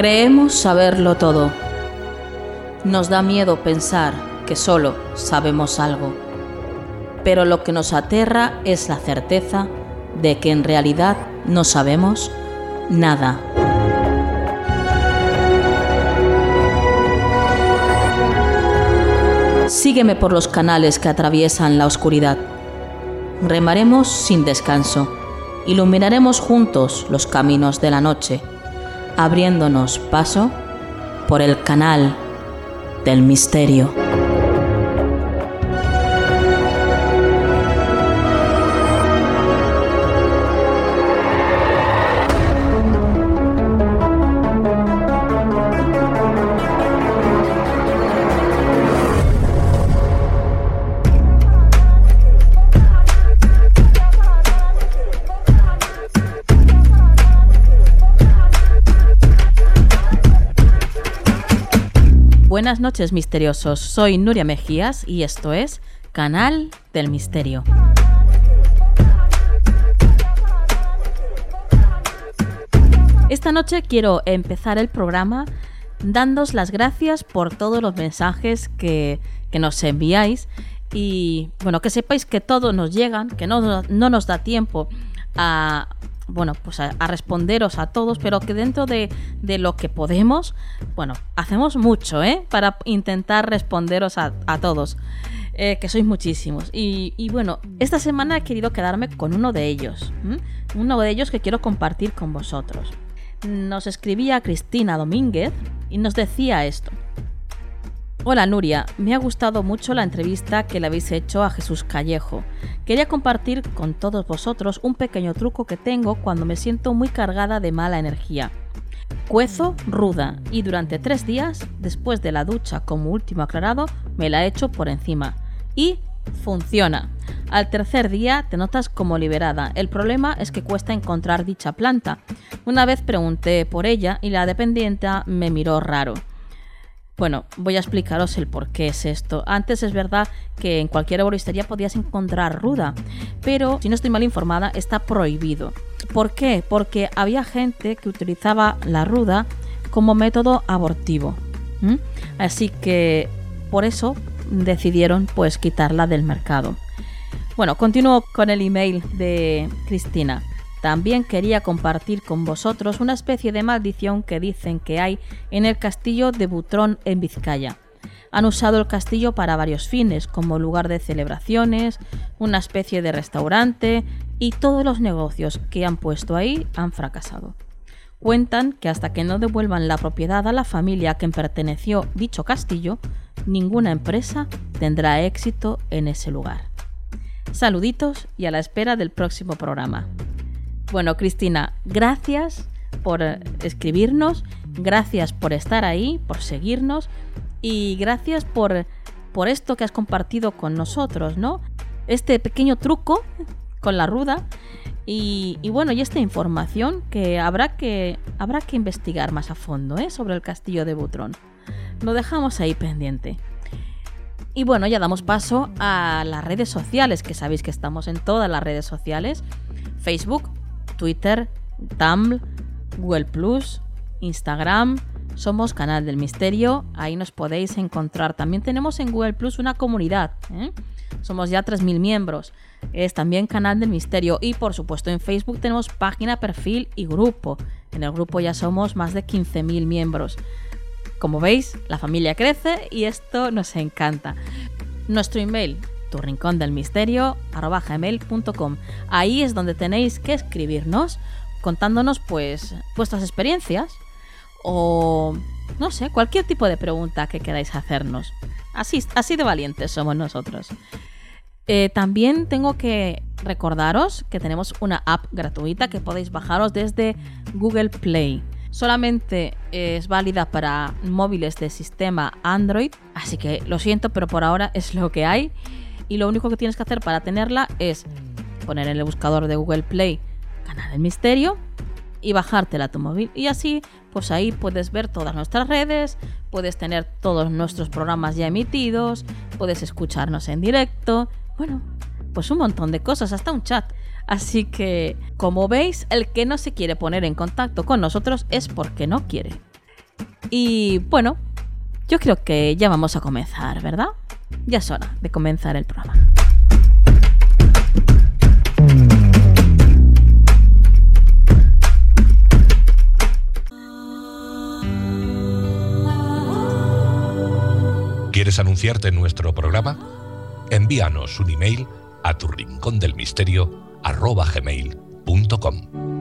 Creemos saberlo todo. Nos da miedo pensar que solo sabemos algo. Pero lo que nos aterra es la certeza de que en realidad no sabemos nada. Sígueme por los canales que atraviesan la oscuridad. Remaremos sin descanso. Iluminaremos juntos los caminos de la noche, abriéndonos paso por el canal del misterio. Buenas noches, misteriosos. Soy Nuria Mejías y esto es Canal del Misterio. Esta noche quiero empezar el programa dándoos las gracias por todos los mensajes que nos enviáis y bueno, que sepáis que todos nos llegan, que no nos da tiempo a responderos a todos, pero que dentro de lo que podemos, hacemos mucho, para intentar responderos a todos, que sois muchísimos. Y bueno, esta semana he querido quedarme con uno de ellos que quiero compartir con vosotros. Nos escribía Cristina Domínguez y nos decía esto. Hola Nuria, me ha gustado mucho la entrevista que le habéis hecho a Jesús Callejo. Quería compartir con todos vosotros un pequeño truco que tengo cuando me siento muy cargada de mala energía. Cuezo ruda y durante 3 días, después de la ducha como último aclarado, me la echo por encima. Y funciona. Al tercer día te notas como liberada. El problema es que cuesta encontrar dicha planta. Una vez pregunté por ella y la dependienta me miró raro. Bueno, voy a explicaros el por qué es esto. Antes es verdad que en cualquier herboristería podías encontrar ruda, pero si no estoy mal informada está prohibido. ¿Por qué? Porque había gente que utilizaba la ruda como método abortivo. Así que por eso decidieron quitarla del mercado. Bueno, continúo con el email de Cristina. También quería compartir con vosotros una especie de maldición que dicen que hay en el castillo de Butrón en Vizcaya. Han usado el castillo para varios fines, como lugar de celebraciones, una especie de restaurante, y todos los negocios que han puesto ahí han fracasado. Cuentan que hasta que no devuelvan la propiedad a la familia que perteneció dicho castillo, ninguna empresa tendrá éxito en ese lugar. Saluditos y a la espera del próximo programa. Bueno, Cristina, gracias por escribirnos, gracias por estar ahí, por seguirnos y gracias por esto que has compartido con nosotros, ¿no? Este pequeño truco con la ruda y esta información que habrá que investigar más a fondo, sobre el castillo de Butrón. Lo dejamos ahí pendiente. Y bueno, ya damos paso a las redes sociales, que sabéis que estamos en todas las redes sociales: Facebook, Twitter, Tumblr, Google+, Instagram. Somos Canal del Misterio, ahí nos podéis encontrar. También tenemos en Google+ una comunidad, somos ya 3.000 miembros. Es también Canal del Misterio. Y por supuesto en Facebook tenemos página, perfil y grupo. En el grupo ya somos más de 15.000 miembros. Como veis, la familia crece y esto nos encanta. Nuestro email: turrincondelmisterio@gmail.com. Ahí es donde tenéis que escribirnos contándonos vuestras experiencias o no sé, cualquier tipo de pregunta que queráis hacernos. Así de valientes somos nosotros. También tengo que recordaros que tenemos una app gratuita que podéis bajaros desde Google Play. Solamente es válida para móviles de sistema Android, así que lo siento, pero por ahora es lo que hay. Y lo único que tienes que hacer para tenerla es poner en el buscador de Google Play Canal del Misterio y bajártela a tu móvil. Y así, ahí puedes ver todas nuestras redes, puedes tener todos nuestros programas ya emitidos, puedes escucharnos en directo. Bueno, un montón de cosas, hasta un chat. Así que, como veis, el que no se quiere poner en contacto con nosotros es porque no quiere. Y bueno, yo creo que ya vamos a comenzar, ¿verdad? Ya es hora de comenzar el programa. ¿Quieres anunciarte en nuestro programa? Envíanos un email a turincondelmisterio@gmail.com.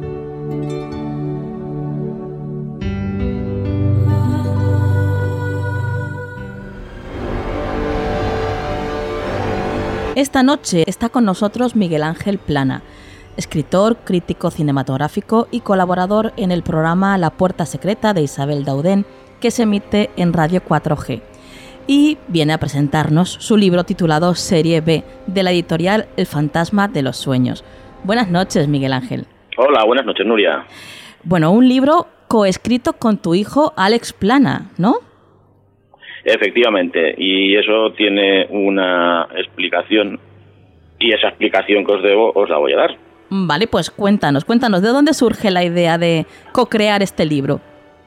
Esta noche está con nosotros Miguel Ángel Plana, escritor, crítico cinematográfico y colaborador en el programa La Puerta Secreta de Isabel Dauden, que se emite en Radio 4G. Y viene a presentarnos su libro titulado Serie B, de la editorial El Fantasma de los Sueños. Buenas noches, Miguel Ángel. Hola, buenas noches, Nuria. Bueno, un libro coescrito con tu hijo Alex Plana, ¿no? Efectivamente, y eso tiene una explicación, y esa explicación que os debo os la voy a dar. Vale, pues cuéntanos, ¿de dónde surge la idea de co-crear este libro?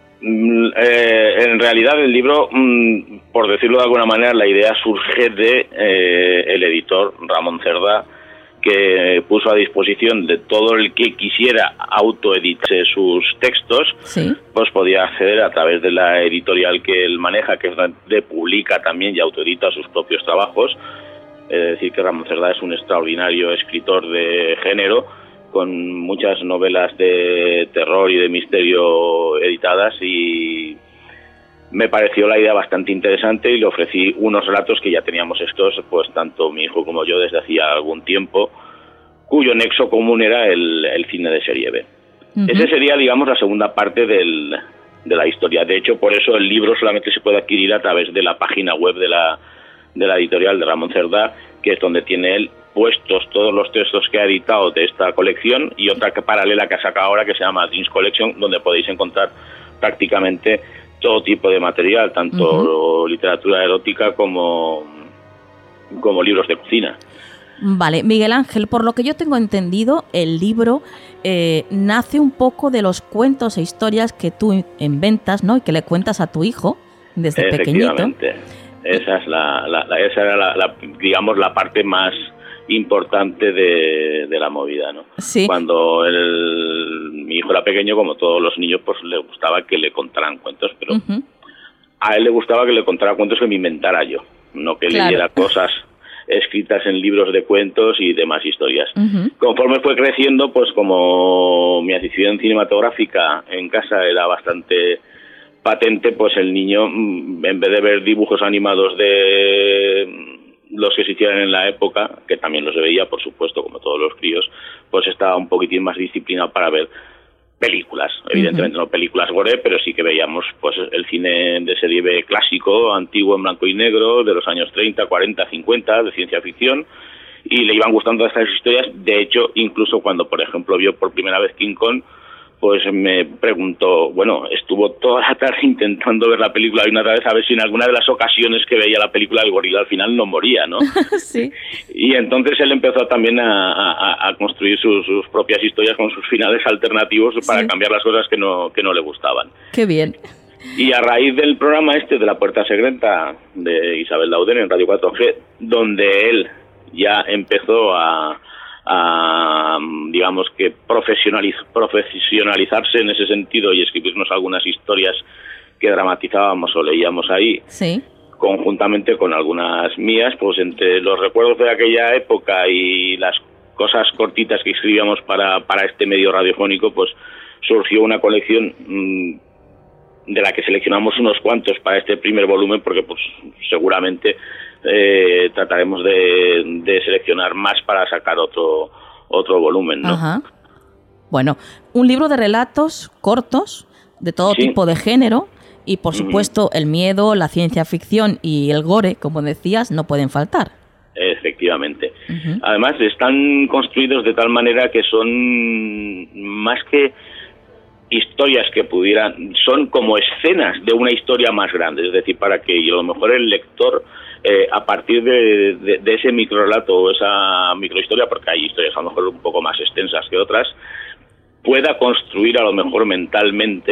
En realidad el libro, por decirlo de alguna manera, la idea surge de el editor Ramón Cerdá, que puso a disposición de todo el que quisiera autoeditarse sus textos, ¿sí? Pues podía acceder a través de la editorial que él maneja, que es donde publica también y autoedita sus propios trabajos. Es decir, que Ramón Cerdá es un extraordinario escritor de género, con muchas novelas de terror y de misterio editadas, y me pareció la idea bastante interesante y le ofrecí unos relatos que ya teníamos estos, pues tanto mi hijo como yo, desde hacía algún tiempo, cuyo nexo común era el cine de serie B. Uh-huh. Ese sería, digamos, la segunda parte de la historia. De hecho, por eso el libro solamente se puede adquirir a través de la página web de la editorial de Ramón Cerdá, que es donde tiene él puestos todos los textos que ha editado de esta colección, y otra paralela que ha sacado ahora que se llama Dreams Collection, donde podéis encontrar prácticamente todo tipo de material, tanto literatura erótica como libros de cocina. Vale, Miguel Ángel, por lo que yo tengo entendido, el libro nace un poco de los cuentos e historias que tú inventas, ¿no? Y que le cuentas a tu hijo desde pequeñito. Efectivamente. Esa era digamos, la parte más importante de la movida, ¿no? Sí. Cuando mi hijo era pequeño, como todos los niños, pues le gustaba que le contaran cuentos, pero a él le gustaba que le contara cuentos que me inventara yo, no que leyera cosas escritas en libros de cuentos y demás historias. Conforme fue creciendo, pues como mi afición cinematográfica en casa era bastante patente, pues el niño, en vez de ver dibujos animados de los que se hicieran en la época, que también los veía, por supuesto, como todos los críos, pues estaba un poquitín más disciplinado para ver películas. Evidentemente no películas gore, pero sí que veíamos pues el cine de serie B clásico, antiguo, en blanco y negro, de los años 30, 40, 50, de ciencia ficción, y le iban gustando estas historias. De hecho, incluso cuando, por ejemplo, vio por primera vez King Kong, pues me preguntó, estuvo toda la tarde intentando ver la película y una vez a ver si en alguna de las ocasiones que veía la película el gorila al final no moría, ¿no? Sí. Y entonces él empezó también a construir sus propias historias con sus finales alternativos para cambiar las cosas que no le gustaban. Qué bien. Y a raíz del programa de La Puerta Secreta de Isabel Dauden en Radio 4G, donde él ya empezó a digamos que profesionalizarse en ese sentido y escribirnos algunas historias que dramatizábamos o leíamos ahí, sí, conjuntamente con algunas mías, pues entre los recuerdos de aquella época y las cosas cortitas que escribíamos para este medio radiofónico, pues surgió una colección de la que seleccionamos unos cuantos para este primer volumen, porque pues seguramente trataremos de seleccionar más para sacar otro volumen, ¿no? Ajá. Bueno, un libro de relatos cortos de todo tipo de género y, por supuesto, el miedo, la ciencia ficción y el gore, como decías, no pueden faltar. Efectivamente. Además, están construidos de tal manera que son más que historias que son como escenas de una historia más grande, es decir, para que a lo mejor el lector, a partir de ese microrelato o esa microhistoria, porque hay historias a lo mejor un poco más extensas que otras, pueda construir a lo mejor mentalmente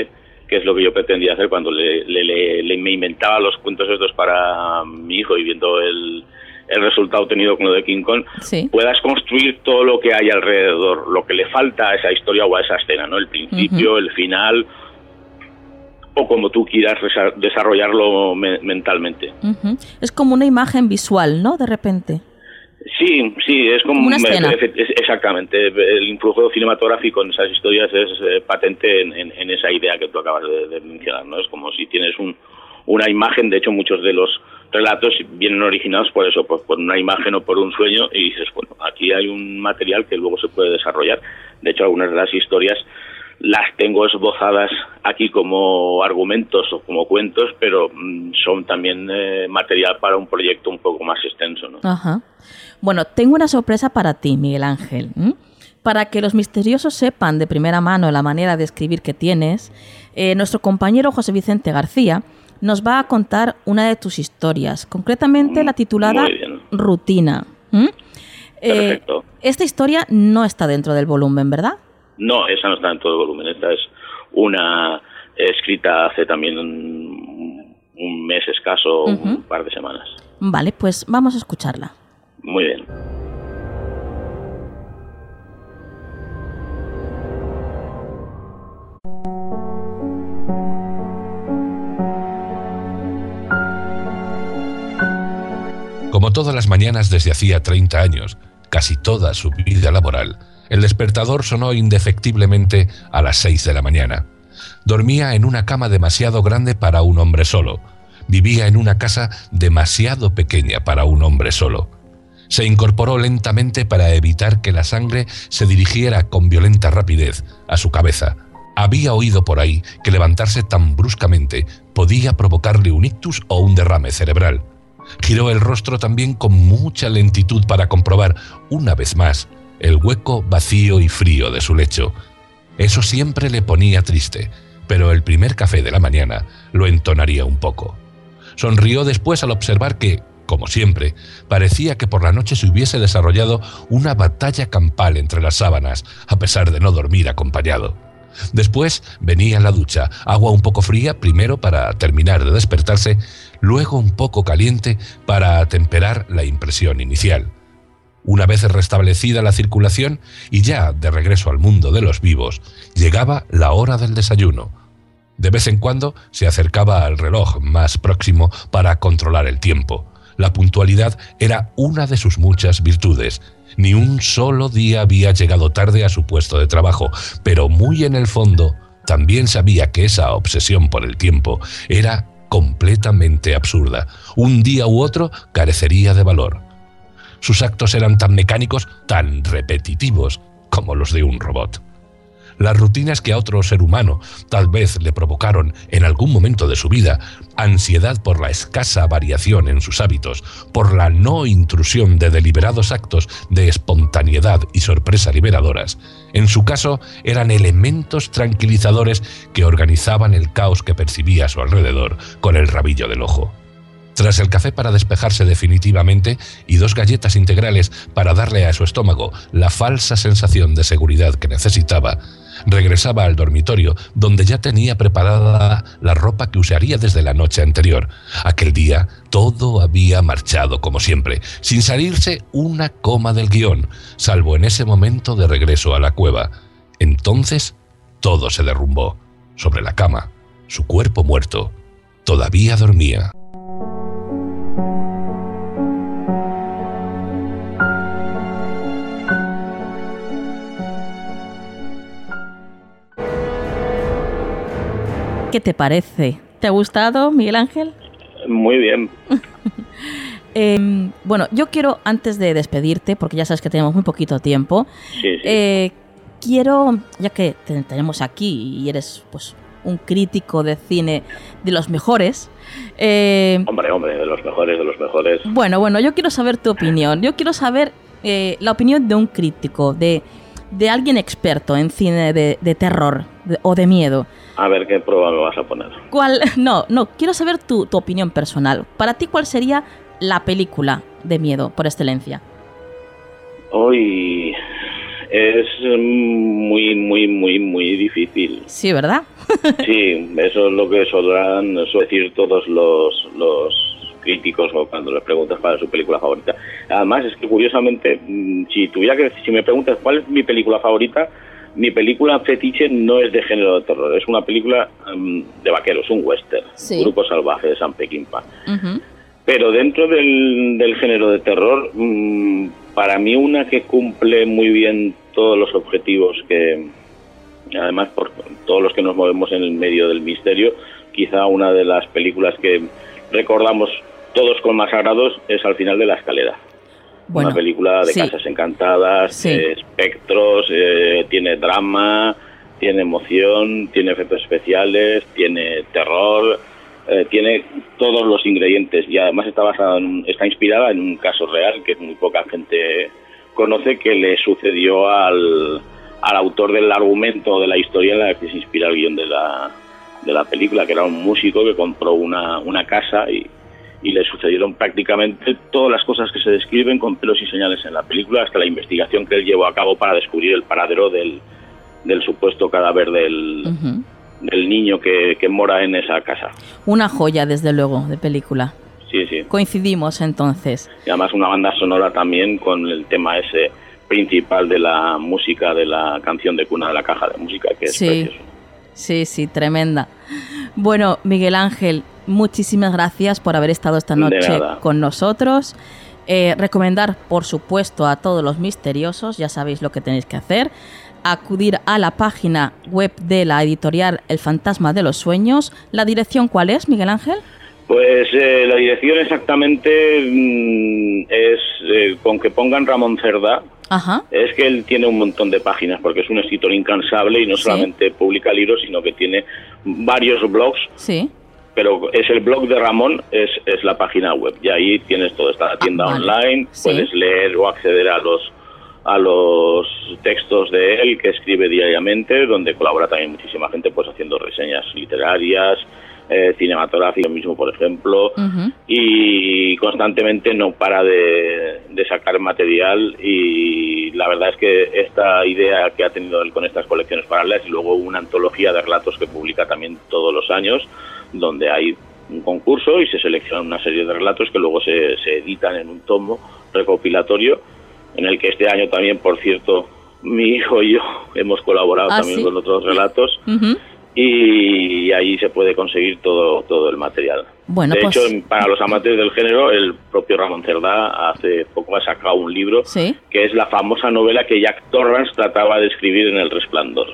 que es lo que yo pretendía hacer cuando me inventaba los cuentos estos para mi hijo y viendo el resultado obtenido con lo de King Kong, sí, puedas construir todo lo que hay alrededor, lo que le falta a esa historia o a esa escena, ¿no? El principio, el final, o como tú quieras desarrollarlo mentalmente. Es como una imagen visual, ¿no? De repente. Sí, es como una escena. Exactamente. El influjo cinematográfico en esas historias es patente en esa idea que tú acabas de mencionar, ¿no? Es como si tienes una imagen. De hecho, muchos de los relatos vienen originados por eso, por una imagen o por un sueño, y dices, bueno, aquí hay un material que luego se puede desarrollar. De hecho, algunas de las historias las tengo esbozadas aquí como argumentos o como cuentos, pero son también material para un proyecto un poco más extenso, ¿no? Ajá. Bueno, tengo una sorpresa para ti, Miguel Ángel. Para que los misteriosos sepan de primera mano la manera de escribir que tienes, nuestro compañero José Vicente García nos va a contar una de tus historias, concretamente la titulada Rutina. Perfecto. Esta historia no está dentro del volumen, ¿verdad? No, esa no está dentro del volumen. Esta es una escrita hace también un mes escaso, un par de semanas. Vale, pues vamos a escucharla. Muy bien. Como todas las mañanas desde hacía 30 años, casi toda su vida laboral, el despertador sonó indefectiblemente a las 6 de la mañana. Dormía en una cama demasiado grande para un hombre solo. Vivía en una casa demasiado pequeña para un hombre solo. Se incorporó lentamente para evitar que la sangre se dirigiera con violenta rapidez a su cabeza. Había oído por ahí que levantarse tan bruscamente podía provocarle un ictus o un derrame cerebral. Giró el rostro también con mucha lentitud para comprobar, una vez más, el hueco vacío y frío de su lecho. Eso siempre le ponía triste, pero el primer café de la mañana lo entonaría un poco. Sonrió después al observar que, como siempre, parecía que por la noche se hubiese desarrollado una batalla campal entre las sábanas, a pesar de no dormir acompañado. Después venía la ducha, agua un poco fría primero para terminar de despertarse, luego un poco caliente para atemperar la impresión inicial. Una vez restablecida la circulación y ya de regreso al mundo de los vivos, llegaba la hora del desayuno. De vez en cuando se acercaba al reloj más próximo para controlar el tiempo. La puntualidad era una de sus muchas virtudes. Ni un solo día había llegado tarde a su puesto de trabajo, pero muy en el fondo también sabía que esa obsesión por el tiempo era completamente absurda. Un día u otro carecería de valor. Sus actos eran tan mecánicos, tan repetitivos, como los de un robot. Las rutinas que a otro ser humano tal vez le provocaron en algún momento de su vida ansiedad por la escasa variación en sus hábitos, por la no intrusión de deliberados actos de espontaneidad y sorpresa liberadoras, en su caso eran elementos tranquilizadores que organizaban el caos que percibía a su alrededor con el rabillo del ojo. Tras el café para despejarse definitivamente y 2 galletas integrales para darle a su estómago la falsa sensación de seguridad que necesitaba, regresaba al dormitorio donde ya tenía preparada la ropa que usaría desde la noche anterior. Aquel día todo había marchado como siempre, sin salirse una coma del guión, salvo en ese momento de regreso a la cueva. Entonces todo se derrumbó. Sobre la cama, su cuerpo muerto todavía dormía. ¿Qué te parece? ¿Te ha gustado, Miguel Ángel? Muy bien. Bueno, yo quiero, antes de despedirte, porque ya sabes que tenemos muy poquito tiempo, sí. Quiero, ya que te tenemos aquí y eres pues un crítico de cine de los mejores... Hombre, de los mejores. Bueno, yo quiero saber tu opinión. Yo quiero saber la opinión de un crítico, de alguien experto en cine de terror o de miedo. A ver qué prueba me vas a poner. No, quiero saber tu opinión personal. Para ti, ¿cuál sería la película de miedo por excelencia? Hoy es muy difícil. Sí, ¿verdad? Sí, eso es lo que suelen decir todos los críticos o cuando les preguntas cuál es su película favorita. Además, es que curiosamente, si me preguntas cuál es mi película favorita, mi película fetiche no es de género de terror, es una película de vaqueros, un western, sí. Grupo Salvaje de Sam Peckinpah. Uh-huh. Pero dentro del género de terror, para mí una que cumple muy bien todos los objetivos que, además por todos los que nos movemos en el medio del misterio, quizá una de las películas que recordamos todos con más agrados es Al final de la escalera. Bueno, una película de casas encantadas, espectros, tiene drama, tiene emoción, tiene efectos especiales, tiene terror, tiene todos los ingredientes y además está inspirada en un caso real que muy poca gente conoce, que le sucedió al autor del argumento de la historia en la que se inspira el guión de la película, que era un músico que compró una casa y le sucedieron prácticamente todas las cosas que se describen con pelos y señales en la película, hasta la investigación que él llevó a cabo para descubrir el paradero del supuesto cadáver del niño que mora en esa casa. Una joya, desde luego, de película. Sí. Coincidimos entonces. Y además una banda sonora también con el tema ese principal de la música de la canción de cuna de la caja de música, que es precioso. Sí, tremenda. Bueno, Miguel Ángel, muchísimas gracias por haber estado esta noche con nosotros. Recomendar, por supuesto, a todos los misteriosos, ya sabéis lo que tenéis que hacer, acudir a la página web de la editorial El Fantasma de los Sueños. ¿La dirección cuál es, Miguel Ángel? Pues la dirección exactamente es con que pongan Ramón Cerdá. Ajá. Es que él tiene un montón de páginas porque es un escritor incansable y no solamente publica libros, sino que tiene varios blogs. Sí. Pero es el blog de Ramón, es la página web y ahí tienes todo, está la tienda online, puedes leer o acceder a los textos de él que escribe diariamente, donde colabora también muchísima gente pues haciendo reseñas literarias, cinematográficas mismo, por ejemplo, y constantemente no para de sacar material, y la verdad es que esta idea que ha tenido él con estas colecciones paralelas y luego una antología de relatos que publica también todos los años, donde hay un concurso y se seleccionan una serie de relatos que luego se editan en un tomo recopilatorio, en el que este año también, por cierto, mi hijo y yo hemos colaborado también con otros relatos. Y ahí se puede conseguir todo el material. Bueno, de pues, hecho, para los amantes del género, el propio Ramón Cerdá hace poco ha sacado un libro que es la famosa novela que Jack Torrance trataba de escribir en El Resplandor.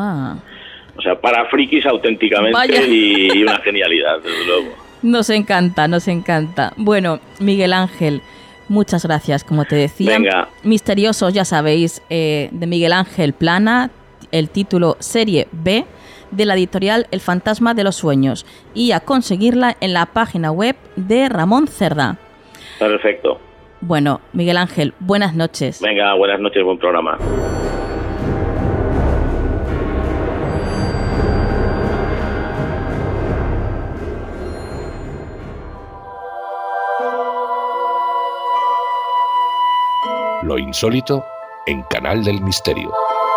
O sea, para frikis auténticamente y una genialidad, desde luego. Nos encanta. Bueno, Miguel Ángel, muchas gracias, como te decía. Venga. Misteriosos, ya sabéis, de Miguel Ángel Plana, el título Serie B, de la editorial El Fantasma de los Sueños, y a conseguirla en la página web de Ramón Cerdá. Perfecto. Bueno, Miguel Ángel, buenas noches. Venga, buenas noches, buen programa. Lo insólito en Canal del Misterio.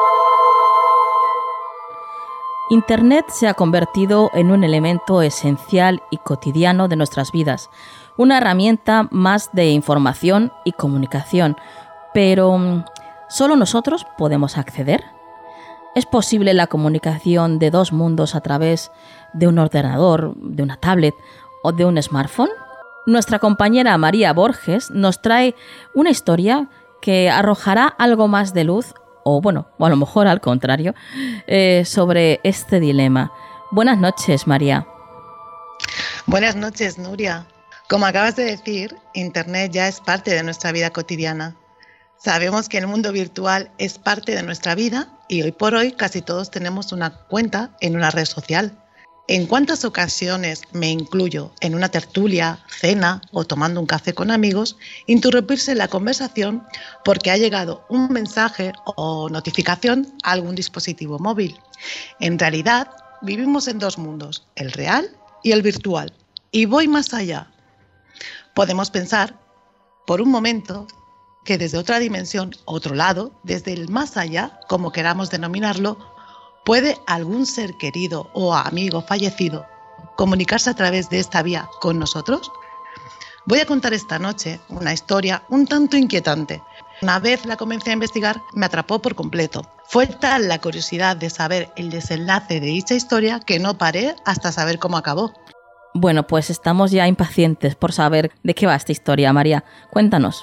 Internet se ha convertido en un elemento esencial y cotidiano de nuestras vidas, una herramienta más de información y comunicación. Pero, ¿solo nosotros podemos acceder? ¿Es posible la comunicación de dos mundos a través de un ordenador, de una tablet o de un smartphone? Nuestra compañera María Borges nos trae una historia que arrojará algo más de luz, o a lo mejor al contrario, sobre este dilema. Buenas noches, María. Buenas noches, Nuria. Como acabas de decir, Internet ya es parte de nuestra vida cotidiana. Sabemos que el mundo virtual es parte de nuestra vida y hoy por hoy casi todos tenemos una cuenta en una red social. ¿En cuántas ocasiones me incluyo en una tertulia, cena o tomando un café con amigos, interrumpirse la conversación porque ha llegado un mensaje o notificación a algún dispositivo móvil? En realidad, vivimos en dos mundos, el real y el virtual. Y voy más allá. Podemos pensar, por un momento, que desde otra dimensión, otro lado, desde el más allá, como queramos denominarlo, puede algún ser querido o amigo fallecido comunicarse a través de esta vía con nosotros? Voy a contar esta noche una historia un tanto inquietante. Una vez la comencé a investigar, me atrapó por completo. Fue tal la curiosidad de saber el desenlace de dicha historia que no paré hasta saber cómo acabó. Bueno, pues estamos ya impacientes por saber de qué va esta historia, María. Cuéntanos.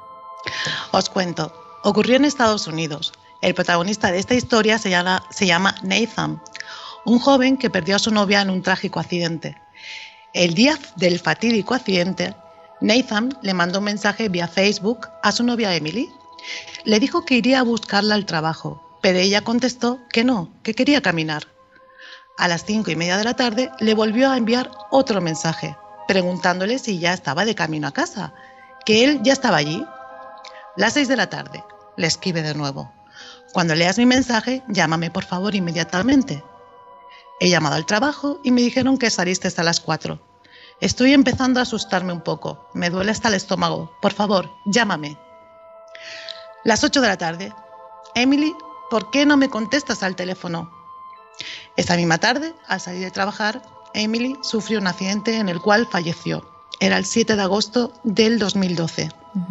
Os cuento. Ocurrió en Estados Unidos. El protagonista de esta historia se llama Nathan, un joven que perdió a su novia en un trágico accidente. El día del fatídico accidente, Nathan le mandó un mensaje vía Facebook a su novia Emily. Le dijo que iría a buscarla al trabajo, pero ella contestó que no, que quería caminar. A las 5:30 de la tarde le volvió a enviar otro mensaje, preguntándole si ya estaba de camino a casa, que él ya estaba allí. Las 6 de la tarde, le escribe de nuevo. Cuando leas mi mensaje, llámame por favor inmediatamente. He llamado al trabajo y me dijeron que saliste hasta las 4. Estoy empezando a asustarme un poco. Me duele hasta el estómago. Por favor, llámame. Las 8 de la tarde. Emily, ¿por qué no me contestas al teléfono? Esa misma tarde, al salir de trabajar, Emily sufrió un accidente en el cual falleció. Era el 7 de agosto del 2012.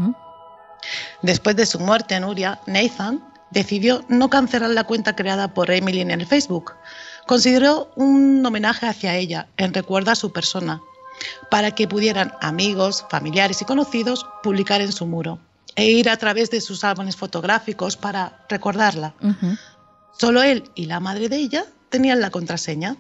Después de su muerte, Nuria, Nathan decidió no cancelar la cuenta creada por Emily en el Facebook. Consideró un homenaje hacia ella, en recuerdo a su persona, para que pudieran amigos, familiares y conocidos publicar en su muro e ir a través de sus álbumes fotográficos para recordarla. Solo él y la madre de ella tenían la contraseña.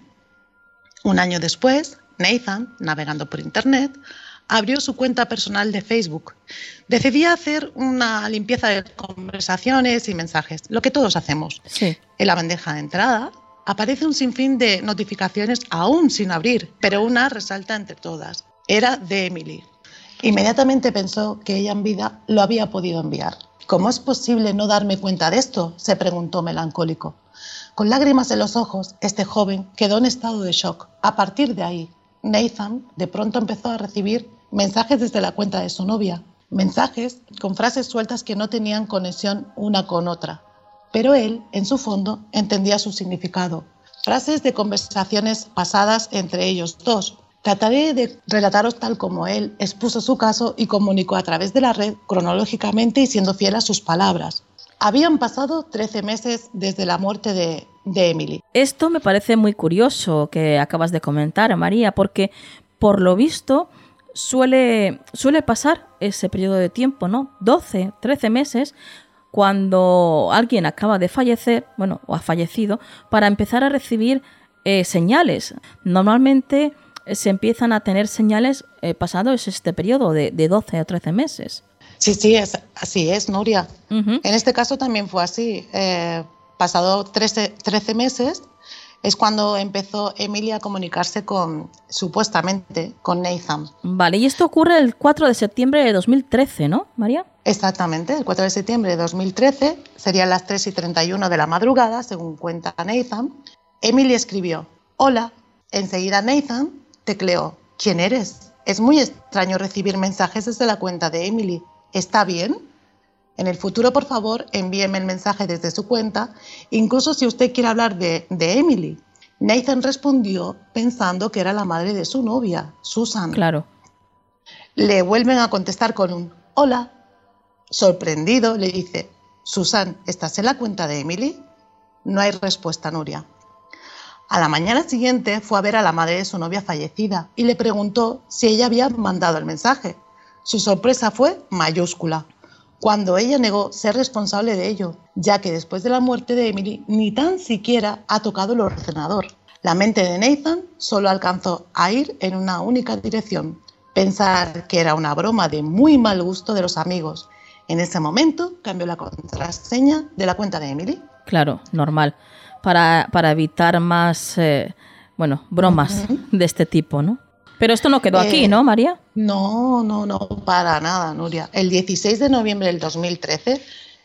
Un año después, Nathan, navegando por internet, abrió su cuenta personal de Facebook. Decidía hacer una limpieza de conversaciones y mensajes, lo que todos hacemos. Sí. En la bandeja de entrada aparece un sinfín de notificaciones aún sin abrir, pero una resalta entre todas. Era de Emily. Inmediatamente pensó que ella en vida lo había podido enviar. ¿Cómo es posible no darme cuenta de esto?, se preguntó melancólico. Con lágrimas en los ojos, este joven quedó en estado de shock. A partir de ahí, Nathan de pronto empezó a recibir mensajes desde la cuenta de su novia. Mensajes con frases sueltas que no tenían conexión una con otra. Pero él, en su fondo, entendía su significado. Frases de conversaciones pasadas entre ellos dos. Trataré de relataros tal como él expuso su caso y comunicó a través de la red cronológicamente y siendo fiel a sus palabras. Habían pasado 13 meses desde la muerte de Emily. Esto me parece muy curioso que acabas de comentar, María, porque por lo visto suele pasar ese periodo de tiempo, ¿no? 12, 13 meses cuando alguien acaba de fallecer, bueno, o ha fallecido, para empezar a recibir señales. Normalmente se empiezan a tener señales pasado este periodo de 12 o 13 meses. Sí, así es, Nuria. En este caso también fue así. Pasado 13 meses es cuando empezó Emily a comunicarse supuestamente con Nathan. Vale, y esto ocurre el 4 de septiembre de 2013, ¿no, María? Exactamente, el 4 de septiembre de 2013, serían las 3:31 de la madrugada, según cuenta Nathan. Emily escribió: hola. Enseguida Nathan tecleó: ¿quién eres? Es muy extraño recibir mensajes desde la cuenta de Emily. ¿Está bien? En el futuro, por favor, envíeme el mensaje desde su cuenta, incluso si usted quiere hablar de Emily. Nathan respondió pensando que era la madre de su novia, Susan. Claro. Le vuelven a contestar con un hola. Sorprendido, le dice: Susan, ¿estás en la cuenta de Emily? No hay respuesta, Nuria. A la mañana siguiente fue a ver a la madre de su novia fallecida y le preguntó si ella había mandado el mensaje. Su sorpresa fue mayúscula, cuando ella negó ser responsable de ello, ya que después de la muerte de Emily ni tan siquiera ha tocado el ordenador. La mente de Nathan solo alcanzó a ir en una única dirección: pensar que era una broma de muy mal gusto de los amigos. En ese momento cambió la contraseña de la cuenta de Emily. Claro, normal, para evitar más bromas de este tipo, ¿no? Pero esto no quedó aquí, ¿no, María? No, para nada, Nuria. El 16 de noviembre del 2013,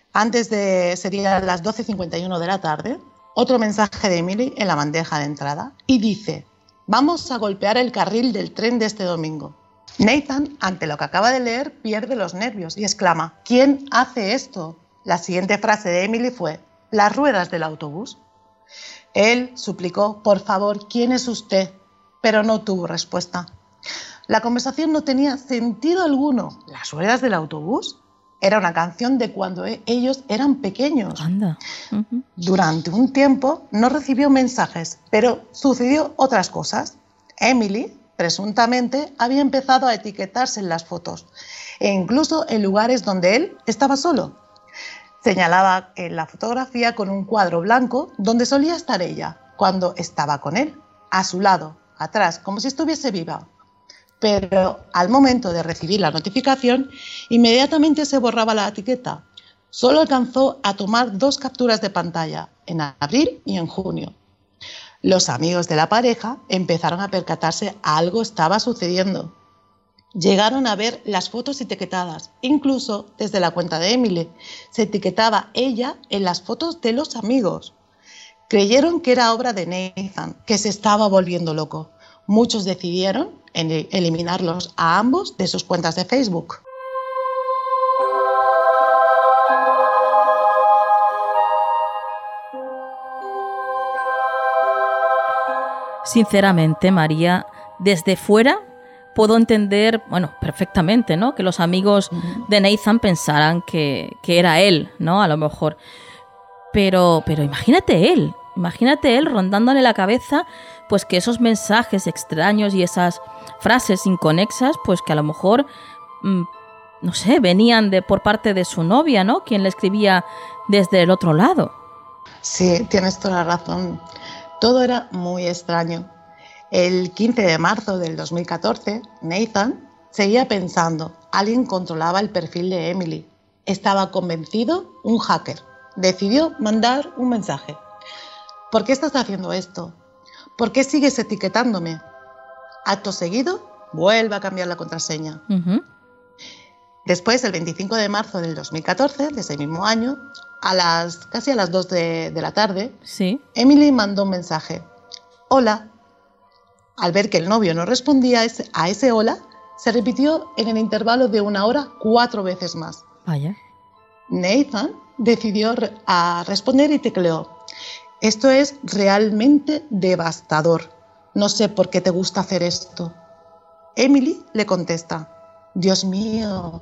serían las 12:51 de la tarde, otro mensaje de Emily en la bandeja de entrada y dice: vamos a golpear el carril del tren de este domingo. Nathan, ante lo que acaba de leer, pierde los nervios y exclama: ¿quién hace esto? La siguiente frase de Emily fue: las ruedas del autobús. Él suplicó: por favor, ¿quién es usted? Pero no tuvo respuesta. La conversación no tenía sentido alguno. ¿Las ruedas del autobús? Era una canción de cuando ellos eran pequeños. Anda. Durante un tiempo no recibió mensajes, pero sucedió otras cosas. Emily, presuntamente, había empezado a etiquetarse en las fotos e incluso en lugares donde él estaba solo. Señalaba en la fotografía con un cuadro blanco donde solía estar ella cuando estaba con él, a su lado, atrás, como si estuviese viva. Pero al momento de recibir la notificación, inmediatamente se borraba la etiqueta. Solo alcanzó a tomar 2 capturas de pantalla, en abril y en junio. Los amigos de la pareja empezaron a percatarse algo estaba sucediendo. Llegaron a ver las fotos etiquetadas, incluso desde la cuenta de Emily. Se etiquetaba ella en las fotos de los amigos. Creyeron que era obra de Nathan, que se estaba volviendo loco. Muchos decidieron eliminarlos a ambos de sus cuentas de Facebook. Sinceramente, María, desde fuera puedo entender, perfectamente, ¿no?, que los amigos de Nathan pensaran que era él, ¿no?, a lo mejor. Pero imagínate él rondándole la cabeza, pues que esos mensajes extraños y esas frases inconexas, pues que a lo mejor, no sé, venían por parte de su novia, ¿no?, quien le escribía desde el otro lado. Sí, tienes toda la razón. Todo era muy extraño. El 15 de marzo del 2014, Nathan seguía pensando: alguien controlaba el perfil de Emily. Estaba convencido, un hacker. Decidió mandar un mensaje. ¿Por qué estás haciendo esto? ¿Por qué sigues etiquetándome? Acto seguido, vuelve a cambiar la contraseña. Después, el 25 de marzo del 2014, de ese mismo año, casi a las 2 de la tarde, sí, Emily mandó un mensaje: hola. Al ver que el novio no respondía a ese hola, se repitió en el intervalo de 1 hora 4 veces más. Vaya. Nathan decidió responder y tecleó: esto es realmente devastador. No sé por qué te gusta hacer esto. Emily le contesta: Dios mío,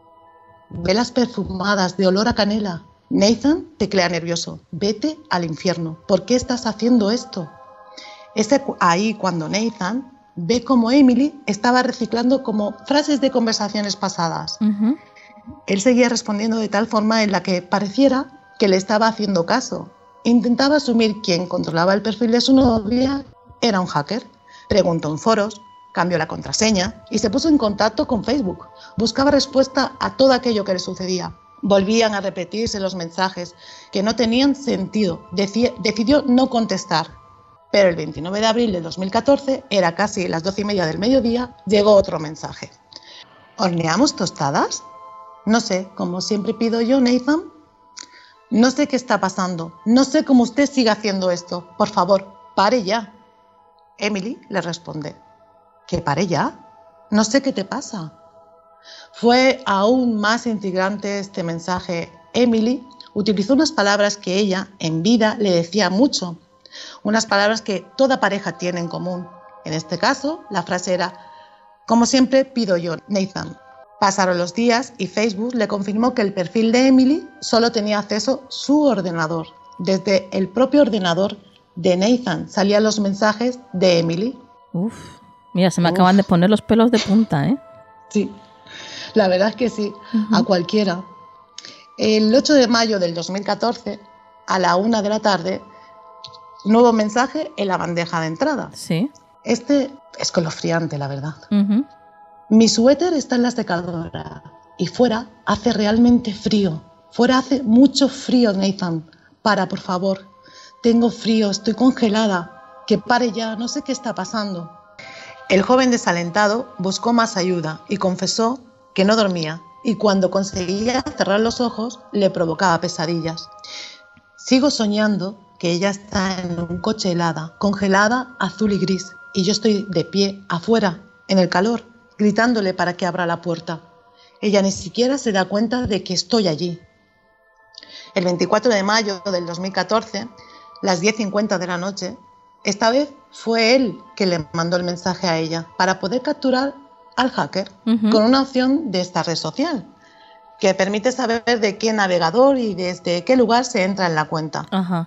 velas perfumadas de olor a canela. Nathan teclea nervioso: vete al infierno. ¿Por qué estás haciendo esto? Es ahí cuando Nathan ve cómo Emily estaba reciclando como frases de conversaciones pasadas. Él seguía respondiendo de tal forma en la que pareciera que le estaba haciendo caso. Intentaba asumir quien controlaba el perfil de su novia era un hacker. Preguntó en foros, cambió la contraseña y se puso en contacto con Facebook. Buscaba respuesta a todo aquello que le sucedía. Volvían a repetirse los mensajes que no tenían sentido. Decidió no contestar. Pero el 29 de abril de 2014, era casi las 12:30 del mediodía, llegó otro mensaje. ¿Horneamos tostadas? No sé, como siempre pido yo, Nathan. No sé qué está pasando. No sé cómo usted sigue haciendo esto. Por favor, pare ya. Emily le responde: ¿que pare ya? No sé qué te pasa. Fue aún más intrigante este mensaje. Emily utilizó unas palabras que ella, en vida, le decía mucho. Unas palabras que toda pareja tiene en común. En este caso, la frase era: como siempre pido yo, Nathan. Pasaron los días y Facebook le confirmó que el perfil de Emily solo tenía acceso su ordenador. Desde el propio ordenador de Nathan salían los mensajes de Emily. Mira, se me acaban de poner los pelos de punta, ¿eh? Sí, la verdad es que sí, a cualquiera. El 8 de mayo del 2014, a la 1 de la tarde, nuevo mensaje en la bandeja de entrada. Sí. Este es escalofriante, la verdad. Mi suéter está en la secadora y fuera hace realmente frío. Fuera hace mucho frío, Nathan. Para, por favor. Tengo frío, estoy congelada. Que pare ya, no sé qué está pasando. El joven desalentado buscó más ayuda y confesó que no dormía y cuando conseguía cerrar los ojos le provocaba pesadillas. Sigo soñando que ella está en un coche helada, congelada, azul y gris, y yo estoy de pie, afuera, en el calor. gritándole para que abra la puerta. Ella ni siquiera se da cuenta de que estoy allí. El 24 de mayo del 2014, las 10:50 de la noche, esta vez fue él que le mandó el mensaje a ella para poder capturar al hacker con una opción de esta red social que permite saber de qué navegador y desde qué lugar se entra en la cuenta.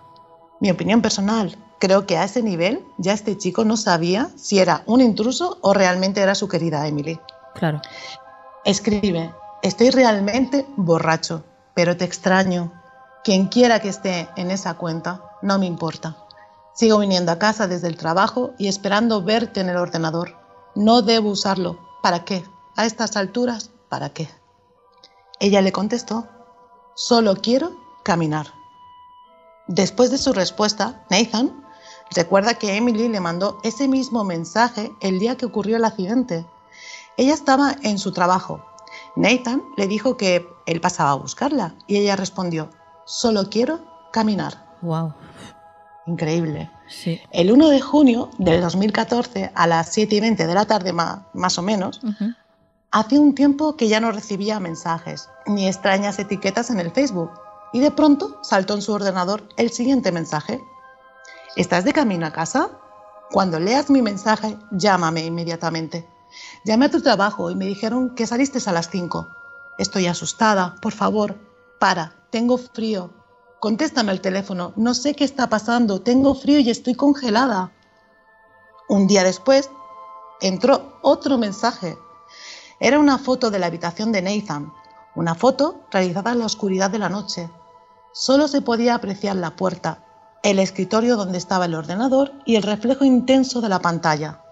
Mi opinión personal, creo que a ese nivel ya este chico no sabía si era un intruso o realmente era su querida Emily. Claro. Escribe: estoy realmente borracho, pero te extraño. Quien quiera que esté en esa cuenta, no me importa. Sigo viniendo a casa desde el trabajo y esperando verte en el ordenador. No debo usarlo. ¿Para qué? A estas alturas, ¿para qué? Ella le contestó: solo quiero caminar. Después de su respuesta, Nathan recuerda que Emily le mandó ese mismo mensaje el día que ocurrió el accidente. Ella estaba en su trabajo. Nathan le dijo que él pasaba a buscarla y ella respondió: solo quiero caminar. Wow. Increíble. Sí. El 1 de junio del 2014, a las 7:20 de la tarde más o menos, hacía un tiempo que ya no recibía mensajes ni extrañas etiquetas en el Facebook y de pronto saltó en su ordenador el siguiente mensaje: ¿estás de camino a casa? Cuando leas mi mensaje, llámame inmediatamente. Llamé a tu trabajo y me dijeron que saliste a las 5. Estoy asustada, por favor, tengo frío. Contéstame al teléfono, no sé qué está pasando, tengo frío y estoy congelada. Un día después, entró otro mensaje. Era una foto de la habitación de Nathan, una foto realizada en la oscuridad de la noche. Solo se podía apreciar la puerta, el escritorio donde estaba el ordenador y el reflejo intenso de la pantalla.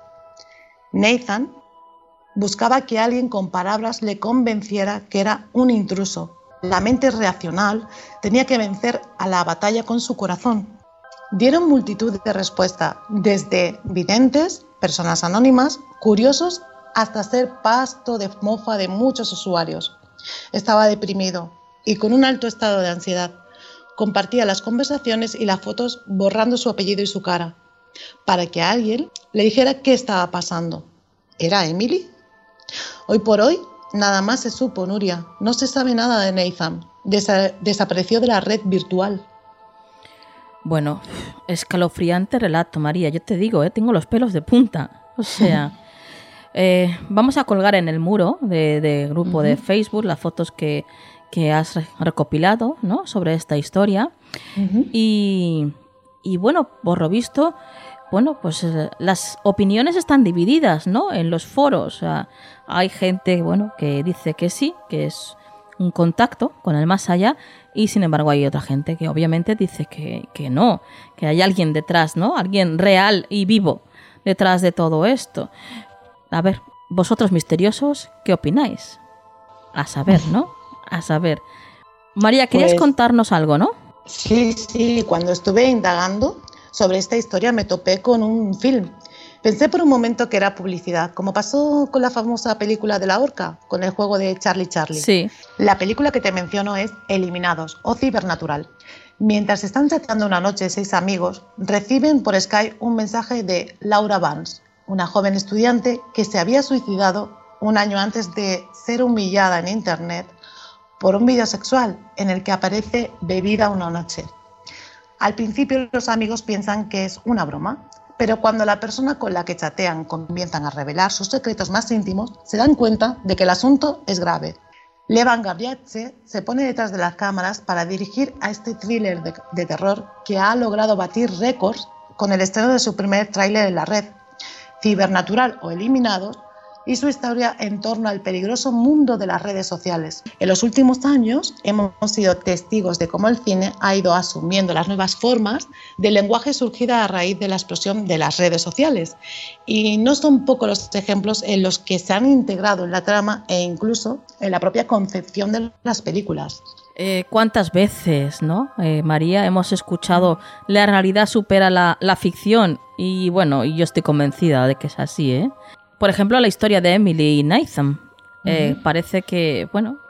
Nathan buscaba que alguien con palabras le convenciera que era un intruso. La mente racional tenía que vencer a la batalla con su corazón. Dieron multitud de respuestas, desde videntes, personas anónimas, curiosos, hasta ser pasto de mofa de muchos usuarios. Estaba deprimido y con un alto estado de ansiedad. Compartía las conversaciones y las fotos borrando su apellido y su cara, para que alguien le dijera qué estaba pasando. ¿Era Emily? Hoy por hoy, nada más se supo, Nuria. No se sabe nada de Nathan. Desapareció de la red virtual. Bueno, escalofriante relato, María. Yo te digo, tengo los pelos de punta. O sea, vamos a colgar en el muro de grupo de Facebook las fotos que has recopilado, ¿no?, sobre esta historia. Y bueno, por lo visto, bueno, pues las opiniones están divididas, ¿no?, en los foros. O sea, hay gente, bueno, que dice que sí, que es un contacto con el más allá, y sin embargo hay otra gente que obviamente dice que no, que hay alguien detrás, ¿no?, alguien real y vivo detrás de todo esto. A ver, vosotros misteriosos, ¿qué opináis? A saber, ¿no? A saber. María, querías contarnos algo, ¿no? Sí, cuando estuve indagando sobre esta historia me topé con un film. Pensé por un momento que era publicidad, como pasó con la famosa película de la horca, con el juego de Charlie. Sí. La película que te menciono es Eliminados o Cibernatural. Mientras están chateando una noche 6 amigos, reciben por Skype un mensaje de Laura Vance, una joven estudiante que se había suicidado un año antes de ser humillada en internet por un vídeo sexual en el que aparece bebida una noche. Al principio los amigos piensan que es una broma, pero cuando la persona con la que chatean comienzan a revelar sus secretos más íntimos, se dan cuenta de que el asunto es grave. Levan Gabriatse se pone detrás de las cámaras para dirigir a este thriller de terror que ha logrado batir récords con el estreno de su primer tráiler en la red, Cibernatural o Eliminados, y su historia en torno al peligroso mundo de las redes sociales. En los últimos años hemos sido testigos de cómo el cine ha ido asumiendo las nuevas formas del lenguaje surgida a raíz de la explosión de las redes sociales. Y no son pocos los ejemplos en los que se han integrado en la trama e incluso en la propia concepción de las películas. ¿Cuántas veces, ¿no, María, hemos escuchado la realidad supera la ficción? Y bueno, yo estoy convencida de que es así, ¿eh? Por ejemplo, la historia de Emily y Nathan. Parece que, bueno,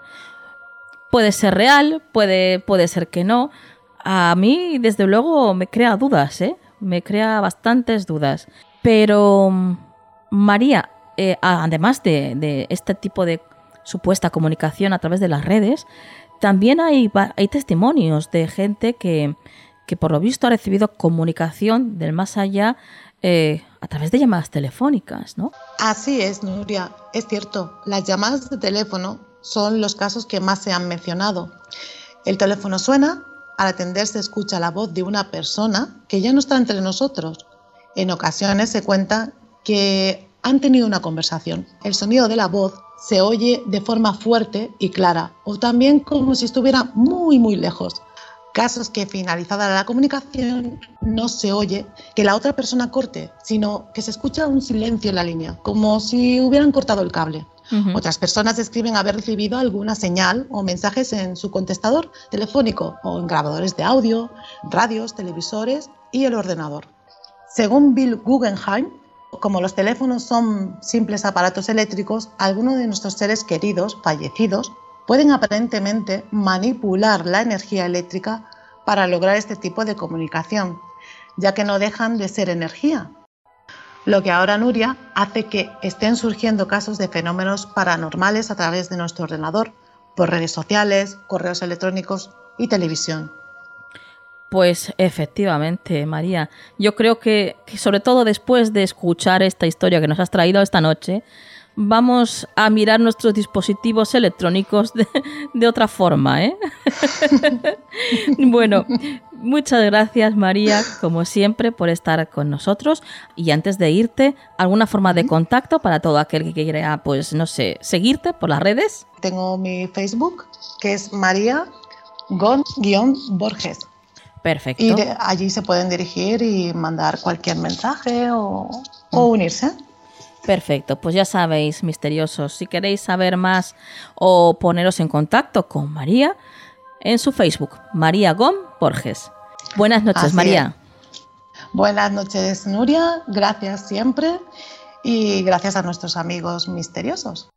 puede ser real, puede ser que no. A mí, desde luego, me crea dudas, ¿eh? Me crea bastantes dudas. Pero, María, además de este tipo de supuesta comunicación a través de las redes, también hay testimonios de gente que por lo visto ha recibido comunicación del más allá a través de llamadas telefónicas, ¿no? Así es, Nuria, es cierto. Las llamadas de teléfono son los casos que más se han mencionado. El teléfono suena, al atender se escucha la voz de una persona que ya no está entre nosotros. En ocasiones se cuenta que han tenido una conversación. El sonido de la voz se oye de forma fuerte y clara, o también como si estuviera muy, muy lejos. Casos que finalizada la comunicación no se oye que la otra persona corte, sino que se escucha un silencio en la línea, como si hubieran cortado el cable. Otras personas describen haber recibido alguna señal o mensajes en su contestador telefónico o en grabadores de audio, radios, televisores y el ordenador. Según Bill Guggenheim, como los teléfonos son simples aparatos eléctricos, algunos de nuestros seres queridos, fallecidos, pueden aparentemente manipular la energía eléctrica para lograr este tipo de comunicación, ya que no dejan de ser energía. Lo que ahora, Nuria, hace que estén surgiendo casos de fenómenos paranormales a través de nuestro ordenador, por redes sociales, correos electrónicos y televisión. Pues efectivamente, María, yo creo que sobre todo después de escuchar esta historia que nos has traído esta noche, vamos a mirar nuestros dispositivos electrónicos de otra forma, ¿eh? Bueno, muchas gracias, María, como siempre, por estar con nosotros. Y antes de irte, ¿alguna forma de contacto para todo aquel que quiera, pues, no sé, seguirte por las redes? Tengo mi Facebook, que es María Gon-Borges. Perfecto. Y allí se pueden dirigir y mandar cualquier mensaje o unirse. Perfecto, pues ya sabéis, misteriosos, si queréis saber más o poneros en contacto con María, en su Facebook, María Gon Borges. Buenas noches, así María. Es. Buenas noches, Nuria, gracias siempre y gracias a nuestros amigos misteriosos.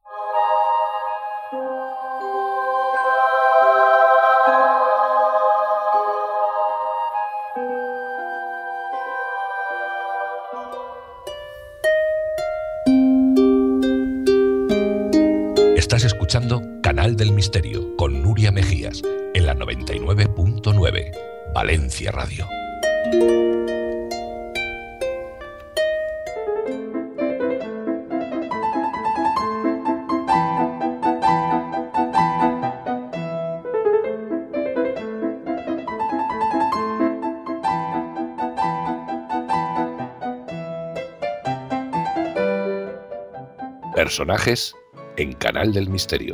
Estás escuchando Canal del Misterio con Nuria Mejías en la 99.9 Valencia Radio. Personajes en Canal del Misterio.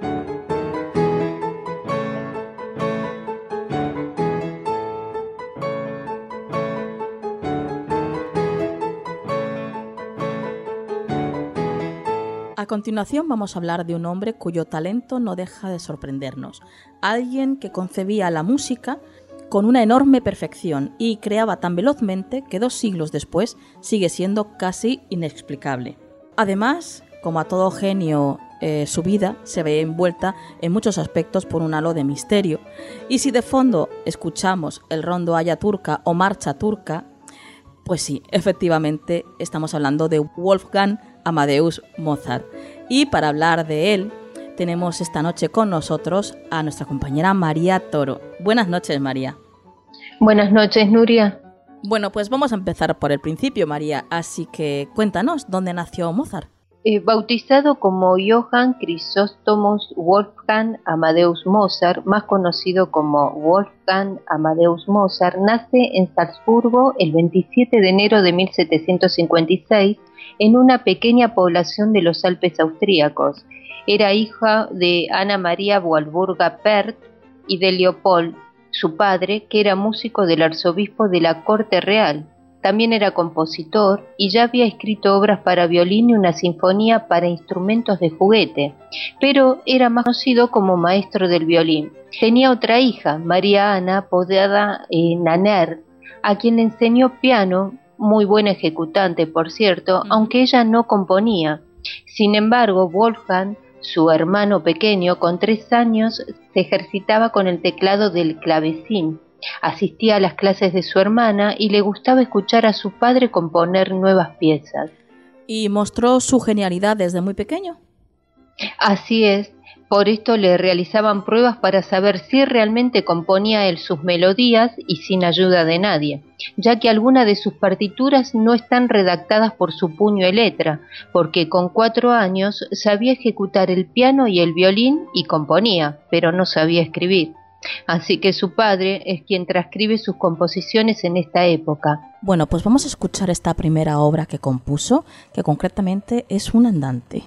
A continuación vamos a hablar de un hombre cuyo talento no deja de sorprendernos. Alguien que concebía la música con una enorme perfección y creaba tan velozmente que 2 siglos después sigue siendo casi inexplicable. Además, como a todo genio, su vida se ve envuelta en muchos aspectos por un halo de misterio. Y si de fondo escuchamos el rondo Aya Turca o Marcha Turca, pues sí, efectivamente estamos hablando de Wolfgang Amadeus Mozart. Y para hablar de él, tenemos esta noche con nosotros a nuestra compañera María Toro. Buenas noches, María. Buenas noches, Nuria. Bueno, pues vamos a empezar por el principio, María. Así que cuéntanos, ¿dónde nació Mozart? Bautizado como Johann Chrysostomos Wolfgang Amadeus Mozart, más conocido como Wolfgang Amadeus Mozart, nace en Salzburgo el 27 de enero de 1756 en una pequeña población de los Alpes austríacos. Era hija de Ana María Walburga-Perth y de Leopold, su padre, que era músico del arzobispo de la corte real. También era compositor y ya había escrito obras para violín y una sinfonía para instrumentos de juguete, pero era más conocido como maestro del violín. Tenía otra hija, María Ana, apodada Nanner, a quien le enseñó piano, muy buena ejecutante por cierto, aunque ella no componía. Sin embargo, Wolfgang, su hermano pequeño, con 3 años, se ejercitaba con el teclado del clavecín. Asistía a las clases de su hermana y le gustaba escuchar a su padre componer nuevas piezas. ¿Y mostró su genialidad desde muy pequeño? Así es. Por esto le realizaban pruebas para saber si realmente componía él sus melodías y sin ayuda de nadie, ya que algunas de sus partituras no están redactadas por su puño y letra, porque con 4 años sabía ejecutar el piano y el violín y componía, pero no sabía escribir. Así que su padre es quien transcribe sus composiciones en esta época. Bueno, pues vamos a escuchar esta primera obra que compuso, que concretamente es un andante.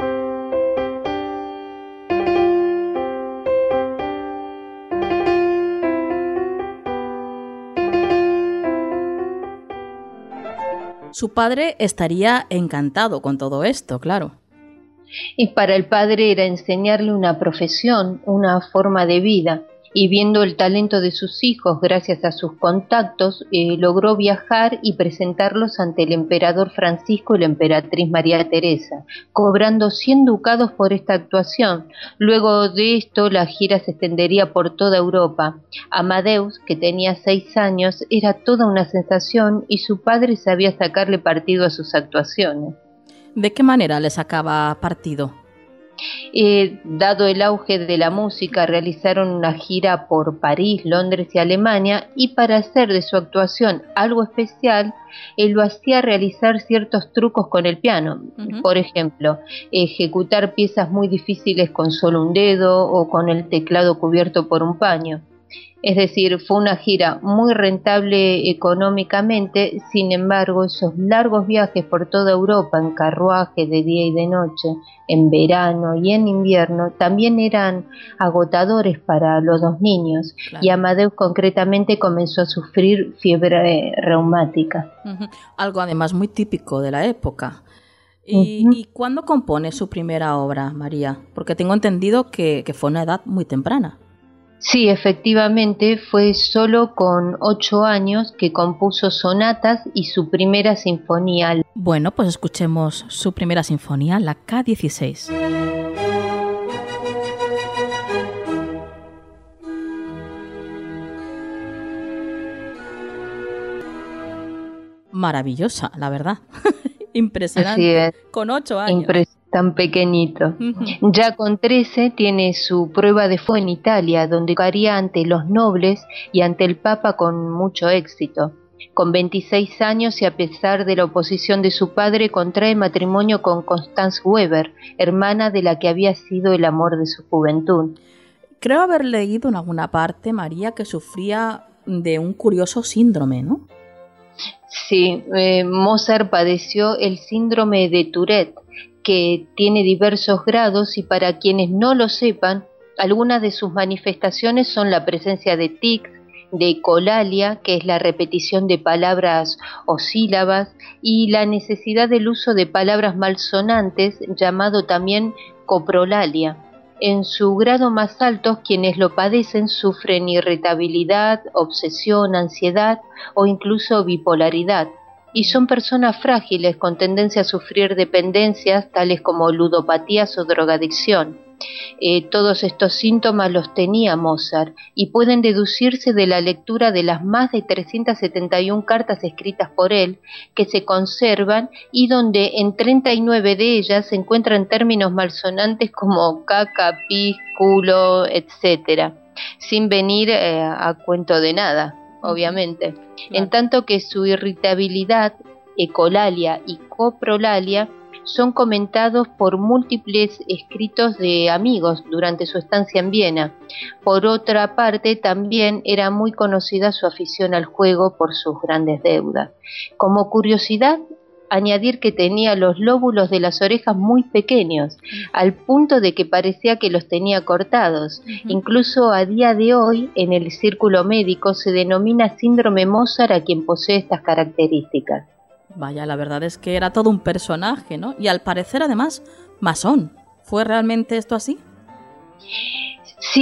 Su padre estaría encantado con todo esto, claro. Y para el padre era enseñarle una profesión, una forma de vida, y viendo el talento de sus hijos gracias a sus contactos, logró viajar y presentarlos ante el emperador Francisco y la emperatriz María Teresa, cobrando 100 ducados por esta actuación. Luego de esto la gira se extendería por toda Europa. Amadeus, que tenía 6 años, era toda una sensación y su padre sabía sacarle partido a sus actuaciones. ¿De qué manera le sacaba partido? Dado el auge de la música, realizaron una gira por París, Londres y Alemania, y para hacer de su actuación algo especial, lo hacía realizar ciertos trucos con el piano. Por ejemplo, ejecutar piezas muy difíciles con solo un dedo o con el teclado cubierto por un paño. Es decir, fue una gira muy rentable económicamente. Sin embargo, esos largos viajes por toda Europa en carruaje de día y de noche, en verano y en invierno, también eran agotadores para los 2 niños. Claro. Y Amadeus concretamente comenzó a sufrir fiebre reumática. Algo además muy típico de la época. ¿Y cuándo compone su primera obra, María? Porque tengo entendido que fue a una edad muy temprana. Sí, efectivamente, fue solo con 8 años que compuso sonatas y su primera sinfonía. Bueno, pues escuchemos su primera sinfonía, la K-16. Maravillosa, la verdad. Impresionante. Con 8 años. Tan pequeñito. Ya con 13 tiene su prueba de fuego en Italia, donde tocaría ante los nobles y ante el Papa con mucho éxito. Con 26 años y a pesar de la oposición de su padre, contrae matrimonio con Constance Weber, hermana de la que había sido el amor de su juventud. Creo haber leído en alguna parte, María, que sufría de un curioso síndrome, ¿no? Sí, Mozart padeció el síndrome de Tourette, que tiene diversos grados, y para quienes no lo sepan, algunas de sus manifestaciones son la presencia de tics, de ecolalia, que es la repetición de palabras o sílabas, y la necesidad del uso de palabras malsonantes, llamado también coprolalia. En su grado más alto, quienes lo padecen sufren irritabilidad, obsesión, ansiedad o incluso bipolaridad. Y son personas frágiles con tendencia a sufrir dependencias tales como ludopatías o drogadicción. Todos estos síntomas los tenía Mozart y pueden deducirse de la lectura de las más de 371 cartas escritas por él que se conservan y donde en 39 de ellas se encuentran términos malsonantes como caca, pis, culo, etc., sin venir a cuento de nada, obviamente. Claro. En tanto que su irritabilidad, ecolalia y coprolalia son comentados por múltiples escritos de amigos durante su estancia en Viena. Por otra parte, también era muy conocida su afición al juego por sus grandes deudas. Como curiosidad, añadir que tenía los lóbulos de las orejas muy pequeños, al punto de que parecía que los tenía cortados. Incluso a día de hoy, en el círculo médico, se denomina síndrome Mozart a quien posee estas características. Vaya, la verdad es que era todo un personaje, ¿no? Y al parecer, además, masón. ¿Fue realmente esto así? Sí,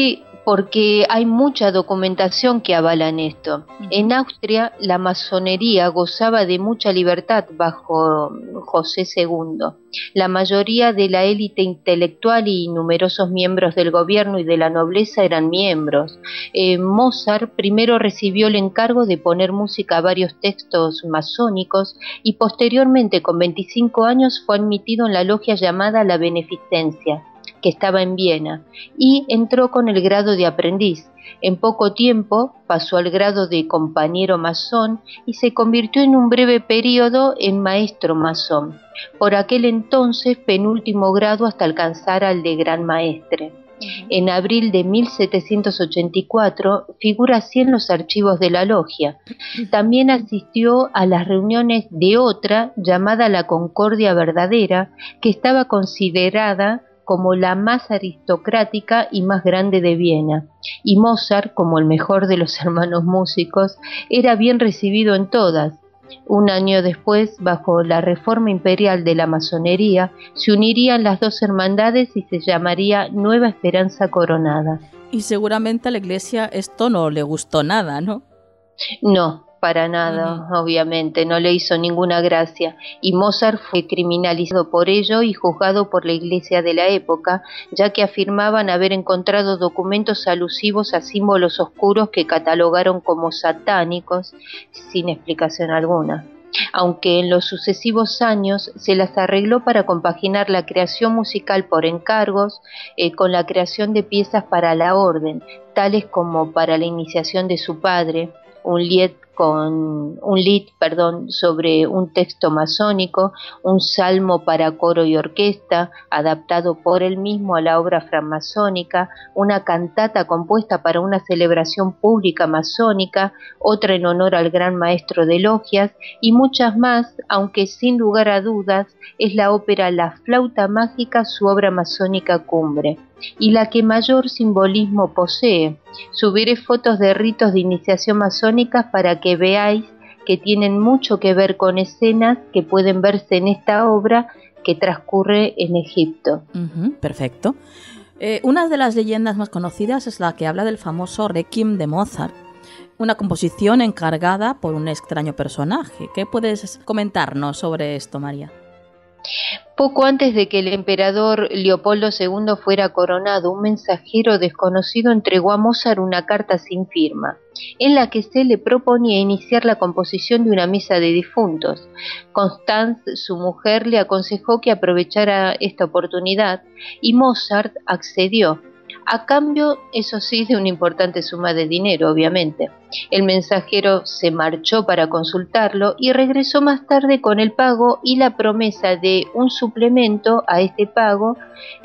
porque hay mucha documentación que avalan esto. En Austria, la masonería gozaba de mucha libertad bajo José II. La mayoría de la élite intelectual y numerosos miembros del gobierno y de la nobleza eran miembros. Mozart primero recibió el encargo de poner música a varios textos masónicos y posteriormente, con 25 años, fue admitido en la logia llamada La Beneficencia, que estaba en Viena, y entró con el grado de aprendiz. En poco tiempo pasó al grado de compañero masón y se convirtió en un breve periodo en maestro masón, por aquel entonces penúltimo grado hasta alcanzar al de gran maestre. En abril de 1784 figura así en los archivos de la logia. También asistió a las reuniones de otra llamada la Concordia Verdadera, que estaba considerada como la más aristocrática y más grande de Viena, y Mozart, como el mejor de los hermanos músicos, era bien recibido en todas. Un año después, bajo la reforma imperial de la masonería, se unirían las dos hermandades y se llamaría Nueva Esperanza Coronada. Y seguramente a la Iglesia esto no le gustó nada, ¿no? No, para nada, obviamente, no le hizo ninguna gracia, y Mozart fue criminalizado por ello y juzgado por la Iglesia de la época, ya que afirmaban haber encontrado documentos alusivos a símbolos oscuros que catalogaron como satánicos, sin explicación alguna. Aunque en los sucesivos años se las arregló para compaginar la creación musical por encargos con la creación de piezas para la orden, tales como para la iniciación de su padre, un lied sobre un texto masónico, un salmo para coro y orquesta, adaptado por él mismo a la obra francmasónica, una cantata compuesta para una celebración pública masónica, otra en honor al gran maestro de logias, y muchas más, aunque sin lugar a dudas es la ópera La Flauta Mágica su obra masónica cumbre, y la que mayor simbolismo posee. Subiré fotos de ritos de iniciación masónicas para que veáis que tienen mucho que ver con escenas que pueden verse en esta obra que transcurre en Egipto. Perfecto. Una de las leyendas más conocidas es la que habla del famoso Requiem de Mozart, una composición encargada por un extraño personaje. ¿Qué puedes comentarnos sobre esto, María? Poco antes de que el emperador Leopoldo II fuera coronado, un mensajero desconocido entregó a Mozart una carta sin firma, en la que se le proponía iniciar la composición de una misa de difuntos. Constance, su mujer, le aconsejó que aprovechara esta oportunidad, y Mozart accedió, a cambio, eso sí, de una importante suma de dinero, obviamente. El mensajero se marchó para consultarlo y regresó más tarde con el pago y la promesa de un suplemento a este pago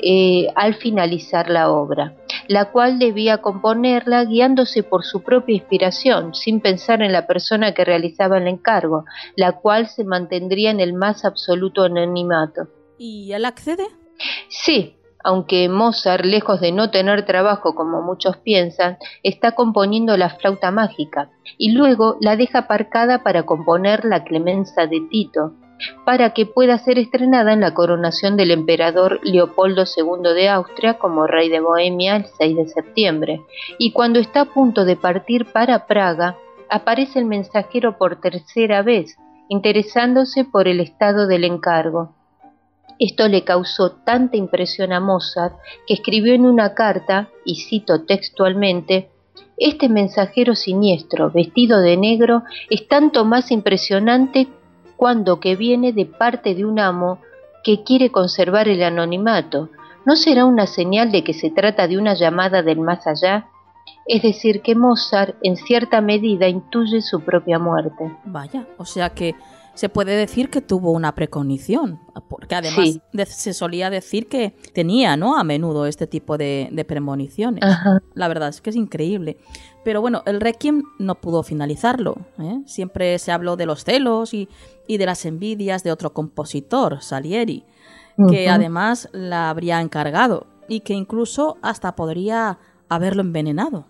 al finalizar la obra, la cual debía componerla guiándose por su propia inspiración, sin pensar en la persona que realizaba el encargo, la cual se mantendría en el más absoluto anonimato. ¿Y él accede? Sí. Aunque Mozart, lejos de no tener trabajo como muchos piensan, está componiendo la Flauta Mágica y luego la deja aparcada para componer la Clemenza de Tito, para que pueda ser estrenada en la coronación del emperador Leopoldo II de Austria como rey de Bohemia el 6 de septiembre. Y cuando está a punto de partir para Praga, aparece el mensajero por tercera vez, interesándose por el estado del encargo. Esto le causó tanta impresión a Mozart que escribió en una carta, y cito textualmente: «Este mensajero siniestro, vestido de negro, es tanto más impresionante cuando que viene de parte de un amo que quiere conservar el anonimato. ¿No será una señal de que se trata de una llamada del más allá?» Es decir, que Mozart en cierta medida intuye su propia muerte. Vaya, o sea que se puede decir que tuvo una precognición, porque además sí. Se solía decir que tenía, ¿no?, a menudo este tipo de premoniciones. Ajá. La verdad es que es increíble. Pero bueno, el Requiem no pudo finalizarlo, ¿eh? Siempre se habló de los celos y de las envidias de otro compositor, Salieri, que además la habría encargado y que incluso hasta podría haberlo envenenado.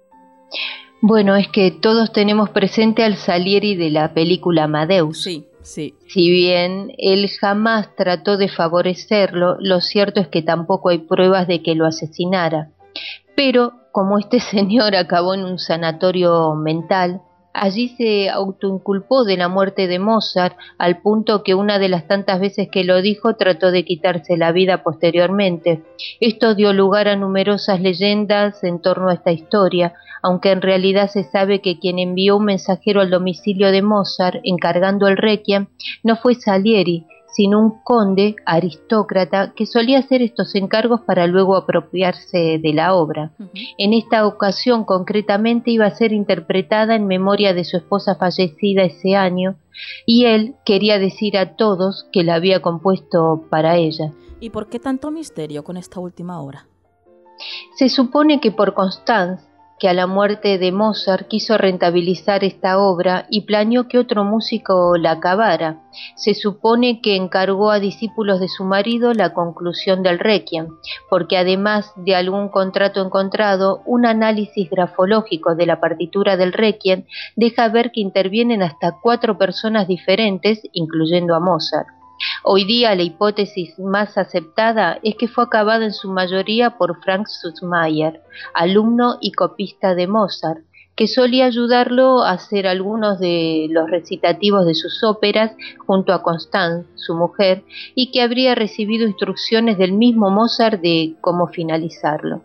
Bueno, es que todos tenemos presente al Salieri de la película Amadeus. Sí, sí. Si bien él jamás trató de favorecerlo, lo cierto es que tampoco hay pruebas de que lo asesinara. Pero, como este señor acabó en un sanatorio mental, allí se autoinculpó de la muerte de Mozart, al punto que una de las tantas veces que lo dijo trató de quitarse la vida posteriormente. Esto dio lugar a numerosas leyendas en torno a esta historia, aunque en realidad se sabe que quien envió un mensajero al domicilio de Mozart encargando el requiem no fue Salieri, sino un conde aristócrata que solía hacer estos encargos para luego apropiarse de la obra. En esta ocasión concretamente iba a ser interpretada en memoria de su esposa fallecida ese año, y él quería decir a todos que la había compuesto para ella. ¿Y por qué tanto misterio con esta última obra? Se supone que por Constanze, que a la muerte de Mozart quiso rentabilizar esta obra y planeó que otro músico la acabara. Se supone que encargó a discípulos de su marido la conclusión del requiem, porque además de algún contrato encontrado, un análisis grafológico de la partitura del requiem deja ver que intervienen hasta 4 personas diferentes, incluyendo a Mozart. Hoy día la hipótesis más aceptada es que fue acabada en su mayoría por Franz Süssmayr, alumno y copista de Mozart, que solía ayudarlo a hacer algunos de los recitativos de sus óperas junto a Constanze, su mujer, y que habría recibido instrucciones del mismo Mozart de cómo finalizarlo.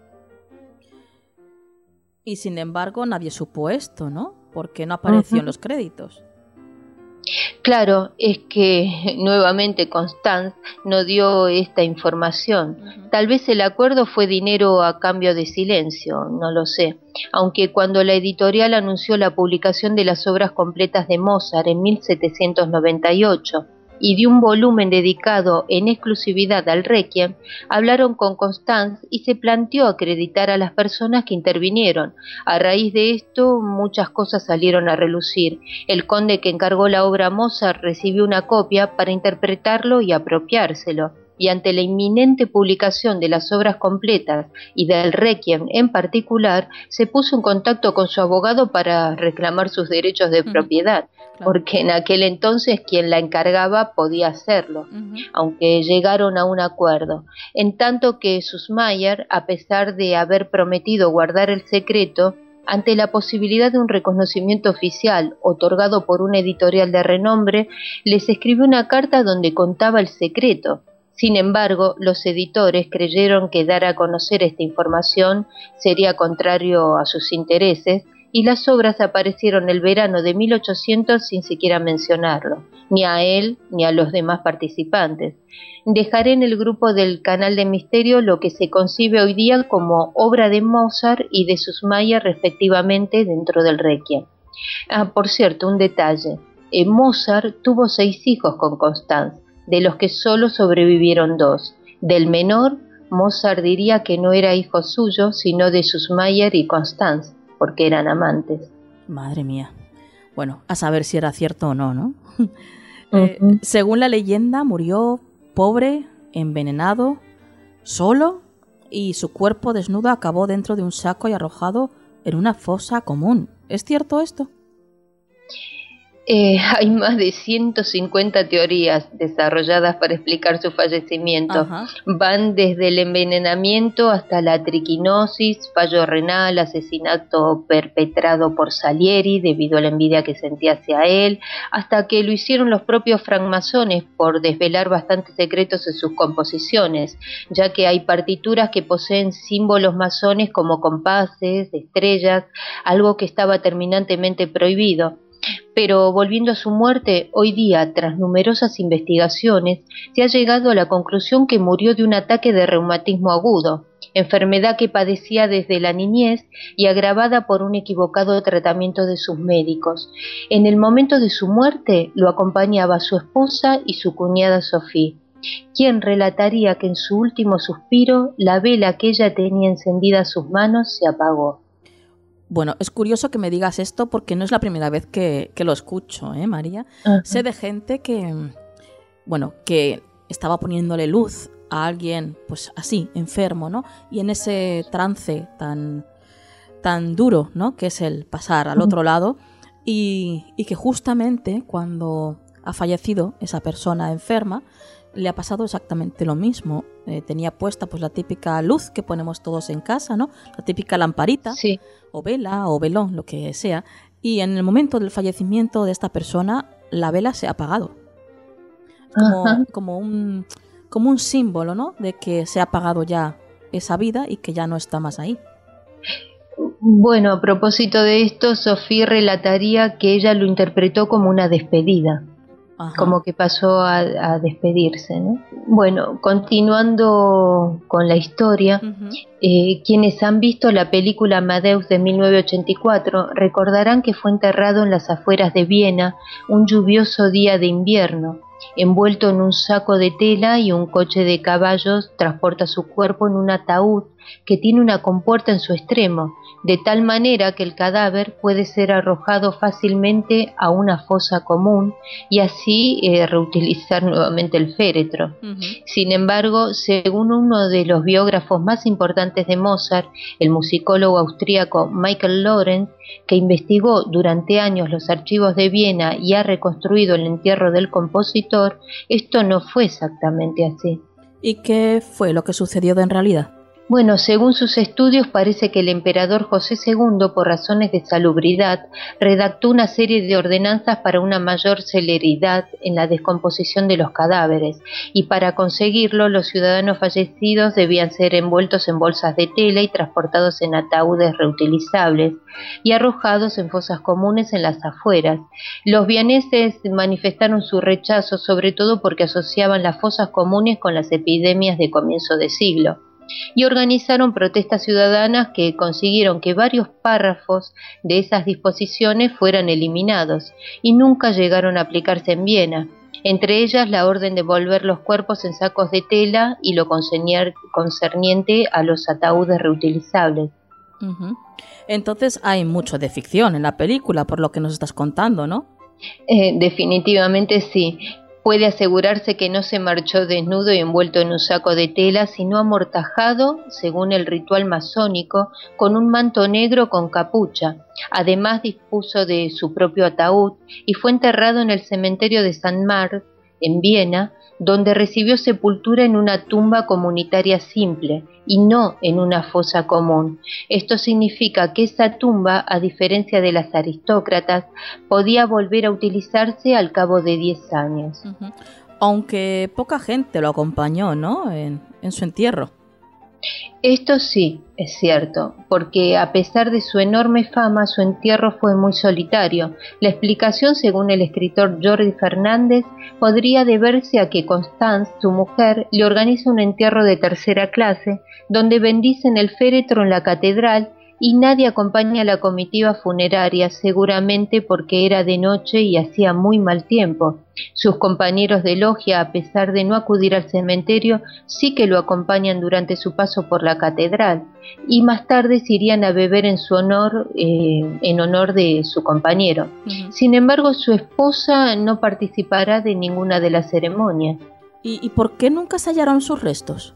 Y sin embargo nadie supo esto, ¿no? Porque no apareció en los créditos. Claro, es que nuevamente Constanze no dio esta información. Tal vez el acuerdo fue dinero a cambio de silencio, no lo sé. Aunque cuando la editorial anunció la publicación de las obras completas de Mozart en 1798 y de un volumen dedicado en exclusividad al requiem, hablaron con Constanze y se planteó acreditar a las personas que intervinieron. A raíz de esto, muchas cosas salieron a relucir. El conde que encargó la obra a Mozart recibió una copia para interpretarlo y apropiárselo. Y ante la inminente publicación de las obras completas y del requiem en particular, se puso en contacto con su abogado para reclamar sus derechos de propiedad, porque en aquel entonces quien la encargaba podía hacerlo, aunque llegaron a un acuerdo. En tanto que Süssmayr, a pesar de haber prometido guardar el secreto, ante la posibilidad de un reconocimiento oficial otorgado por una editorial de renombre, les escribió una carta donde contaba el secreto. Sin embargo, los editores creyeron que dar a conocer esta información sería contrario a sus intereses y las obras aparecieron el verano de 1800 sin siquiera mencionarlo, ni a él ni a los demás participantes. Dejaré en el grupo del Canal de Misterio lo que se concibe hoy día como obra de Mozart y de Süssmayr respectivamente dentro del requiem. Por cierto, un detalle. Mozart tuvo 6 hijos con Constanze, de los que solo sobrevivieron 2. Del menor, Mozart diría que no era hijo suyo, sino de Süssmayr y Constanze, porque eran amantes. Madre mía. Bueno, a saber si era cierto o no, ¿no? Según la leyenda, murió pobre, envenenado, solo, y su cuerpo desnudo acabó dentro de un saco y arrojado en una fosa común. ¿Es cierto esto? Hay más de 150 teorías desarrolladas para explicar su fallecimiento. Van desde el envenenamiento hasta la triquinosis, fallo renal, asesinato perpetrado por Salieri debido a la envidia que sentía hacia él, hasta que lo hicieron los propios francmasones por desvelar bastantes secretos en sus composiciones, ya que hay partituras que poseen símbolos masones como compases, estrellas, algo que estaba terminantemente prohibido. Pero volviendo a su muerte, hoy día, tras numerosas investigaciones, se ha llegado a la conclusión que murió de un ataque de reumatismo agudo, enfermedad que padecía desde la niñez y agravada por un equivocado tratamiento de sus médicos. En el momento de su muerte lo acompañaba su esposa y su cuñada Sophie, quien relataría que en su último suspiro la vela que ella tenía encendida a sus manos se apagó. Bueno, es curioso que me digas esto porque no es la primera vez que lo escucho, María. Sé de gente que estaba poniéndole luz a alguien, pues así, enfermo, ¿no? Y en ese trance tan duro, ¿no? Que es el pasar al otro lado y que justamente cuando ha fallecido esa persona enferma, le ha pasado exactamente lo mismo. Tenía puesta pues la típica luz que ponemos todos en casa, ¿no? La típica lamparita, sí, o vela o velón, lo que sea. Y en el momento del fallecimiento de esta persona, la vela se ha apagado. Como un símbolo, ¿no? De que se ha apagado ya esa vida y que ya no está más ahí. Bueno, a propósito de esto, Sophie relataría que ella lo interpretó como una despedida. Ajá. Como que pasó a despedirse, ¿no? Bueno, continuando con la historia, quienes han visto la película Amadeus de 1984 recordarán que fue enterrado en las afueras de Viena un lluvioso día de invierno. Envuelto en un saco de tela y un coche de caballos transporta su cuerpo en un ataúd que tiene una compuerta en su extremo, de tal manera que el cadáver puede ser arrojado fácilmente a una fosa común y así reutilizar nuevamente el féretro. Sin embargo, según uno de los biógrafos más importantes de Mozart, el musicólogo austríaco Michael Lorenz, que investigó durante años los archivos de Viena y ha reconstruido el entierro del compositor, esto no fue exactamente así. ¿Y qué fue lo que sucedió en realidad? Bueno, según sus estudios parece que el emperador José II, por razones de salubridad, redactó una serie de ordenanzas para una mayor celeridad en la descomposición de los cadáveres, y para conseguirlo los ciudadanos fallecidos debían ser envueltos en bolsas de tela y transportados en ataúdes reutilizables y arrojados en fosas comunes en las afueras. Los vieneses manifestaron su rechazo, sobre todo porque asociaban las fosas comunes con las epidemias de comienzo de siglo, y organizaron protestas ciudadanas que consiguieron que varios párrafos de esas disposiciones fueran eliminados y nunca llegaron a aplicarse en Viena, entre ellas la orden de volver los cuerpos en sacos de tela y lo concerniente a los ataúdes reutilizables. Entonces hay mucho de ficción en la película, por lo que nos estás contando, ¿no? Definitivamente sí. Puede asegurarse que no se marchó desnudo y envuelto en un saco de tela, sino amortajado, según el ritual masónico, con un manto negro con capucha. Además dispuso de su propio ataúd y fue enterrado en el cementerio de San Marx, en Viena, donde recibió sepultura en una tumba comunitaria simple y no en una fosa común. Esto significa que esa tumba, a diferencia de las aristócratas, podía volver a utilizarse al cabo de 10 años. Aunque poca gente lo acompañó, ¿no?, en su entierro. Esto sí, es cierto, porque a pesar de su enorme fama, su entierro fue muy solitario. La explicación, según el escritor Jordi Fernández, podría deberse a que Constance, su mujer, le organiza un entierro de tercera clase, donde bendicen el féretro en la catedral y nadie acompaña a la comitiva funeraria, seguramente porque era de noche y hacía muy mal tiempo. Sus compañeros de logia, a pesar de no acudir al cementerio, sí que lo acompañan durante su paso por la catedral, y más tarde se irían a beber en su honor, en honor de su compañero. Sin embargo, su esposa no participará de ninguna de las ceremonias. ¿Y por qué nunca se hallaron sus restos?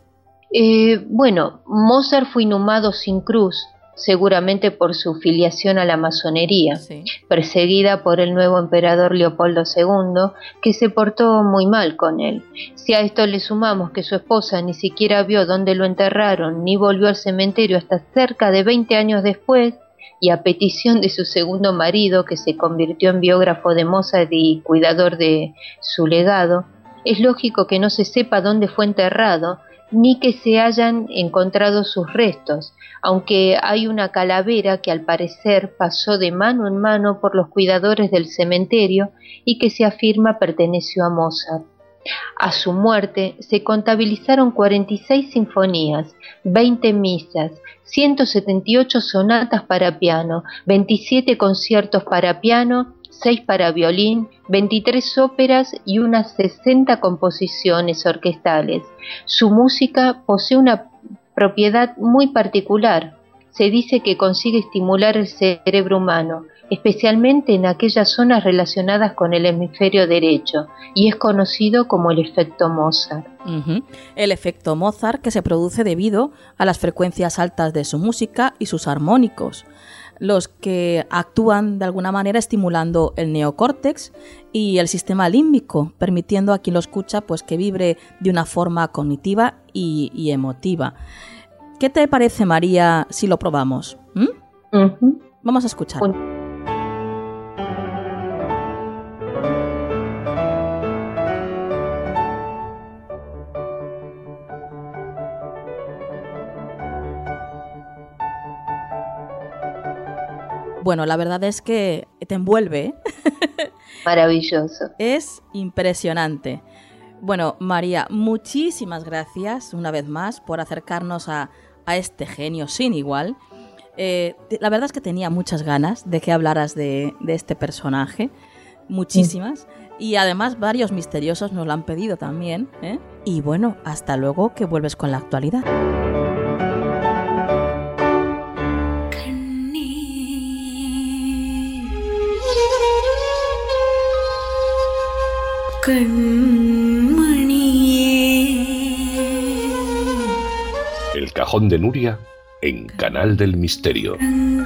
Bueno, Mozart fue inhumado sin cruz, seguramente por su filiación a la masonería, sí, perseguida por el nuevo emperador Leopoldo II, que se portó muy mal con él. Si a esto le sumamos que su esposa ni siquiera vio dónde lo enterraron, ni volvió al cementerio hasta cerca de 20 años después, y a petición de su segundo marido, que se convirtió en biógrafo de Mozart y cuidador de su legado, es lógico que no se sepa dónde fue enterrado, ni que se hayan encontrado sus restos, aunque hay una calavera que al parecer pasó de mano en mano por los cuidadores del cementerio y que se afirma perteneció a Mozart. A su muerte se contabilizaron 46 sinfonías, 20 misas, 178 sonatas para piano, 27 conciertos para piano, 6 para violín, 23 óperas y unas 60 composiciones orquestales. Su música posee una propiedad muy particular. Se dice que consigue estimular el cerebro humano, especialmente en aquellas zonas relacionadas con el hemisferio derecho, y es conocido como el efecto Mozart. El efecto Mozart, que se produce debido a las frecuencias altas de su música y sus armónicos. los que actúan de alguna manera estimulando el neocórtex y el sistema límbico, permitiendo a quien lo escucha pues que vibre de una forma cognitiva y emotiva. ¿Qué te parece, María, si lo probamos? Vamos a escuchar. Bueno, la verdad es que te envuelve. Maravilloso. Es impresionante. Bueno, María, muchísimas gracias una vez más por acercarnos a este genio sin igual. La verdad es que tenía muchas ganas de que hablaras de este personaje. Muchísimas. Y además varios misteriosos nos lo han pedido también. Y bueno, hasta luego, que vuelves con la actualidad. El cajón de Nuria en Canal del Misterio.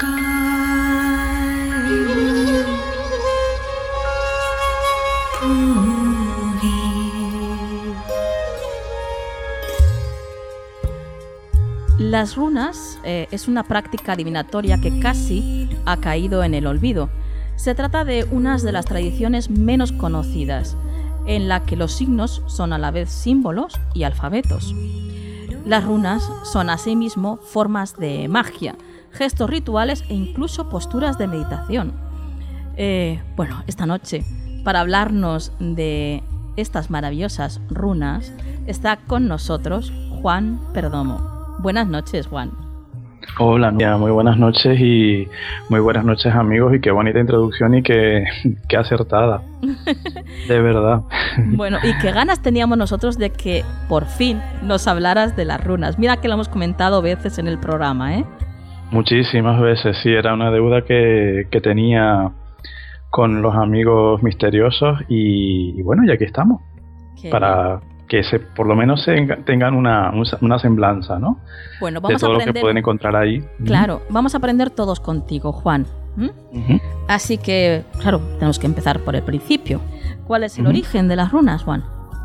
Las runas es una práctica adivinatoria que casi ha caído en el olvido. Se trata de una de las tradiciones menos conocidas, en la que los signos son a la vez símbolos y alfabetos. Las runas son asimismo formas de magia, gestos rituales e incluso posturas de meditación. Bueno, esta noche, para hablarnos de estas maravillosas runas, está con nosotros Juan Perdomo. Buenas noches, Juan. Hola, muy buenas noches y muy buenas noches, amigos, y qué bonita introducción y qué acertada, de verdad. Bueno, y qué ganas teníamos nosotros de que por fin nos hablaras de las runas. Mira que lo hemos comentado veces en el programa, ¿eh? Muchísimas veces, sí, era una deuda que tenía con los amigos misteriosos y bueno, y aquí estamos, para que por lo menos tengan una semblanza, ¿no? Bueno, vamos de todo a aprender, lo que pueden encontrar ahí. Claro, vamos a aprender todos contigo, Juan. Así que, claro, tenemos que empezar por el principio. ¿Cuál es el origen de las runas, Juan?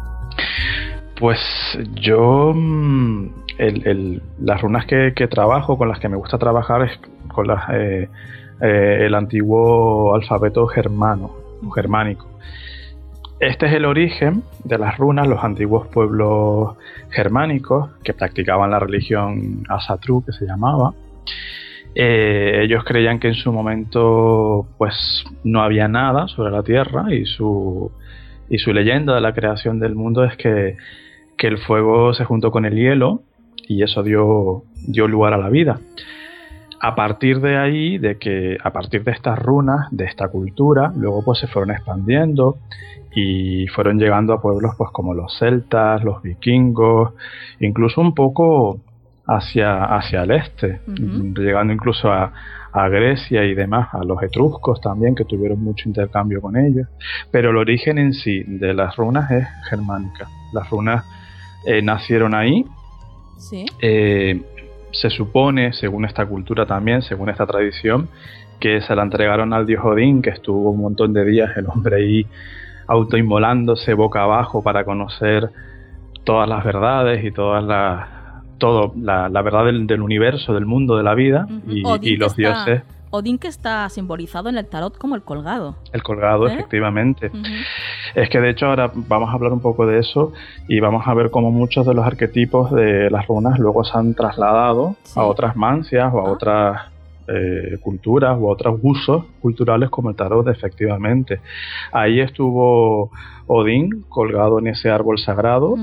Pues yo, las runas que trabajo, con las que me gusta trabajar, es con el antiguo alfabeto germánico. Este es el origen de las runas. Los antiguos pueblos germánicos que practicaban la religión Asatru, que se llamaba, ellos creían que en su momento pues no había nada sobre la Tierra y su leyenda de la creación del mundo es que el fuego se juntó con el hielo y eso dio lugar a la vida. A partir de ahí, a partir de estas runas, de esta cultura, luego pues se fueron expandiendo y fueron llegando a pueblos pues como los celtas, los vikingos, incluso un poco hacia el este, llegando incluso a Grecia y demás, a los etruscos también, que tuvieron mucho intercambio con ellos. Pero el origen en sí de las runas es germánica. Las runas nacieron ahí. Sí. Se supone, según esta cultura también, según esta tradición, que se la entregaron al dios Odín, que estuvo un montón de días el hombre ahí autoinmolándose boca abajo para conocer todas las verdades y la verdad del universo, del mundo, de la vida, y los dioses. Odín, que está simbolizado en el tarot como el colgado. El colgado, efectivamente. Es que de hecho ahora vamos a hablar un poco de eso y vamos a ver cómo muchos de los arquetipos de las runas luego se han trasladado a otras mancias o a otras culturas o a otros usos culturales como el tarot, efectivamente. Ahí estuvo Odín colgado en ese árbol sagrado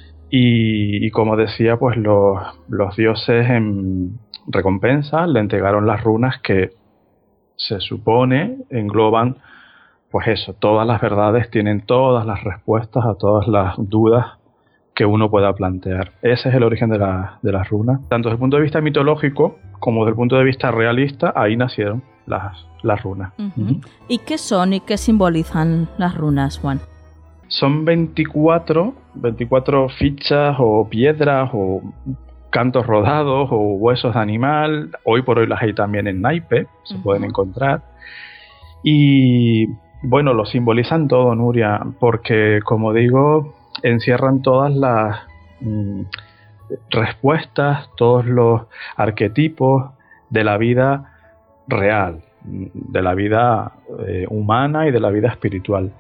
y como decía, pues los dioses en recompensa le entregaron las runas que se supone engloban, pues eso, todas las verdades, tienen todas las respuestas a todas las dudas que uno pueda plantear. Ese es el origen de las runas. Tanto desde el punto de vista mitológico como desde el punto de vista realista, ahí nacieron las runas. ¿Y qué son y qué simbolizan las runas, Juan? Son 24 fichas o piedras o cantos rodados o huesos de animal. Hoy por hoy las hay también en naipe, se pueden encontrar. Y bueno, lo simbolizan todo, Nuria, porque como digo, encierran todas las respuestas, todos los arquetipos de la vida real, de la vida humana y de la vida espiritual.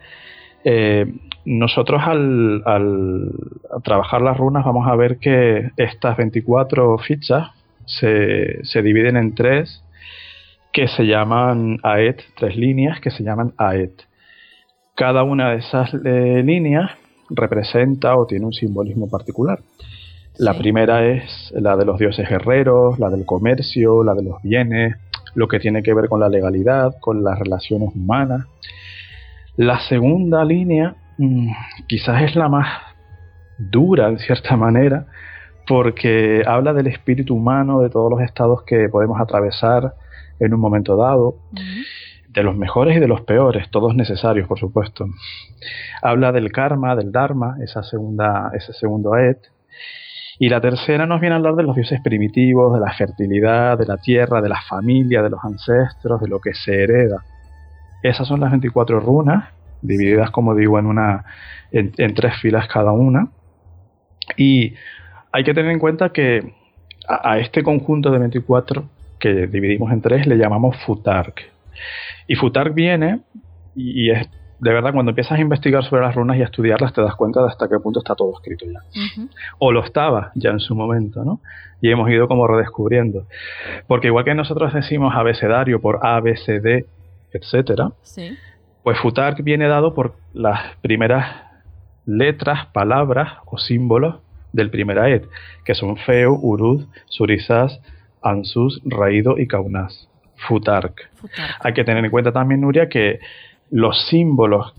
Nosotros al trabajar las runas vamos a ver que estas 24 fichas se dividen en 3 que se llaman Aet, 3 líneas que se llaman Aet. Cada una de esas líneas representa o tiene un simbolismo particular. La primera es la de los dioses guerreros, la del comercio, la de los bienes, lo que tiene que ver con la legalidad, con las relaciones humanas. La segunda línea quizás es la más dura en cierta manera, porque habla del espíritu humano, de todos los estados que podemos atravesar en un momento dado, de los mejores y de los peores, todos necesarios, por supuesto. Habla del karma, del dharma, ese segundo aet. Y la tercera nos viene a hablar de los dioses primitivos, de la fertilidad, de la tierra, de la familia, de los ancestros, de lo que se hereda. Esas son las 24 runas, divididas, como digo, en 3 filas cada una. Y hay que tener en cuenta que a este conjunto de 24 que dividimos en 3 le llamamos Futhark. Y Futhark viene, y es de verdad, cuando empiezas a investigar sobre las runas y a estudiarlas, te das cuenta de hasta qué punto está todo escrito ya. O lo estaba ya en su momento, ¿no? Y hemos ido como redescubriendo. Porque igual que nosotros decimos abecedario por A, B, C, D, etcétera, pues Futhark viene dado por las primeras letras, palabras o símbolos del primer Aet, que son Feu, Uruz, Surizás, Ansus, Raído y Kaunas. Futhark. Hay que tener en cuenta también, Nuria, que los símbolos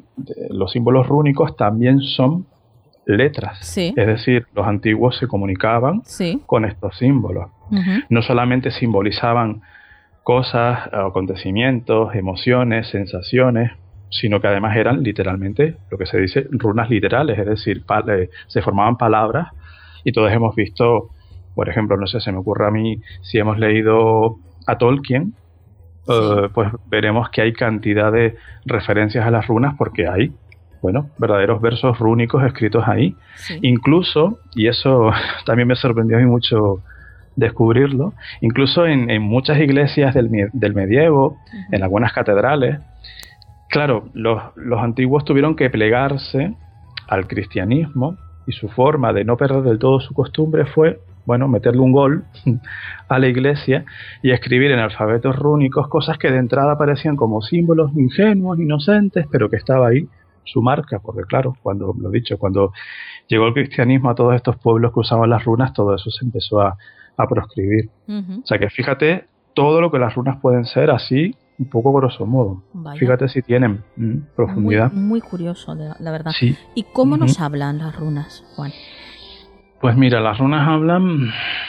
rúnicos también son letras. Es decir, los antiguos se comunicaban con estos símbolos. No solamente simbolizaban cosas, acontecimientos, emociones, sensaciones, sino que además eran literalmente lo que se dice runas literales, es decir, se formaban palabras, y todos hemos visto, por ejemplo, no sé, se me ocurre a mí, si hemos leído a Tolkien, pues veremos que hay cantidad de referencias a las runas, porque hay, bueno, verdaderos versos rúnicos escritos ahí. Incluso, y eso también me sorprendió a mí mucho descubrirlo, incluso en muchas iglesias del medievo, en algunas catedrales, claro, los antiguos tuvieron que plegarse al cristianismo, y su forma de no perder del todo su costumbre fue, bueno, meterle un gol a la iglesia y escribir en alfabetos rúnicos cosas que de entrada parecían como símbolos ingenuos, inocentes, pero que estaba ahí su marca, porque claro, cuando llegó el cristianismo a todos estos pueblos que usaban las runas, todo eso se empezó a proscribir. O sea que fíjate todo lo que las runas pueden ser así, un poco grosso modo. Fíjate si tienen profundidad. Muy curioso, la verdad. ¿Y cómo nos hablan las runas, Juan? Pues mira, las runas hablan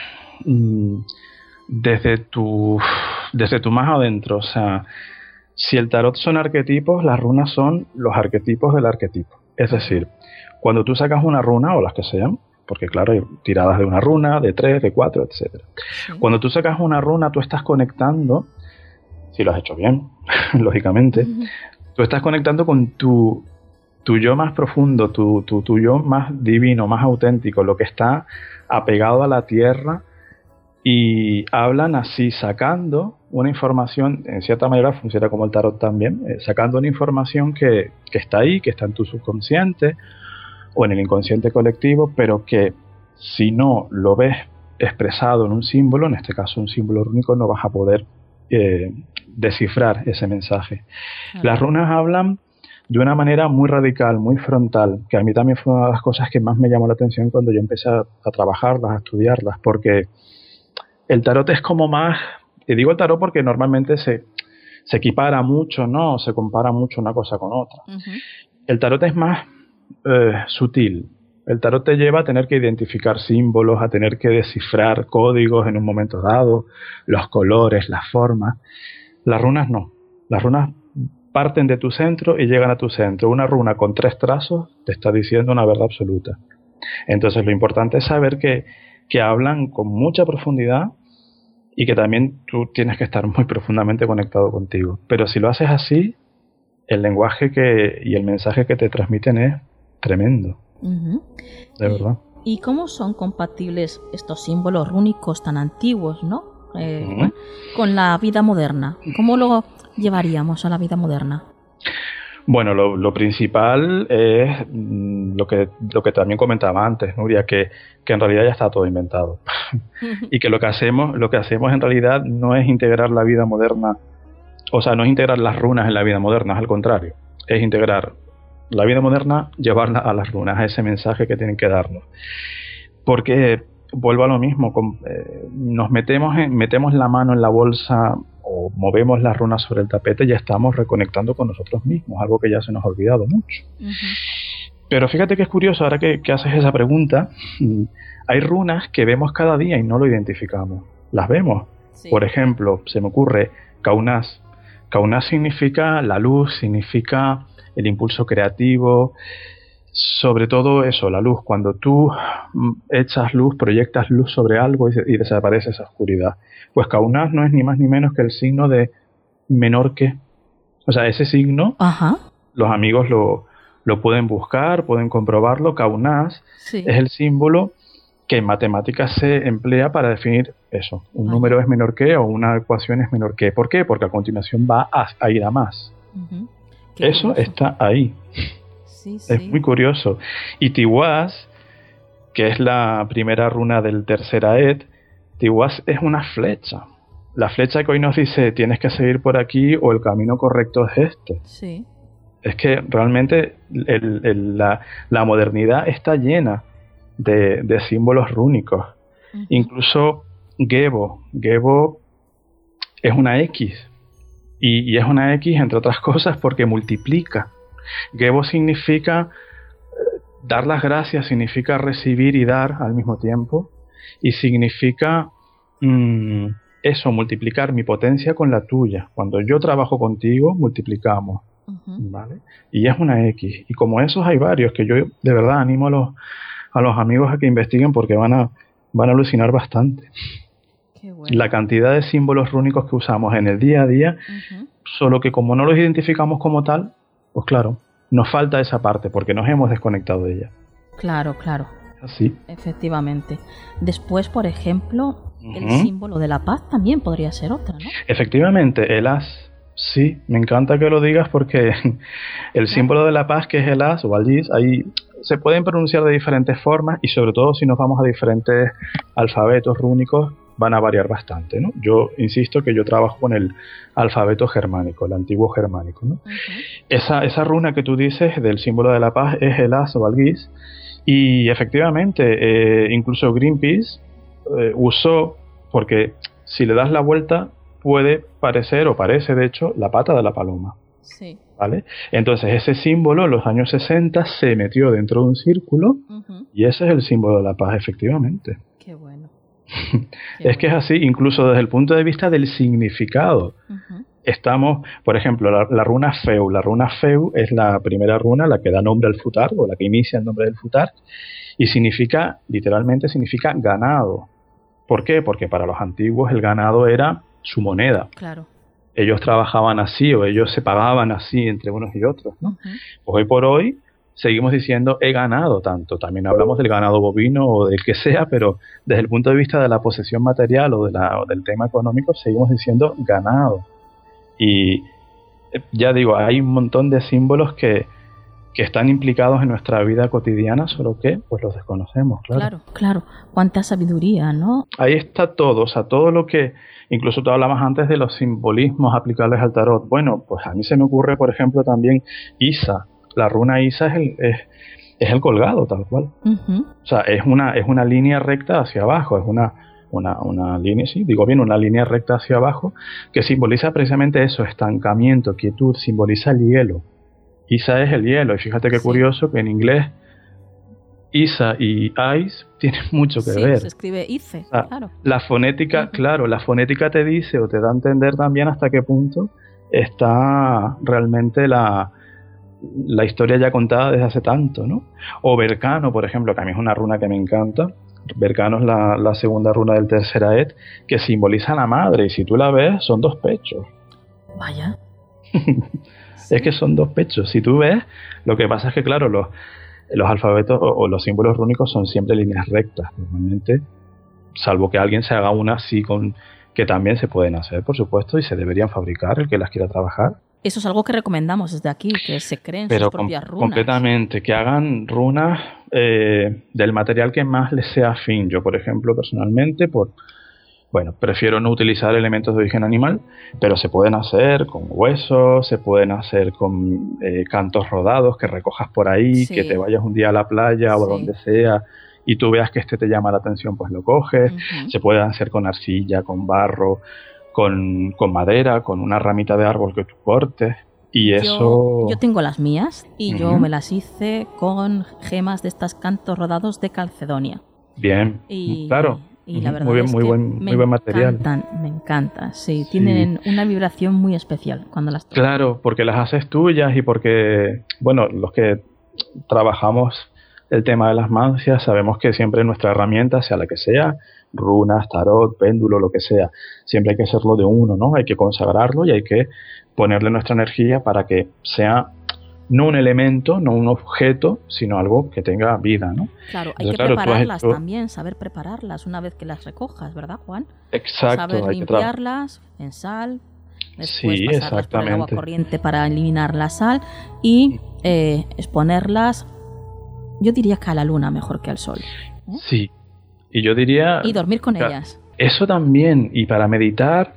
desde tu más adentro. O sea, si el tarot son arquetipos, las runas son los arquetipos del arquetipo. Es decir, cuando tú sacas una runa, o las que sean, porque claro, hay tiradas de una runa, de 3, de 4, etc. Cuando tú sacas una runa, tú estás conectando, si lo has hecho bien, lógicamente, tú estás conectando con tu yo más profundo, tu yo más divino, más auténtico, lo que está apegado a la tierra, y hablan así, sacando una información, en cierta manera funciona como el tarot también, sacando una información que está ahí, que está en tu subconsciente o en el inconsciente colectivo, pero que si no lo ves expresado en un símbolo, en este caso un símbolo rúnico, no vas a poder descifrar ese mensaje. Las runas hablan de una manera muy radical, muy frontal, que a mí también fue una de las cosas que más me llamó la atención cuando yo empecé a trabajarlas, a estudiarlas, porque el tarot es como más, y digo el tarot porque normalmente se equipara mucho, ¿no? Se compara mucho una cosa con otra. El tarot es más sutil. El tarot te lleva a tener que identificar símbolos, a tener que descifrar códigos en un momento dado, los colores, las formas. Las runas no. Las runas parten de tu centro y llegan a tu centro. Una runa con 3 trazos te está diciendo una verdad absoluta. Entonces lo importante es saber que que hablan con mucha profundidad y que también tú tienes que estar muy profundamente conectado contigo. Pero si lo haces así, el lenguaje y el mensaje que te transmiten es tremendo. De verdad. ¿Y cómo son compatibles estos símbolos rúnicos tan antiguos, ¿no? Con la vida moderna? ¿Cómo lo llevaríamos a la vida moderna? Bueno, lo principal es lo que también comentaba antes, Nuria, que en realidad ya está todo inventado. Y que lo que hacemos en realidad no es integrar la vida moderna, o sea, no es integrar las runas en la vida moderna, es al contrario. Es integrar la vida moderna, llevarla a las runas, a ese mensaje que tienen que darnos. Porque, vuelvo a lo mismo, nos metemos la mano en la bolsa o movemos las runas sobre el tapete y ya estamos reconectando con nosotros mismos, algo que ya se nos ha olvidado mucho. Pero fíjate que es curioso, ahora que haces esa pregunta, hay runas que vemos cada día y no lo identificamos. Las vemos. Sí. Por ejemplo, se me ocurre Kaunas. Kaunas significa la luz, significa el impulso creativo, sobre todo eso, la luz. Cuando tú echas luz, proyectas luz sobre algo y desaparece esa oscuridad. Pues Kaunas no es ni más ni menos que el signo de menor que. O sea, ese signo, los amigos lo pueden buscar, pueden comprobarlo. Kaunas es el símbolo que en matemáticas se emplea para definir eso. Un número es menor que o una ecuación es menor que. ¿Por qué? Porque a continuación va a ir a más. Eso curioso. Está ahí. Sí. Es muy curioso. Y Tiwaz, que es la primera runa del tercer Aed, Tiwaz es una flecha. La flecha que hoy nos dice tienes que seguir por aquí o el camino correcto es este. Sí. Es que realmente la modernidad está llena de símbolos rúnicos. Incluso Gebo es una X. Y es una X, entre otras cosas, porque multiplica. Gebo significa dar las gracias, significa recibir y dar al mismo tiempo. Y significa eso, multiplicar mi potencia con la tuya. Cuando yo trabajo contigo, multiplicamos. ¿Vale? Y es una X. Y como esos hay varios que yo de verdad animo a los amigos a que investiguen porque van a alucinar bastante. Qué bueno. La cantidad de símbolos rúnicos que usamos en el día a día, solo que como no los identificamos como tal, pues claro, nos falta esa parte porque nos hemos desconectado de ella. Claro. Así. Efectivamente. Después, por ejemplo, el símbolo de la paz también podría ser otra, ¿no? Efectivamente, el as. Sí, me encanta que lo digas porque el símbolo de la paz, que es el as o Algis, ahí se pueden pronunciar de diferentes formas y sobre todo si nos vamos a diferentes alfabetos rúnicos van a variar bastante, ¿no? Yo insisto que yo trabajo con el alfabeto germánico, el antiguo germánico, ¿no? Esa runa que tú dices del símbolo de la paz es el as o Algis y efectivamente incluso Greenpeace usó, porque si le das la vuelta puede parecer, o parece de hecho, la pata de la paloma. Sí. ¿Vale? Entonces ese símbolo en los años 60 se metió dentro de un círculo y ese es el símbolo de la paz, efectivamente. Qué bueno. Es que es así, incluso desde el punto de vista del significado. Estamos, por ejemplo, la runa Feu. La runa Feu es la primera runa, la que da nombre al futar, o la que inicia el nombre del futar, y significa, literalmente significa ganado. ¿Por qué? Porque para los antiguos el ganado era su moneda. Claro. Ellos trabajaban así o ellos se pagaban así entre unos y otros, ¿no? Pues hoy por hoy seguimos diciendo he ganado tanto. También hablamos del ganado bovino o del que sea, pero desde el punto de vista de la posesión material o del tema económico seguimos diciendo ganado. Y ya digo, hay un montón de símbolos que están implicados en nuestra vida cotidiana, solo que pues los desconocemos, claro. Claro. Cuánta sabiduría, ¿no? Ahí está todo, o sea, todo lo que... Incluso tú hablabas antes de los simbolismos aplicables al tarot. Bueno, pues a mí se me ocurre, por ejemplo, también Isa. La runa Isa es el colgado, tal cual. O sea, es una línea recta hacia abajo, es una línea, sí, digo bien, una línea recta hacia abajo que simboliza precisamente eso, estancamiento, quietud, simboliza el hielo. Isa es el hielo, y fíjate qué curioso que en inglés Isa y ice tienen mucho que ver. Se escribe ice, o sea, claro. La fonética, claro, la fonética te dice o te da a entender también hasta qué punto está realmente la historia ya contada desde hace tanto, ¿no? O Berkano, por ejemplo, que a mí es una runa que me encanta. Berkano es la segunda runa del tercer Aed, que simboliza a la madre, y si tú la ves, son 2 pechos. Vaya. Es que son 2 pechos. Si tú ves, lo que pasa es que, claro, los alfabetos o los símbolos rúnicos son siempre líneas rectas, normalmente, salvo que alguien se haga una así que también se pueden hacer, por supuesto, y se deberían fabricar el que las quiera trabajar. Eso es algo que recomendamos desde aquí, que se creen sus propias runas. Completamente, que hagan runas del material que más les sea afín. Yo, por ejemplo, personalmente, prefiero no utilizar elementos de origen animal, pero se pueden hacer con huesos, se pueden hacer con cantos rodados que recojas por ahí, que te vayas un día a la playa o donde sea y tú veas que te llama la atención, pues lo coges. Se pueden hacer con arcilla, con barro, con madera, con una ramita de árbol que tú cortes. Y eso... Yo tengo las mías y yo me las hice con gemas de estas cantos rodados de Calcedonia. Bien, claro. Y la verdad muy buen material. Me encantan, sí. Tienen una vibración muy especial cuando las tocas. Claro, porque las haces tuyas y porque, los que trabajamos el tema de las mancias sabemos que siempre nuestra herramienta, sea la que sea, runas, tarot, péndulo, lo que sea, siempre hay que hacerlo de uno, ¿no? Hay que consagrarlo y hay que ponerle nuestra energía para que sea no un elemento, no un objeto, sino algo que tenga vida, ¿no? Claro, hay que prepararlas también, saber prepararlas una vez que las recojas, ¿verdad, Juan? Exacto. Saber limpiarlas en sal, después pasarlas por el agua corriente para eliminar la sal y exponerlas, yo diría que a la luna mejor que al sol. Sí, y yo diría... Y dormir con ellas. Eso también, y para meditar,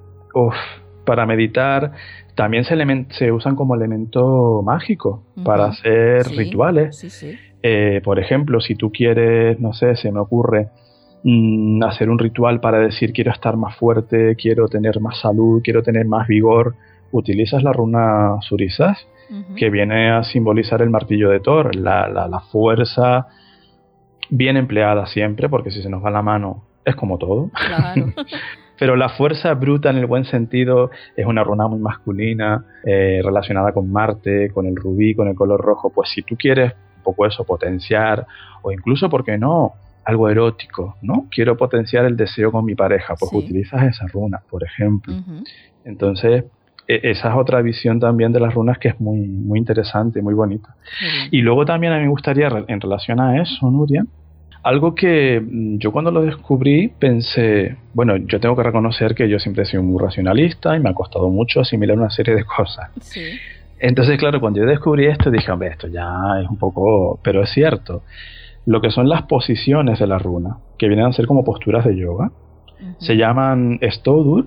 también se usan como elemento mágico para hacer rituales. Sí. Por ejemplo, si tú quieres, no sé, se me ocurre hacer un ritual para decir quiero estar más fuerte, quiero tener más salud, quiero tener más vigor, utilizas la runa Surisas, que viene a simbolizar el martillo de Thor, la fuerza bien empleada siempre, porque si se nos va la mano es como todo. Claro. Pero la fuerza bruta en el buen sentido es una runa muy masculina, relacionada con Marte, con el rubí, con el color rojo. Pues si tú quieres un poco eso, potenciar, o incluso, ¿por qué no?, algo erótico, ¿no? Quiero potenciar el deseo con mi pareja, pues utilizas esa runa, por ejemplo. Entonces, esa es otra visión también de las runas que es muy, muy interesante, muy bonita. Y luego también a mí me gustaría, en relación a eso, Nuria, algo que yo cuando lo descubrí pensé, yo tengo que reconocer que yo siempre he sido muy racionalista y me ha costado mucho asimilar una serie de cosas. Sí. Entonces, claro, cuando yo descubrí esto dije, hombre, esto ya es un poco... Pero es cierto, lo que son las posiciones de la runa, que vienen a ser como posturas de yoga, se llaman Stodur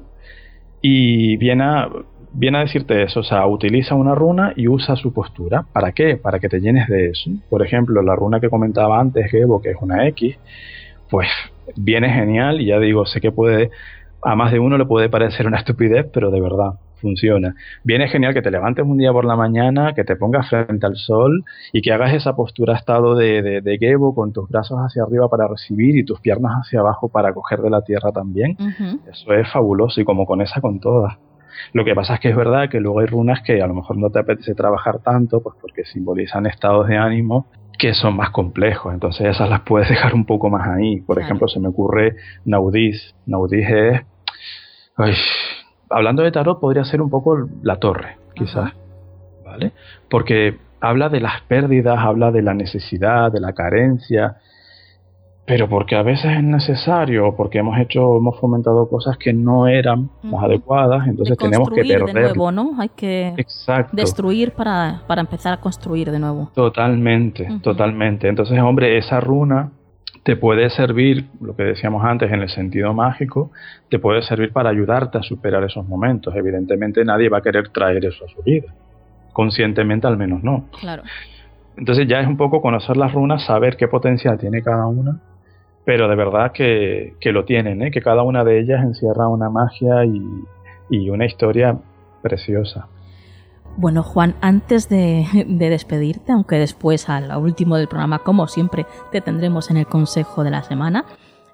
y viene a decirte eso, o sea, utiliza una runa y usa su postura. ¿Para qué? Para que te llenes de eso. Por ejemplo, la runa que comentaba antes, Gebo, que es una X, pues viene genial y ya digo, sé que a más de uno le puede parecer una estupidez, pero de verdad funciona. Viene genial que te levantes un día por la mañana, que te pongas frente al sol y que hagas esa postura estado de Gebo con tus brazos hacia arriba para recibir y tus piernas hacia abajo para coger de la tierra también. Eso es fabuloso y como con esa con todas. Lo que pasa es que es verdad que luego hay runas que a lo mejor no te apetece trabajar tanto, pues porque simbolizan estados de ánimo que son más complejos, entonces esas las puedes dejar un poco más ahí. Por ejemplo, se me ocurre Naudis. Naudis es... hablando de tarot, podría ser un poco la torre, quizás, ¿vale? Porque habla de las pérdidas, habla de la necesidad, de la carencia, pero porque a veces es necesario, porque hemos fomentado cosas que no eran las adecuadas, entonces tenemos que perder. De nuevo, ¿no? Hay que destruir para empezar a construir de nuevo. Totalmente. Entonces, hombre, esa runa te puede servir, lo que decíamos antes, en el sentido mágico, te puede servir para ayudarte a superar esos momentos. Evidentemente nadie va a querer traer eso a su vida, conscientemente al menos no. Claro. Entonces ya es un poco conocer las runas, saber qué potencial tiene cada una, pero de verdad que lo tienen, que cada una de ellas encierra una magia y una historia preciosa. Bueno, Juan, antes de despedirte, aunque después a lo último del programa, como siempre, te tendremos en el consejo de la semana,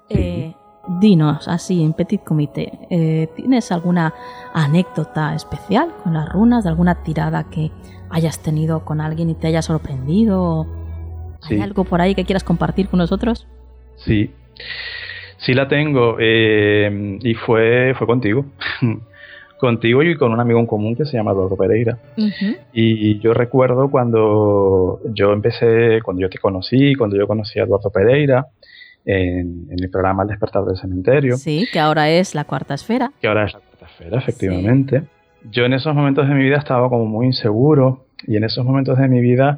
dinos así en petit comité, ¿tienes alguna anécdota especial con las runas, de alguna tirada que hayas tenido con alguien y te haya sorprendido? ¿Hay algo por ahí que quieras compartir con nosotros? Sí, Sí la tengo, y fue contigo. Contigo y con un amigo en común que se llama Eduardo Pereira. Y yo recuerdo cuando yo te conocí, cuando yo conocí a Eduardo Pereira en el programa El Despertar del Cementerio. Sí, que ahora es La Cuarta Esfera. Que ahora es La Cuarta Esfera, efectivamente. Sí. Yo en esos momentos de mi vida estaba como muy inseguro, y en esos momentos de mi vida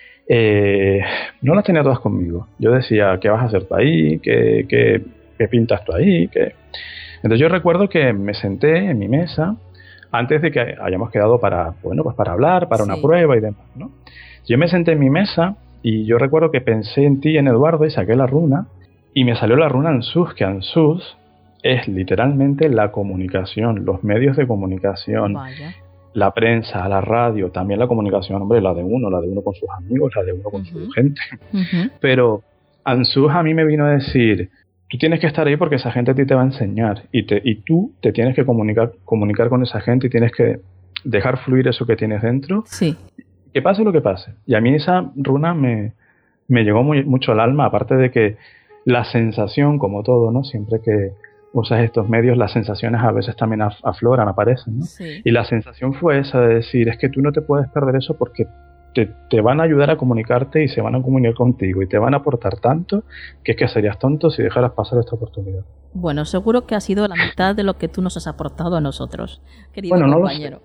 no las tenía todas conmigo. Yo decía, ¿qué vas a hacer tú ahí? ¿Qué pintas tú ahí? Entonces yo recuerdo que me senté en mi mesa antes de que hayamos quedado para hablar, para una prueba y demás, ¿no? Yo me senté en mi mesa y yo recuerdo que pensé en ti, en Eduardo, y saqué la runa y me salió la runa Ansuz, que Ansuz es literalmente la comunicación, los medios de comunicación. Vaya. La prensa, la radio, también la comunicación, hombre, la de uno con sus amigos, la de uno con su gente. Pero Ansuz a mí me vino a decir, tú tienes que estar ahí porque esa gente a ti te va a enseñar y tú te tienes que comunicar con esa gente y tienes que dejar fluir eso que tienes dentro. Sí. Que pase lo que pase. Y a mí esa runa me llegó mucho al alma, aparte de que la sensación, como todo, ¿no? Siempre que usas estos medios, las sensaciones a veces también afloran, aparecen, ¿no? Sí. Y la sensación fue esa de decir, es que tú no te puedes perder eso porque te van a ayudar a comunicarte y se van a comunicar contigo y te van a aportar tanto que es que serías tonto si dejaras pasar esta oportunidad. Bueno, seguro que ha sido la mitad de lo que tú nos has aportado a nosotros, querido compañero.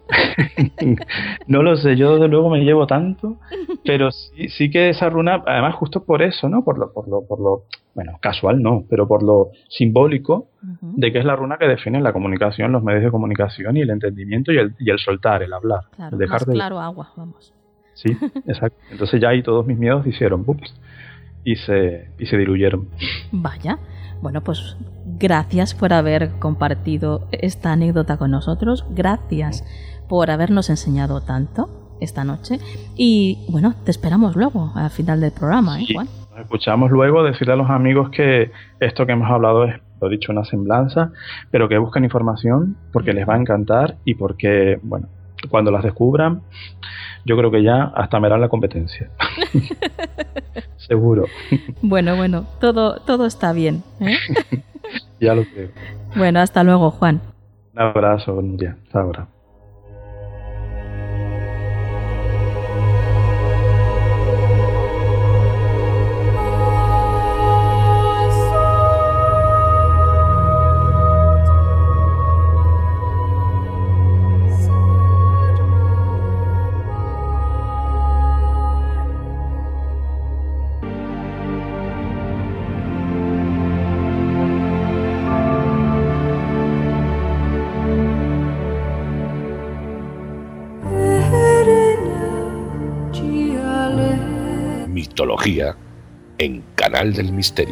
No lo sé, yo desde luego me llevo tanto, pero sí que esa runa, además justo por eso, ¿no? Por lo bueno, casual no, pero por lo simbólico de que es la runa que define la comunicación, los medios de comunicación y el entendimiento y el soltar, el hablar. Claro, el dejar más claro agua, vamos. Sí, exacto. Entonces ya ahí todos mis miedos hicieron ¡pups! y se diluyeron. Vaya. Bueno, pues gracias por haber compartido esta anécdota con nosotros. Gracias por habernos enseñado tanto esta noche. Y bueno, te esperamos luego al final del programa, sí, Juan. Nos escuchamos luego. Decirle a los amigos que esto que hemos hablado es, lo he dicho, una semblanza, pero que busquen información porque les va a encantar y porque, bueno, cuando las descubran, yo creo que ya hasta me harán la competencia. Seguro. Bueno, todo está bien, ¿eh? Ya lo creo. Bueno, hasta luego, Juan. Un abrazo, Nuria. Hasta ahora. Mitología en Canal del Misterio.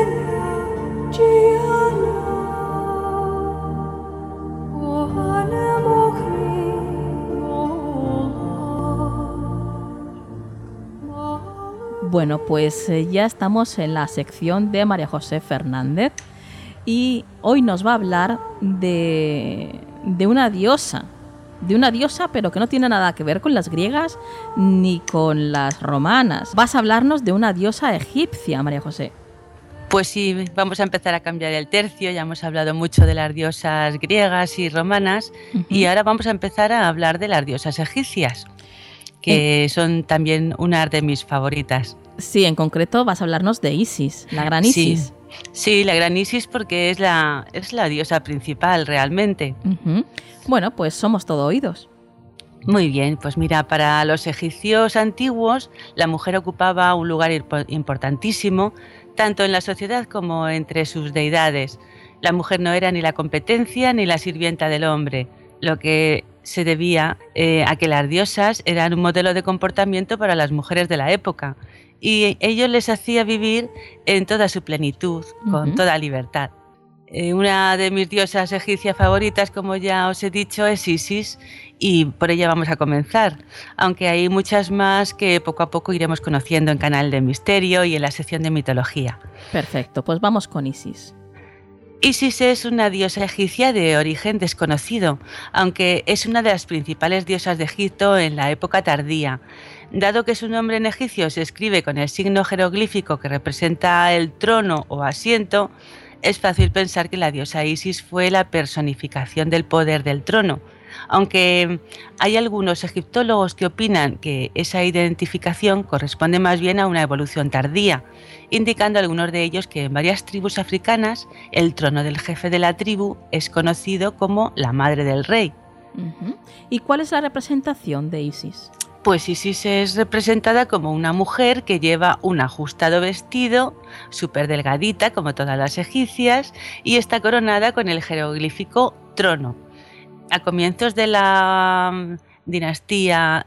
Bueno, pues ya estamos en la sección de María José Fernández y hoy nos va a hablar de una diosa. De una diosa, pero que no tiene nada que ver con las griegas ni con las romanas. Vas a hablarnos de una diosa egipcia, María José. Pues sí, vamos a empezar a cambiar el tercio. Ya hemos hablado mucho de las diosas griegas y romanas y ahora vamos a empezar a hablar de las diosas egipcias, que son también una de mis favoritas. Sí, en concreto vas a hablarnos de Isis, la gran Isis. Sí, la gran Isis porque es la diosa principal realmente. Bueno, pues somos todo oídos. Muy bien, pues mira, para los egipcios antiguos la mujer ocupaba un lugar importantísimo tanto en la sociedad como entre sus deidades. La mujer no era ni la competencia ni la sirvienta del hombre, lo que se debía a que las diosas eran un modelo de comportamiento para las mujeres de la época y ello les hacía vivir en toda su plenitud, con toda libertad. Una de mis diosas egipcias favoritas, como ya os he dicho, es Isis y por ella vamos a comenzar, aunque hay muchas más que poco a poco iremos conociendo en Canal de Misterio y en la sección de mitología. Perfecto, pues vamos con Isis. Isis es una diosa egipcia de origen desconocido, aunque es una de las principales diosas de Egipto en la época tardía. Dado que su nombre en egipcio se escribe con el signo jeroglífico que representa el trono o asiento, es fácil pensar que la diosa Isis fue la personificación del poder del trono, aunque hay algunos egiptólogos que opinan que esa identificación corresponde más bien a una evolución tardía, indicando algunos de ellos que en varias tribus africanas el trono del jefe de la tribu es conocido como la madre del rey. ¿Y cuál es la representación de Isis? Pues Isis es representada como una mujer que lleva un ajustado vestido, súper delgadita como todas las egipcias, y está coronada con el jeroglífico trono. A comienzos de la dinastía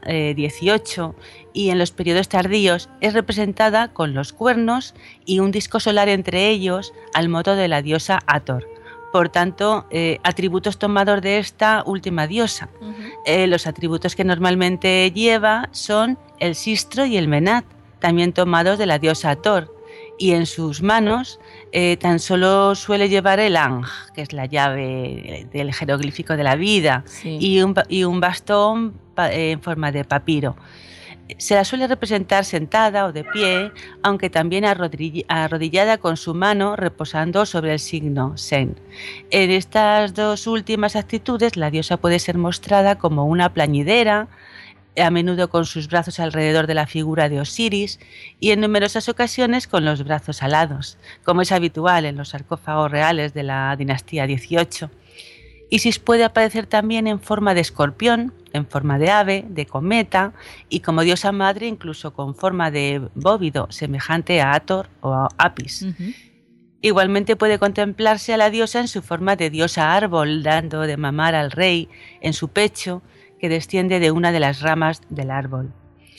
18 y en los periodos tardíos es representada con los cuernos y un disco solar entre ellos al modo de la diosa Hathor. Por tanto, atributos tomados de esta última diosa. Los atributos que normalmente lleva son el sistro y el menat, también tomados de la diosa Hathor. Y en sus manos tan solo suele llevar el Ang, que es la llave del jeroglífico de la vida, sí, y un bastón en forma de papiro. Se la suele representar sentada o de pie, aunque también arrodillada con su mano reposando sobre el signo Sen. En estas dos últimas actitudes, la diosa puede ser mostrada como una plañidera, a menudo con sus brazos alrededor de la figura de Osiris y en numerosas ocasiones con los brazos alados, como es habitual en los sarcófagos reales de la dinastía 18. Isis puede aparecer también en forma de escorpión, en forma de ave, de cometa y como diosa madre incluso con forma de bóvido semejante a Hathor o a Apis. Igualmente puede contemplarse a la diosa en su forma de diosa árbol, dando de mamar al rey en su pecho, que desciende de una de las ramas del árbol.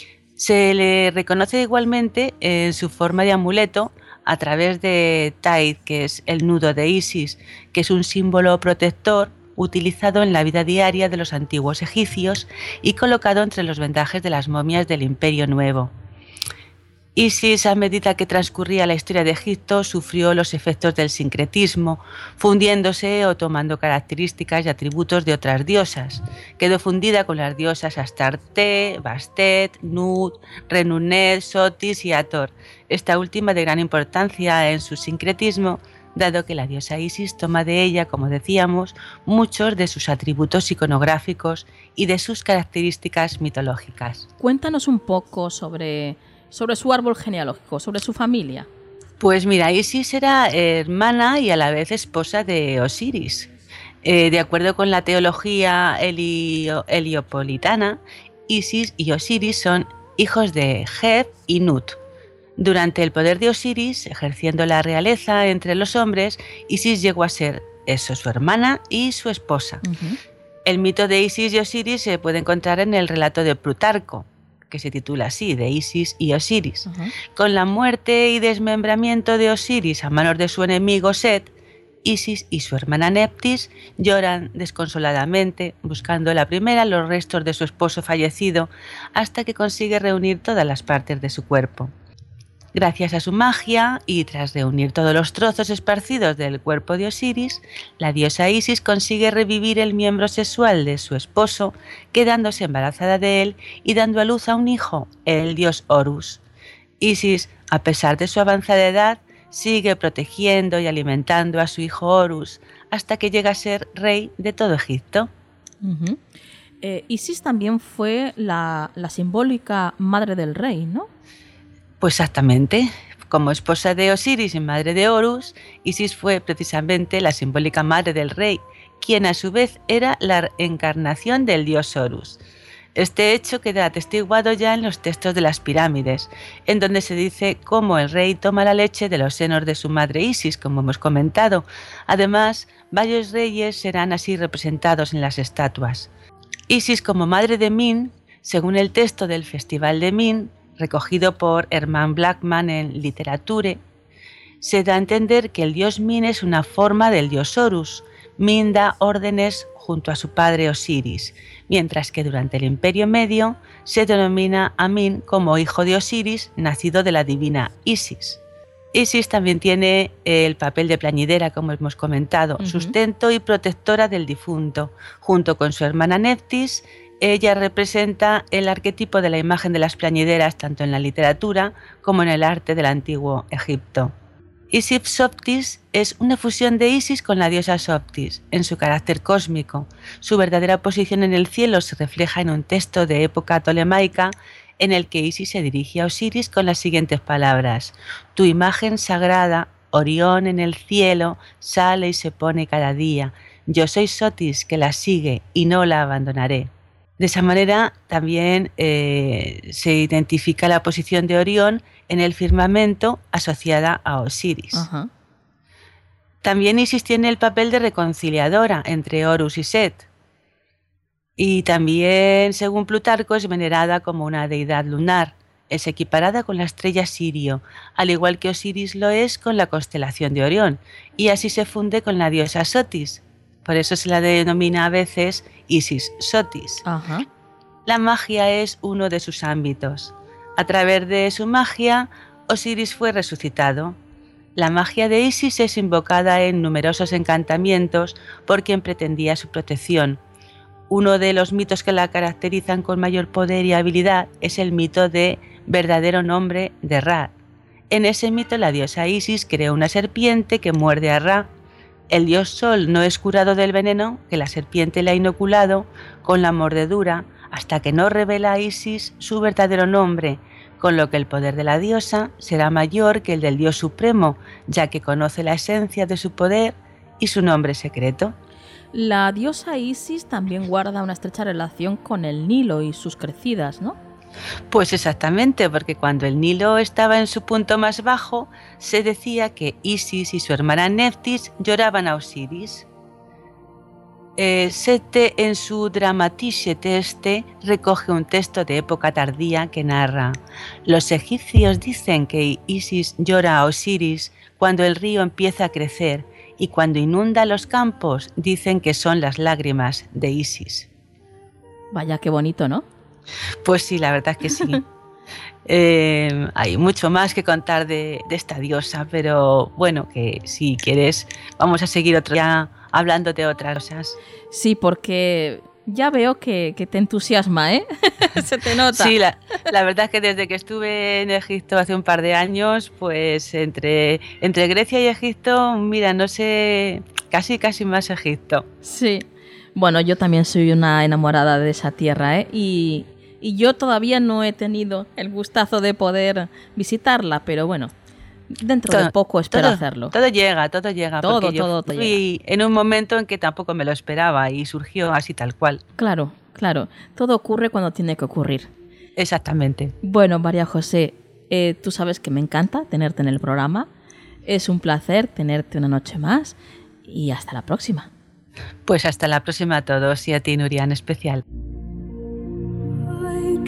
Se le reconoce igualmente en su forma de amuleto a través de Taid, que es el nudo de Isis, que es un símbolo protector utilizado en la vida diaria de los antiguos egipcios y colocado entre los vendajes de las momias del Imperio Nuevo. Isis, a medida que transcurría la historia de Egipto, sufrió los efectos del sincretismo, fundiéndose o tomando características y atributos de otras diosas. Quedó fundida con las diosas Astarte, Bastet, Nut, Renunet, Sotis y Hathor, esta última de gran importancia en su sincretismo, dado que la diosa Isis toma de ella, como decíamos, muchos de sus atributos iconográficos y de sus características mitológicas. Cuéntanos un poco sobre su árbol genealógico, sobre su familia. Pues mira, Isis era hermana y a la vez esposa de Osiris. De acuerdo con la teología heliopolitana, Isis y Osiris son hijos de Geb y Nut. Durante el poder de Osiris, ejerciendo la realeza entre los hombres, Isis llegó a ser su hermana y su esposa. El mito de Isis y Osiris se puede encontrar en el relato de Plutarco, que se titula así, de Isis y Osiris. Con la muerte y desmembramiento de Osiris a manos de su enemigo Set, Isis y su hermana Neptis lloran desconsoladamente, buscando la primera los restos de su esposo fallecido, hasta que consigue reunir todas las partes de su cuerpo. Gracias a su magia y tras reunir todos los trozos esparcidos del cuerpo de Osiris, la diosa Isis consigue revivir el miembro sexual de su esposo, quedándose embarazada de él y dando a luz a un hijo, el dios Horus. Isis, a pesar de su avanzada edad, sigue protegiendo y alimentando a su hijo Horus hasta que llega a ser rey de todo Egipto. Isis también fue la simbólica madre del rey, ¿no? Pues exactamente. Como esposa de Osiris y madre de Horus, Isis fue precisamente la simbólica madre del rey, quien a su vez era la encarnación del dios Horus. Este hecho queda atestiguado ya en los textos de las pirámides, en donde se dice cómo el rey toma la leche de los senos de su madre Isis, como hemos comentado. Además, varios reyes serán así representados en las estatuas. Isis como madre de Min, según el texto del Festival de Min, recogido por Herman Blackman en Literature, se da a entender que el dios Min es una forma del dios Horus. Min da órdenes junto a su padre Osiris, mientras que durante el Imperio Medio se denomina a Min como hijo de Osiris, nacido de la divina Isis. Isis también tiene el papel de plañidera, como hemos comentado, sustento y protectora del difunto, junto con su hermana Neptis, Ella representa el arquetipo de la imagen de las plañideras tanto en la literatura como en el arte del antiguo Egipto. Isis Soptis es una fusión de Isis con la diosa Soptis en su carácter cósmico. Su verdadera posición en el cielo se refleja en un texto de época tolemaica en el que Isis se dirige a Osiris con las siguientes palabras: tu imagen sagrada, Orión en el cielo, sale y se pone cada día. Yo soy Sotis que la sigue y no la abandonaré. De esa manera también se identifica la posición de Orión en el firmamento asociada a Osiris. Ajá. También Isis tiene el papel de reconciliadora entre Horus y Set. Y también, según Plutarco, es venerada como una deidad lunar. Es equiparada con la estrella Sirio, al igual que Osiris lo es con la constelación de Orión, y así se funde con la diosa Sotis. Por eso se la denomina a veces Isis Sotis. Ajá. La magia es uno de sus ámbitos. A través de su magia, Osiris fue resucitado. La magia de Isis es invocada en numerosos encantamientos por quien pretendía su protección. Uno de los mitos que la caracterizan con mayor poder y habilidad es el mito de verdadero nombre de Ra. En ese mito la diosa Isis creó una serpiente que muerde a Ra. El dios Sol no es curado del veneno que la serpiente le ha inoculado con la mordedura hasta que no revela a Isis su verdadero nombre, con lo que el poder de la diosa será mayor que el del dios supremo, ya que conoce la esencia de su poder y su nombre secreto. La diosa Isis también guarda una estrecha relación con el Nilo y sus crecidas, ¿no? Pues exactamente, porque cuando el Nilo estaba en su punto más bajo, se decía que Isis y su hermana Neftis lloraban a Osiris. Sete en su Dramatische Texte recoge un texto de época tardía que narra: los egipcios dicen que Isis llora a Osiris cuando el río empieza a crecer, y cuando inunda los campos dicen que son las lágrimas de Isis. Vaya, qué bonito, ¿no? Pues sí, la verdad es que sí. Hay mucho más que contar de esta diosa, pero bueno, que si quieres vamos a seguir otro día hablando de otras cosas. Sí, porque ya veo que te entusiasma, ¿eh? Se te nota. Sí, la verdad es que desde que estuve en Egipto hace un par de años, pues entre Grecia y Egipto, mira, no sé, casi más Egipto. Sí. Bueno, yo también soy una enamorada de esa tierra, ¿eh? Y yo todavía no he tenido el gustazo de poder visitarla, pero bueno, dentro de poco espero hacerlo. Todo llega. Todo llega. Fui en un momento en que tampoco me lo esperaba y surgió así tal cual. Claro. Todo ocurre cuando tiene que ocurrir. Exactamente. Bueno, María José, tú sabes que me encanta tenerte en el programa. Es un placer tenerte una noche más y hasta la próxima. Pues hasta la próxima a todos y a ti, Nuria, en especial. I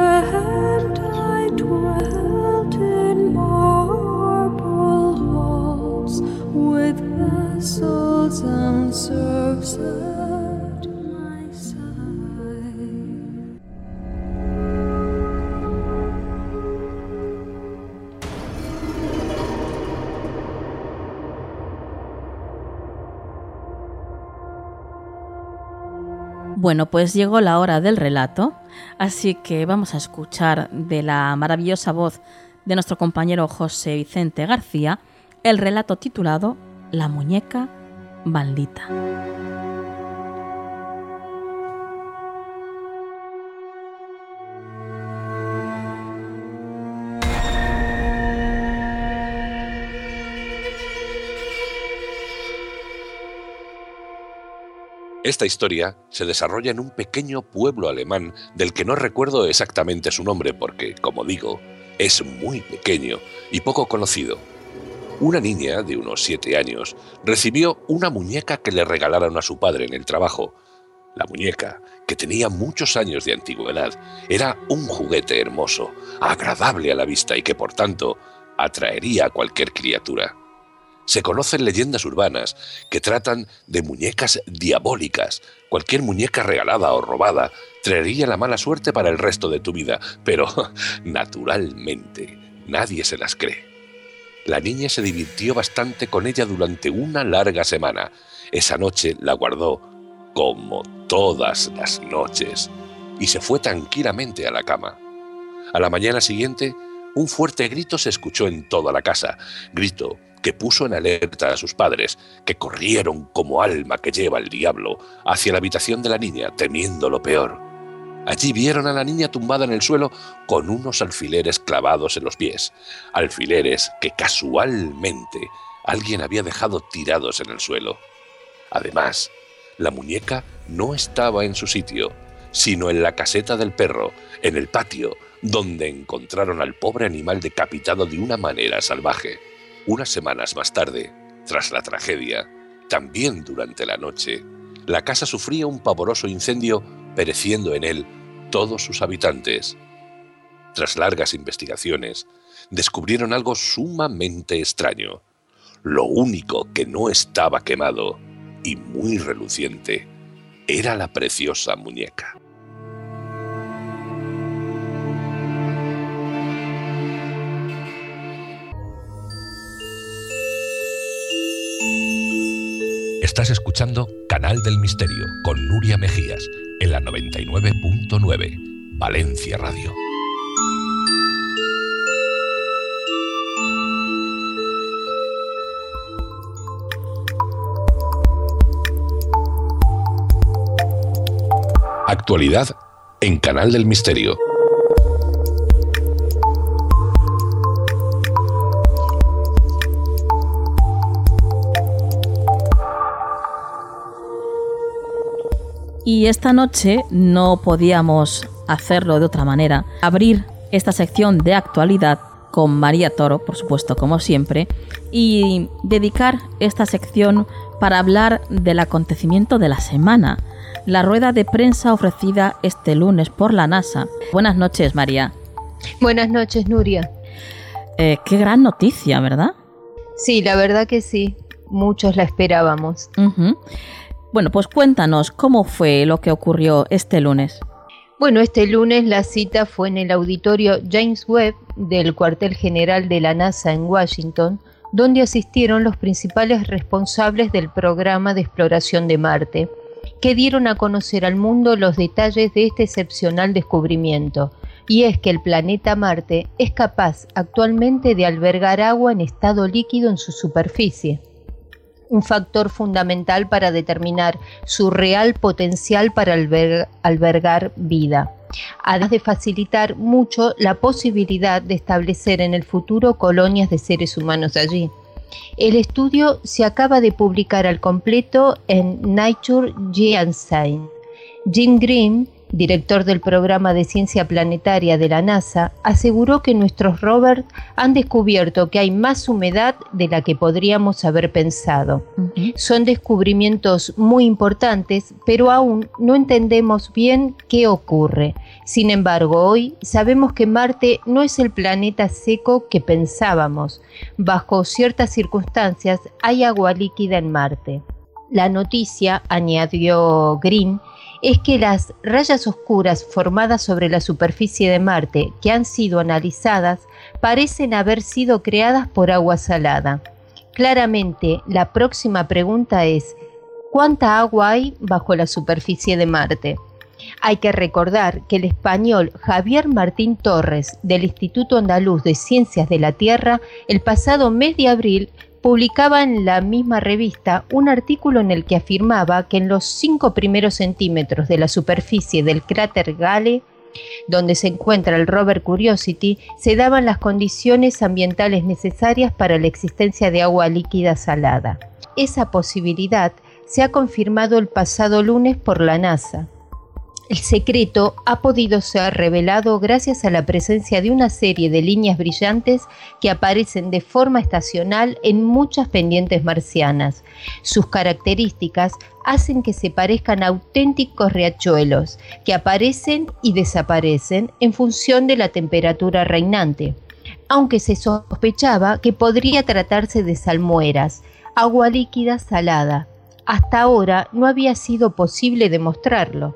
dwelt in marble halls with vessels and serfs at my side. Bueno, pues llegó la hora del relato, así que vamos a escuchar de la maravillosa voz de nuestro compañero José Vicente García el relato titulado La muñeca maldita. Esta historia se desarrolla en un pequeño pueblo alemán del que no recuerdo exactamente su nombre porque, como digo, es muy pequeño y poco conocido. Una niña de unos 7 años recibió una muñeca que le regalaron a su padre en el trabajo. La muñeca, que tenía muchos años de antigüedad, era un juguete hermoso, agradable a la vista y que, por tanto, atraería a cualquier criatura. Se conocen leyendas urbanas que tratan de muñecas diabólicas. Cualquier muñeca regalada o robada traería la mala suerte para el resto de tu vida, pero naturalmente nadie se las cree. La niña se divirtió bastante con ella durante una larga semana. Esa noche la guardó, como todas las noches, y se fue tranquilamente a la cama. A la mañana siguiente, un fuerte grito se escuchó en toda la casa, grito que puso en alerta a sus padres, que corrieron como alma que lleva el diablo hacia la habitación de la niña, temiendo lo peor. Allí vieron a la niña tumbada en el suelo con unos alfileres clavados en los pies, alfileres que casualmente alguien había dejado tirados en el suelo. Además, la muñeca no estaba en su sitio, sino en la caseta del perro, en el patio, donde encontraron al pobre animal decapitado de una manera salvaje. Unas semanas más tarde, tras la tragedia, también durante la noche, la casa sufría un pavoroso incendio, pereciendo en él todos sus habitantes. Tras largas investigaciones, descubrieron algo sumamente extraño. Lo único que no estaba quemado, y muy reluciente, era la preciosa muñeca. Estás escuchando Canal del Misterio con Nuria Mejías en la 99.9 Valencia Radio. Actualidad en Canal del Misterio. Y esta noche no podíamos hacerlo de otra manera. Abrir esta sección de actualidad con María Toro, por supuesto, como siempre, y dedicar esta sección para hablar del acontecimiento de la semana, la rueda de prensa ofrecida este lunes por la NASA. Buenas noches, María. Buenas noches, Nuria. Qué gran noticia, ¿verdad? Sí, la verdad que sí. Muchos la esperábamos. Bueno, pues cuéntanos cómo fue lo que ocurrió este lunes. Bueno, este lunes la cita fue en el auditorio James Webb del cuartel general de la NASA en Washington, donde asistieron los principales responsables del programa de exploración de Marte, que dieron a conocer al mundo los detalles de este excepcional descubrimiento, y es que el planeta Marte es capaz actualmente de albergar agua en estado líquido en su superficie, un factor fundamental para determinar su real potencial para albergar vida, además de facilitar mucho la posibilidad de establecer en el futuro colonias de seres humanos allí. El estudio se acaba de publicar al completo en Nature Geoscience. Jim Green, director del programa de ciencia planetaria de la NASA, aseguró que nuestros rovers han descubierto que hay más humedad de la que podríamos haber pensado. Son descubrimientos muy importantes, pero aún no entendemos bien qué ocurre. Sin embargo, hoy sabemos que Marte no es el planeta seco que pensábamos. Bajo ciertas circunstancias hay agua líquida en Marte. La noticia, añadió Green, es que las rayas oscuras formadas sobre la superficie de Marte que han sido analizadas parecen haber sido creadas por agua salada. Claramente, la próxima pregunta es, ¿cuánta agua hay bajo la superficie de Marte? Hay que recordar que el español Javier Martín Torres, del Instituto Andaluz de Ciencias de la Tierra, el pasado mes de abril, publicaba en la misma revista un artículo en el que afirmaba que en los 5 primeros centímetros de la superficie del cráter Gale, donde se encuentra el rover Curiosity, se daban las condiciones ambientales necesarias para la existencia de agua líquida salada. Esa posibilidad se ha confirmado el pasado lunes por la NASA. El secreto ha podido ser revelado gracias a la presencia de una serie de líneas brillantes que aparecen de forma estacional en muchas pendientes marcianas. Sus características hacen que se parezcan a auténticos riachuelos que aparecen y desaparecen en función de la temperatura reinante, aunque se sospechaba que podría tratarse de salmueras, agua líquida salada. Hasta ahora no había sido posible demostrarlo.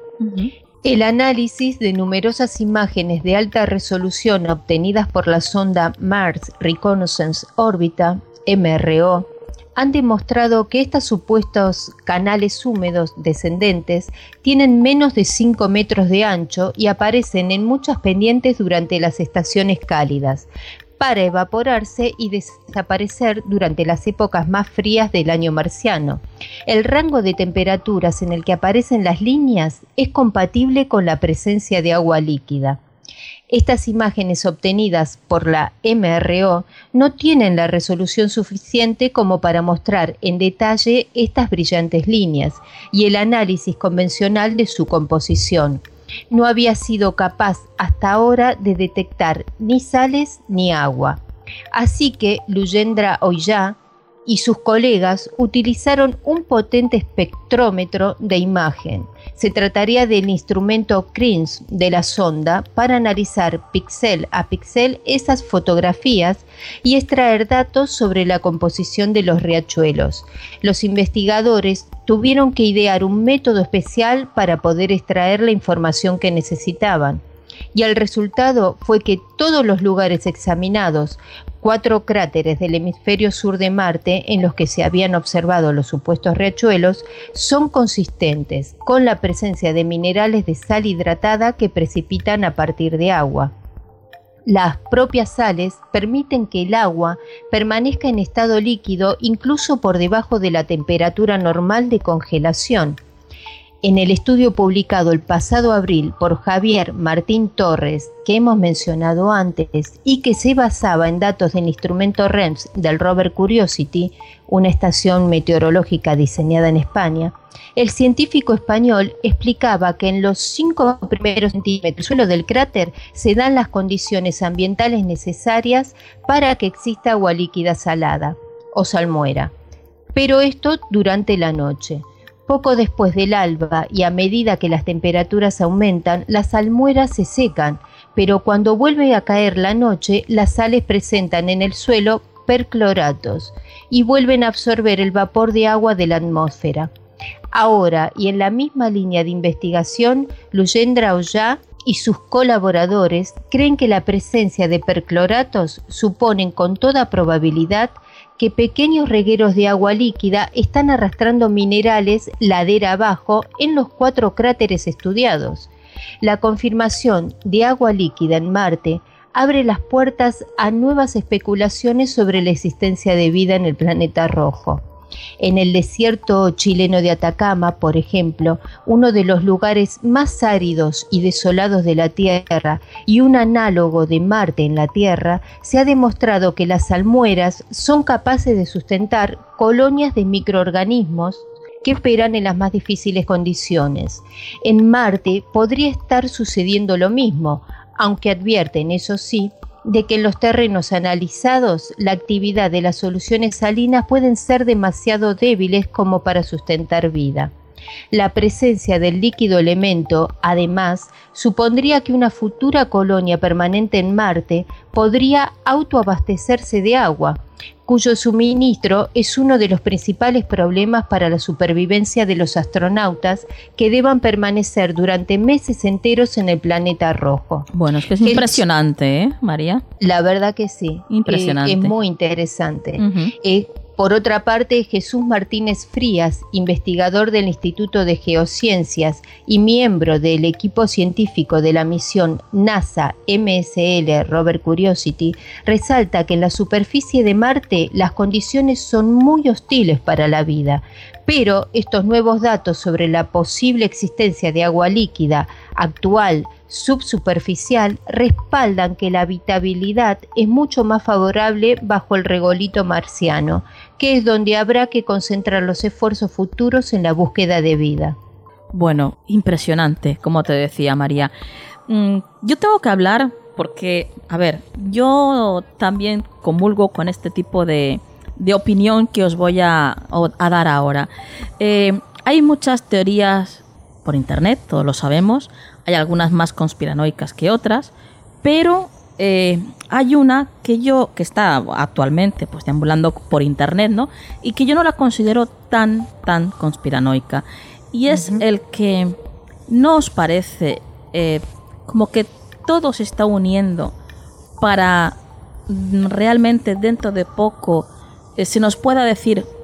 El análisis de numerosas imágenes de alta resolución obtenidas por la sonda Mars Reconnaissance Orbiter, MRO, han demostrado que estos supuestos canales húmedos descendentes tienen menos de 5 metros de ancho y aparecen en muchas pendientes durante las estaciones cálidas, para evaporarse y desaparecer durante las épocas más frías del año marciano. El rango de temperaturas en el que aparecen las líneas es compatible con la presencia de agua líquida. Estas imágenes obtenidas por la MRO no tienen la resolución suficiente como para mostrar en detalle estas brillantes líneas y el análisis convencional de su composición no había sido capaz hasta ahora de detectar ni sales ni agua. Así que Luyendra Oya y sus colegas utilizaron un potente espectrómetro de imagen. Se trataría del instrumento CRIMS de la sonda para analizar píxel a píxel esas fotografías y extraer datos sobre la composición de los riachuelos. Los investigadores tuvieron que idear un método especial para poder extraer la información que necesitaban. Y el resultado fue que todos los lugares examinados, 4 cráteres del hemisferio sur de Marte en los que se habían observado los supuestos riachuelos, son consistentes con la presencia de minerales de sal hidratada que precipitan a partir de agua. Las propias sales permiten que el agua permanezca en estado líquido incluso por debajo de la temperatura normal de congelación. En el estudio publicado el pasado abril por Javier Martín Torres, que hemos mencionado antes, y que se basaba en datos del instrumento REMS del rover Curiosity, una estación meteorológica diseñada en España, el científico español explicaba que en los 5 primeros centímetros del suelo del cráter se dan las condiciones ambientales necesarias para que exista agua líquida salada o salmuera, pero esto durante la noche. Poco después del alba y a medida que las temperaturas aumentan, las salmueras se secan, pero cuando vuelve a caer la noche, las sales presentan en el suelo percloratos y vuelven a absorber el vapor de agua de la atmósfera. Ahora, y en la misma línea de investigación, Luyendra Oya y sus colaboradores creen que la presencia de percloratos suponen con toda probabilidad que pequeños regueros de agua líquida están arrastrando minerales ladera abajo en los 4 cráteres estudiados. La confirmación de agua líquida en Marte abre las puertas a nuevas especulaciones sobre la existencia de vida en el planeta rojo. En el desierto chileno de Atacama, por ejemplo, uno de los lugares más áridos y desolados de la Tierra y un análogo de Marte en la Tierra, se ha demostrado que las salmueras son capaces de sustentar colonias de microorganismos que esperan en las más difíciles condiciones. En Marte podría estar sucediendo lo mismo, aunque advierten, eso sí, de que en los terrenos analizados la actividad de las soluciones salinas pueden ser demasiado débiles como para sustentar vida. La presencia del líquido elemento, además, supondría que una futura colonia permanente en Marte podría autoabastecerse de agua, cuyo suministro es uno de los principales problemas para la supervivencia de los astronautas que deban permanecer durante meses enteros en el planeta rojo. Bueno, es que es impresionante, ¿eh, María? La verdad que sí. Impresionante. Es muy interesante. Por otra parte, Jesús Martínez Frías, investigador del Instituto de Geociencias y miembro del equipo científico de la misión NASA-MSL Rover Curiosity, resalta que en la superficie de Marte las condiciones son muy hostiles para la vida, pero estos nuevos datos sobre la posible existencia de agua líquida actual subsuperficial respaldan que la habitabilidad es mucho más favorable bajo el regolito marciano, que es donde habrá que concentrar los esfuerzos futuros en la búsqueda de vida. Bueno, impresionante, como te decía María. Yo tengo que hablar porque, a ver, yo también comulgo con este tipo de opinión que os voy a dar ahora. Hay muchas teorías por internet, todos lo sabemos. Hay algunas más conspiranoicas que otras, pero hay una que está actualmente pues deambulando por internet, ¿no? Y que yo no la considero tan conspiranoica. Y es el que no os parece como que todo se está uniendo para realmente dentro de poco se nos pueda decir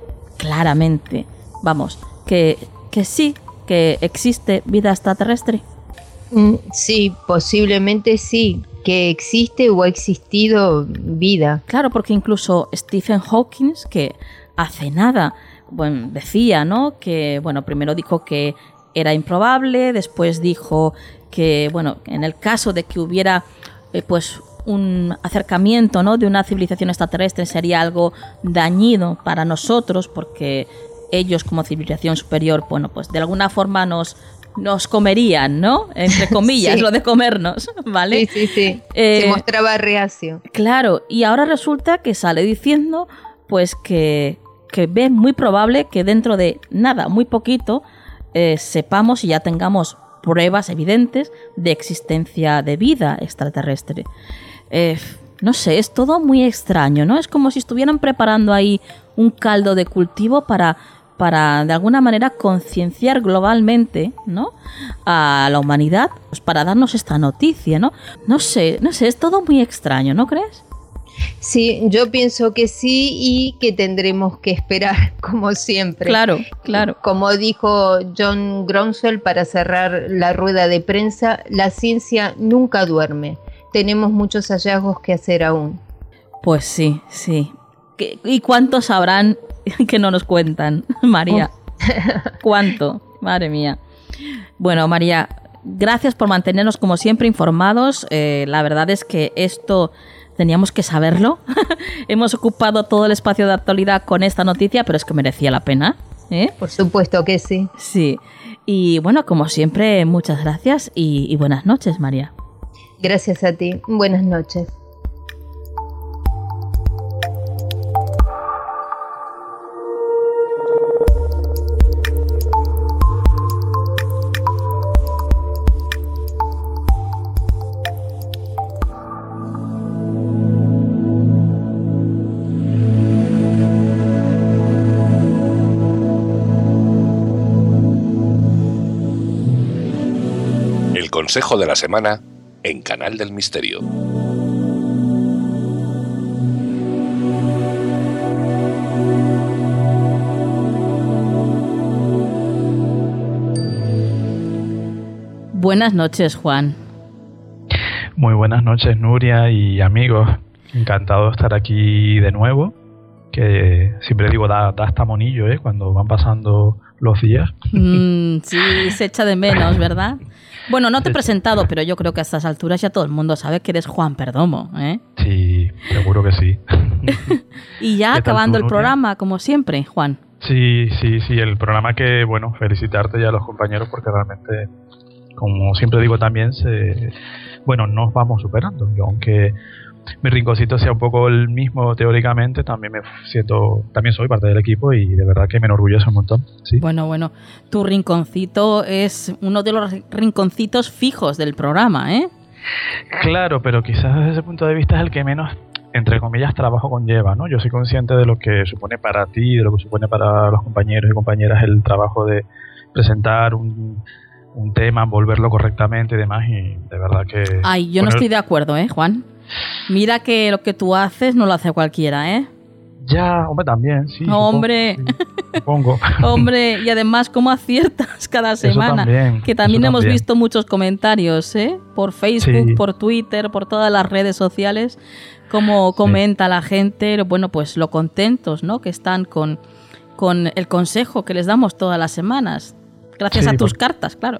claramente, vamos, que sí, que existe vida extraterrestre. Sí, posiblemente sí, que existe o ha existido vida. Claro, porque incluso Stephen Hawking, que hace nada, bueno, decía, ¿no? Que, bueno, primero dijo que era improbable, después dijo que, bueno, en el caso de que hubiera, pues, un acercamiento, ¿no?, de una civilización extraterrestre, sería algo dañino para nosotros, porque ellos como civilización superior, bueno, pues de alguna forma nos comerían, ¿no? Entre comillas, Sí. lo de comernos, ¿vale? Sí. Se mostraba reacio. Claro, y ahora resulta que sale diciendo, pues, que ve muy probable que dentro de nada, muy poquito, sepamos y ya tengamos pruebas evidentes de existencia de vida extraterrestre. No sé, es todo muy extraño, ¿no? Es como si estuvieran preparando ahí un caldo de cultivo para de alguna manera concienciar globalmente, ¿no?, a la humanidad, pues para darnos esta noticia, ¿no? No sé, es todo muy extraño, ¿no crees? Sí, yo pienso que sí y que tendremos que esperar, como siempre. Claro. Como dijo John Gronswell para cerrar la rueda de prensa, la ciencia nunca duerme. Tenemos muchos hallazgos que hacer aún. Pues sí. ¿Y cuántos sabrán que no nos cuentan, María? ¿Cuánto? Madre mía. Bueno, María, gracias por mantenernos como siempre informados. La verdad es que esto teníamos que saberlo. Hemos ocupado todo el espacio de actualidad con esta noticia, pero es que merecía la pena, ¿eh? Por supuesto que sí. Sí. Y bueno, como siempre, muchas gracias y buenas noches, María. Gracias a ti. Buenas noches. El consejo de la semana en Canal del Misterio. Buenas noches, Juan. Muy buenas noches, Nuria y amigos. Encantado de estar aquí de nuevo. Que siempre digo, da hasta monillo, cuando van pasando los días. Sí, se echa de menos, ¿verdad? Bueno, no te he presentado, pero yo creo que a estas alturas ya todo el mundo sabe que eres Juan Perdomo, ¿eh? Sí, seguro que sí. Y ya acabando el programa, como siempre, Juan. Sí, el programa que, bueno, felicitarte ya a los compañeros porque realmente, como siempre digo también, nos vamos superando. Yo, aunque mi rinconcito sea un poco el mismo teóricamente, también soy parte del equipo y de verdad que me enorgullece un montón. ¿Sí? Bueno, tu rinconcito es uno de los rinconcitos fijos del programa, ¿eh? Claro, pero quizás desde ese punto de vista es el que menos, entre comillas, trabajo conlleva, ¿no? Yo soy consciente de lo que supone para ti, de lo que supone para los compañeros y compañeras el trabajo de presentar un tema, envolverlo correctamente y demás, y de verdad que... Ay, yo no estoy de acuerdo, Juan. Mira que lo que tú haces no lo hace cualquiera, ¿eh? Ya, hombre, también, sí. Hombre, supongo. Hombre, y además cómo aciertas cada semana. Que también hemos visto muchos comentarios, por Facebook, sí, por Twitter, por todas las redes sociales, cómo comenta la gente, bueno, pues lo contentos, ¿no?, que están con el consejo que les damos todas las semanas. Gracias a tus cartas, claro.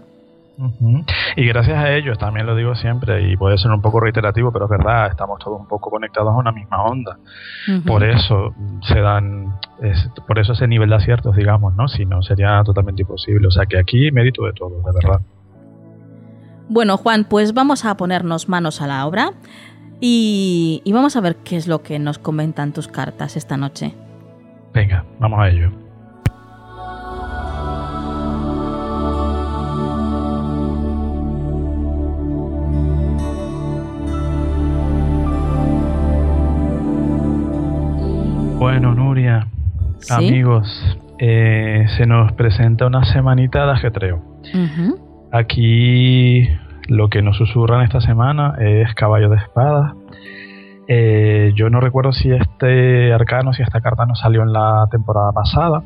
Y gracias a ellos, también lo digo siempre, y puede ser un poco reiterativo, pero es verdad, estamos todos un poco conectados a una misma onda. Por eso por eso ese nivel de aciertos, digamos, ¿no? Si no, sería totalmente imposible. O sea que aquí mérito de todo, de verdad. Bueno, Juan, pues vamos a ponernos manos a la obra y vamos a ver qué es lo que nos comentan tus cartas esta noche. Venga, vamos a ello. Bueno, Nuria, ¿sí? Amigos, se nos presenta una semanita de ajetreo. Aquí lo que nos susurran esta semana es caballo de espadas Yo no recuerdo si este arcano, si esta carta nos salió en la temporada pasada,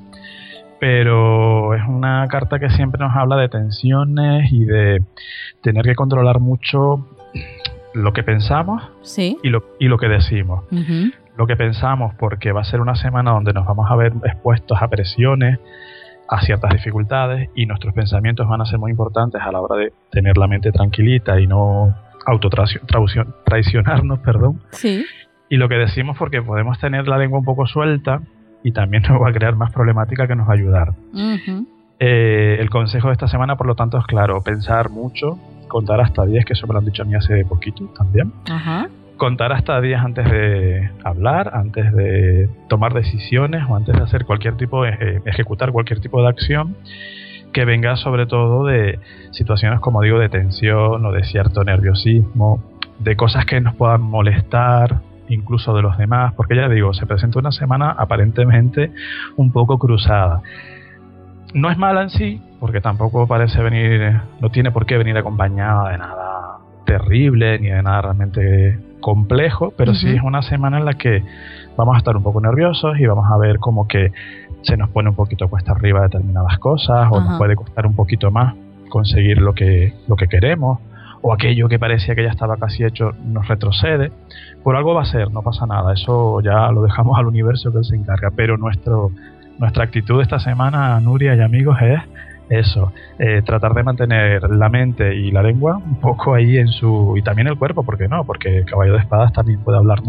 pero es una carta que siempre nos habla de tensiones y de tener que controlar mucho lo que pensamos Sí. y lo que decimos. Ujú. Lo que pensamos, porque va a ser una semana donde nos vamos a ver expuestos a presiones, a ciertas dificultades, y nuestros pensamientos van a ser muy importantes a la hora de tener la mente tranquilita y no traicionarnos, perdón. Sí. Y lo que decimos, porque podemos tener la lengua un poco suelta y también nos va a crear más problemática que nos va a ayudar. Ujú. El consejo de esta semana, por lo tanto, es claro: pensar mucho, contar hasta 10, que eso me lo han dicho a mí hace poquito también. Ajá. Contar hasta 10 antes de hablar, antes de tomar decisiones o antes de hacer cualquier tipo de, ejecutar cualquier tipo de acción que venga sobre todo de situaciones, como digo, de tensión o de cierto nerviosismo, de cosas que nos puedan molestar, incluso de los demás, porque ya digo, se presenta una semana aparentemente un poco cruzada. No es mala en sí, porque tampoco parece venir, no tiene por qué venir acompañada de nada terrible ni de nada realmente complejo, pero sí es una semana en la que vamos a estar un poco nerviosos y vamos a ver como que se nos pone un poquito cuesta arriba determinadas cosas, o nos puede costar un poquito más conseguir lo que queremos, o aquello que parecía que ya estaba casi hecho nos retrocede. Por algo va a ser, no pasa nada, eso ya lo dejamos al universo que él se encarga, pero nuestra actitud esta semana, Nuria y amigos, es eso, tratar de mantener la mente y la lengua un poco ahí y también el cuerpo, ¿por qué no? Porque el caballo de espadas también puede hablarnos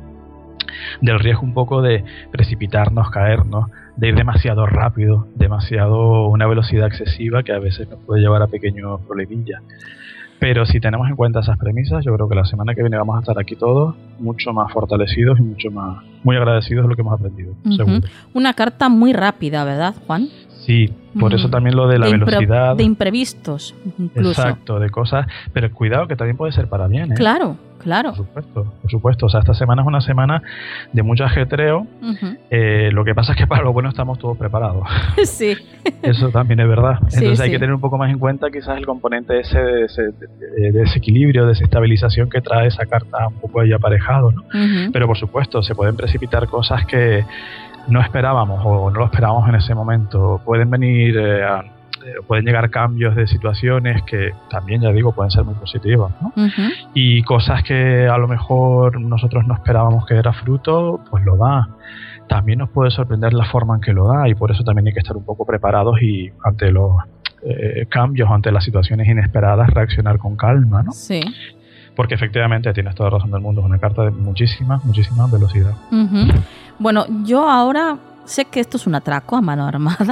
del riesgo un poco de precipitarnos, caernos, de ir demasiado rápido, una velocidad excesiva que a veces nos puede llevar a pequeños problemillas. Pero si tenemos en cuenta esas premisas, yo creo que la semana que viene vamos a estar aquí todos mucho más fortalecidos y muy agradecidos de lo que hemos aprendido. Seguro. Una carta muy rápida, ¿verdad, Juan? Sí, por eso también lo de la velocidad. De imprevistos, incluso. Exacto, de cosas. Pero cuidado, que también puede ser para bien, ¿eh? Claro. Por supuesto. O sea, esta semana es una semana de mucho ajetreo. Lo que pasa es que para lo bueno estamos todos preparados. Sí. Eso también es verdad. Entonces sí. Hay que tener un poco más en cuenta quizás el componente ese de desequilibrio, de desestabilización que trae esa carta un poco ahí aparejado, ¿no? Pero por supuesto, se pueden precipitar cosas que no esperábamos o no lo esperábamos en ese momento. Pueden venir, pueden llegar cambios de situaciones que también, ya digo, pueden ser muy positivas, ¿no? Y cosas que a lo mejor nosotros no esperábamos que era fruto, pues lo da. También nos puede sorprender la forma en que lo da, y por eso también hay que estar un poco preparados y ante los cambios, ante las situaciones inesperadas, reaccionar con calma, ¿no? Sí. Porque efectivamente tienes toda la razón del mundo, es una carta de muchísima velocidad. Bueno, yo ahora sé que esto es un atraco a mano armada,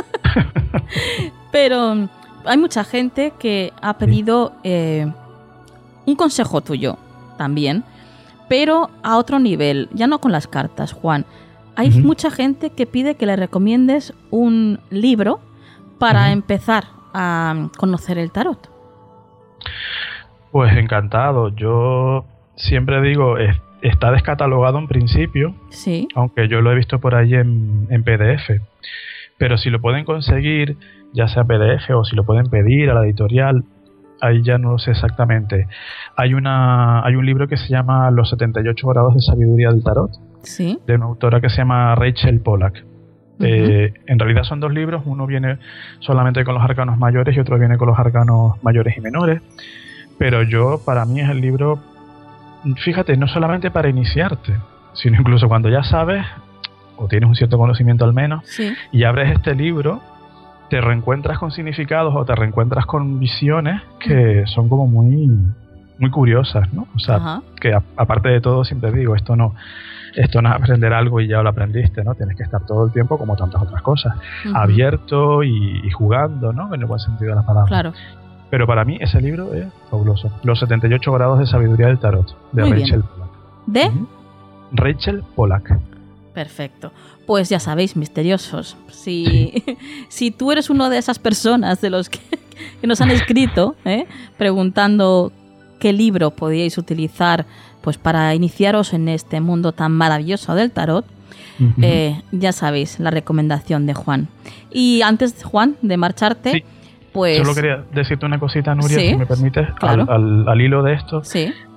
pero hay mucha gente que ha pedido un consejo tuyo también, pero a otro nivel, ya no con las cartas, Juan. Hay mucha gente que pide que le recomiendes un libro para empezar a conocer el tarot. Pues encantado. Yo siempre digo, está descatalogado en principio, sí, aunque yo lo he visto por ahí en PDF. Pero si lo pueden conseguir, ya sea PDF o si lo pueden pedir a la editorial, ahí ya no lo sé exactamente. Hay un libro que se llama Los 78 grados de sabiduría del tarot, sí, de una autora que se llama Rachel Pollack. En realidad son dos libros, uno viene solamente con los arcanos mayores y otro viene con los arcanos mayores y menores. Pero para mí es el libro, fíjate, no solamente para iniciarte, sino incluso cuando ya sabes, o tienes un cierto conocimiento al menos, sí, y abres este libro, te reencuentras con significados o te reencuentras con visiones que son como muy, muy curiosas, ¿no? O sea, que aparte de todo, siempre digo, esto no es aprender algo y ya lo aprendiste, ¿no? Tienes que estar todo el tiempo, como tantas otras cosas, abierto y jugando, ¿no? En el buen sentido de la palabra. Claro. Pero para mí ese libro es fabuloso. Los 78 grados de sabiduría del tarot, de muy Rachel bien. Pollack. ¿De? Rachel Pollack. Perfecto. Pues ya sabéis, misteriosos, si tú eres una de esas personas de los que nos han escrito preguntando qué libro podíais utilizar pues para iniciaros en este mundo tan maravilloso del tarot, ya sabéis la recomendación de Juan. Y antes, Juan, de marcharte... Sí. Solo quería decirte una cosita, Nuria, si me permites, claro. al hilo de esto. Sí.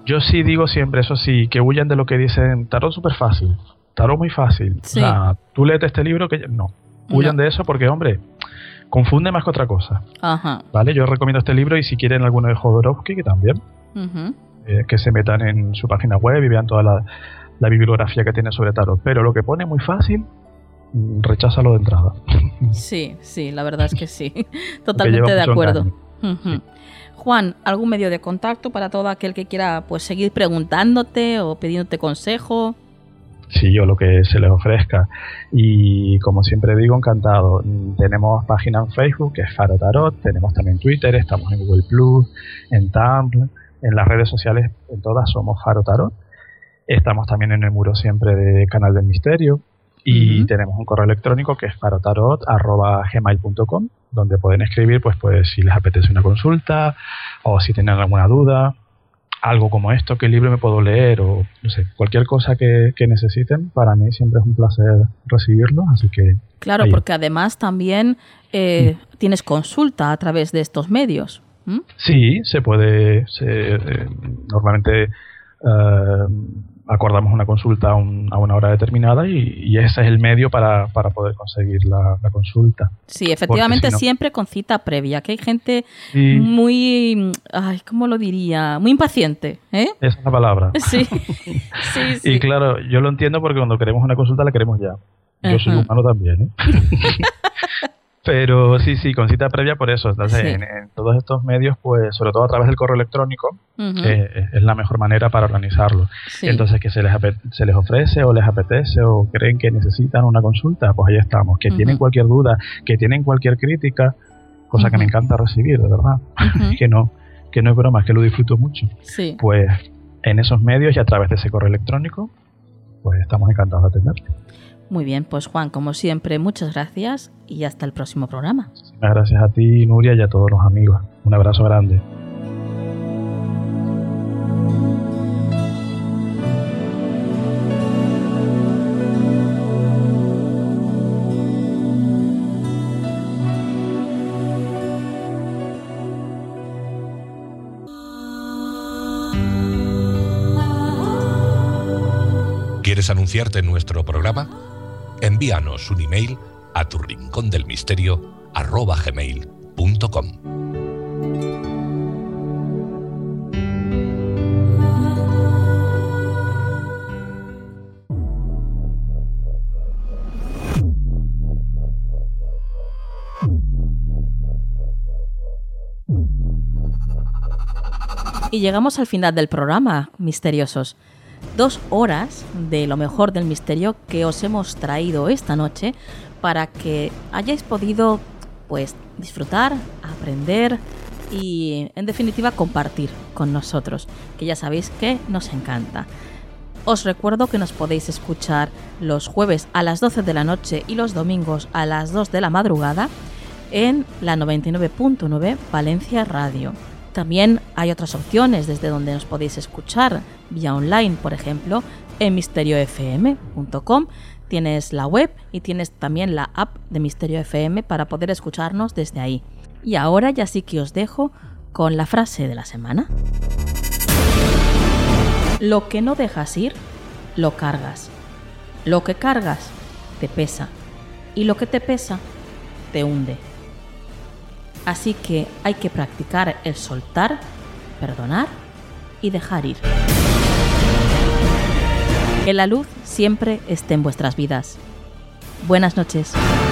Yo sí digo siempre, eso sí, que huyan de lo que dicen tarot súper fácil, tarot muy fácil. Sí. O sea, tú léete este libro que... No, huyan de eso porque, hombre, confunde más que otra cosa. Ajá. ¿Vale? Yo recomiendo este libro y si quieren alguno de Jodorowsky, que también, que se metan en su página web y vean toda la bibliografía que tiene sobre tarot. Pero lo que pone muy fácil, recházalo de entrada. Sí, la verdad es que sí. Totalmente de acuerdo. Sí. Juan, ¿algún medio de contacto para todo aquel que quiera pues seguir preguntándote o pidiéndote consejo? Sí, o lo que se les ofrezca. Y como siempre digo, encantado. Tenemos página en Facebook, que es Faro Tarot. Tenemos también Twitter, estamos en Google Plus, en Tumblr, en las redes sociales, en todas somos Faro Tarot. Estamos también en el muro siempre de Canal del Misterio. Y tenemos un correo electrónico que es farotarot@gmail.com, donde pueden escribir pues si les apetece una consulta o si tienen alguna duda, algo como esto, qué libro me puedo leer o no sé, cualquier cosa que necesiten. Para mí siempre es un placer recibirlo, así que... Claro, porque además también tienes consulta a través de estos medios. Sí, se puede. Normalmente acordamos una consulta a una hora determinada y ese es el medio para poder conseguir la consulta. Sí, efectivamente, si no, siempre con cita previa, que hay gente muy, ¿cómo lo diría? Muy impaciente, ¿eh? Esa es la palabra. Sí. Sí. Y claro, yo lo entiendo porque cuando queremos una consulta la queremos ya. Yo soy humano también, ¿eh? Pero sí, con cita previa por eso. Entonces, en todos estos medios, pues sobre todo a través del correo electrónico, es la mejor manera para organizarlo. Sí. Entonces, que se les ofrece o les apetece o creen que necesitan una consulta, pues ahí estamos. Que tienen cualquier duda, que tienen cualquier crítica, cosa que me encanta recibir, de verdad. Que no es broma, es que lo disfruto mucho. Sí. Pues en esos medios y a través de ese correo electrónico, pues estamos encantados de atenderte. Muy bien, pues Juan, como siempre, muchas gracias y hasta el próximo programa. Gracias a ti, Nuria, y a todos los amigos. Un abrazo grande. ¿Quieres anunciarte en nuestro programa? Envíanos un email a turincondelmisterio@gmail.com. Y llegamos al final del programa, misteriosos. 2 horas de lo mejor del misterio que os hemos traído esta noche para que hayáis podido pues disfrutar, aprender y en definitiva compartir con nosotros, que ya sabéis que nos encanta. Os recuerdo que nos podéis escuchar los jueves a las 12 de la noche y los domingos a las 2 de la madrugada en la 99.9 Valencia Radio. También hay otras opciones desde donde nos podéis escuchar, vía online, por ejemplo, en misteriofm.com. Tienes la web y tienes también la app de Misterio FM para poder escucharnos desde ahí. Y ahora ya sí que os dejo con la frase de la semana. Lo que no dejas ir, lo cargas. Lo que cargas, te pesa. Y lo que te pesa, te hunde. Así que hay que practicar el soltar, perdonar y dejar ir. Que la luz siempre esté en vuestras vidas. Buenas noches.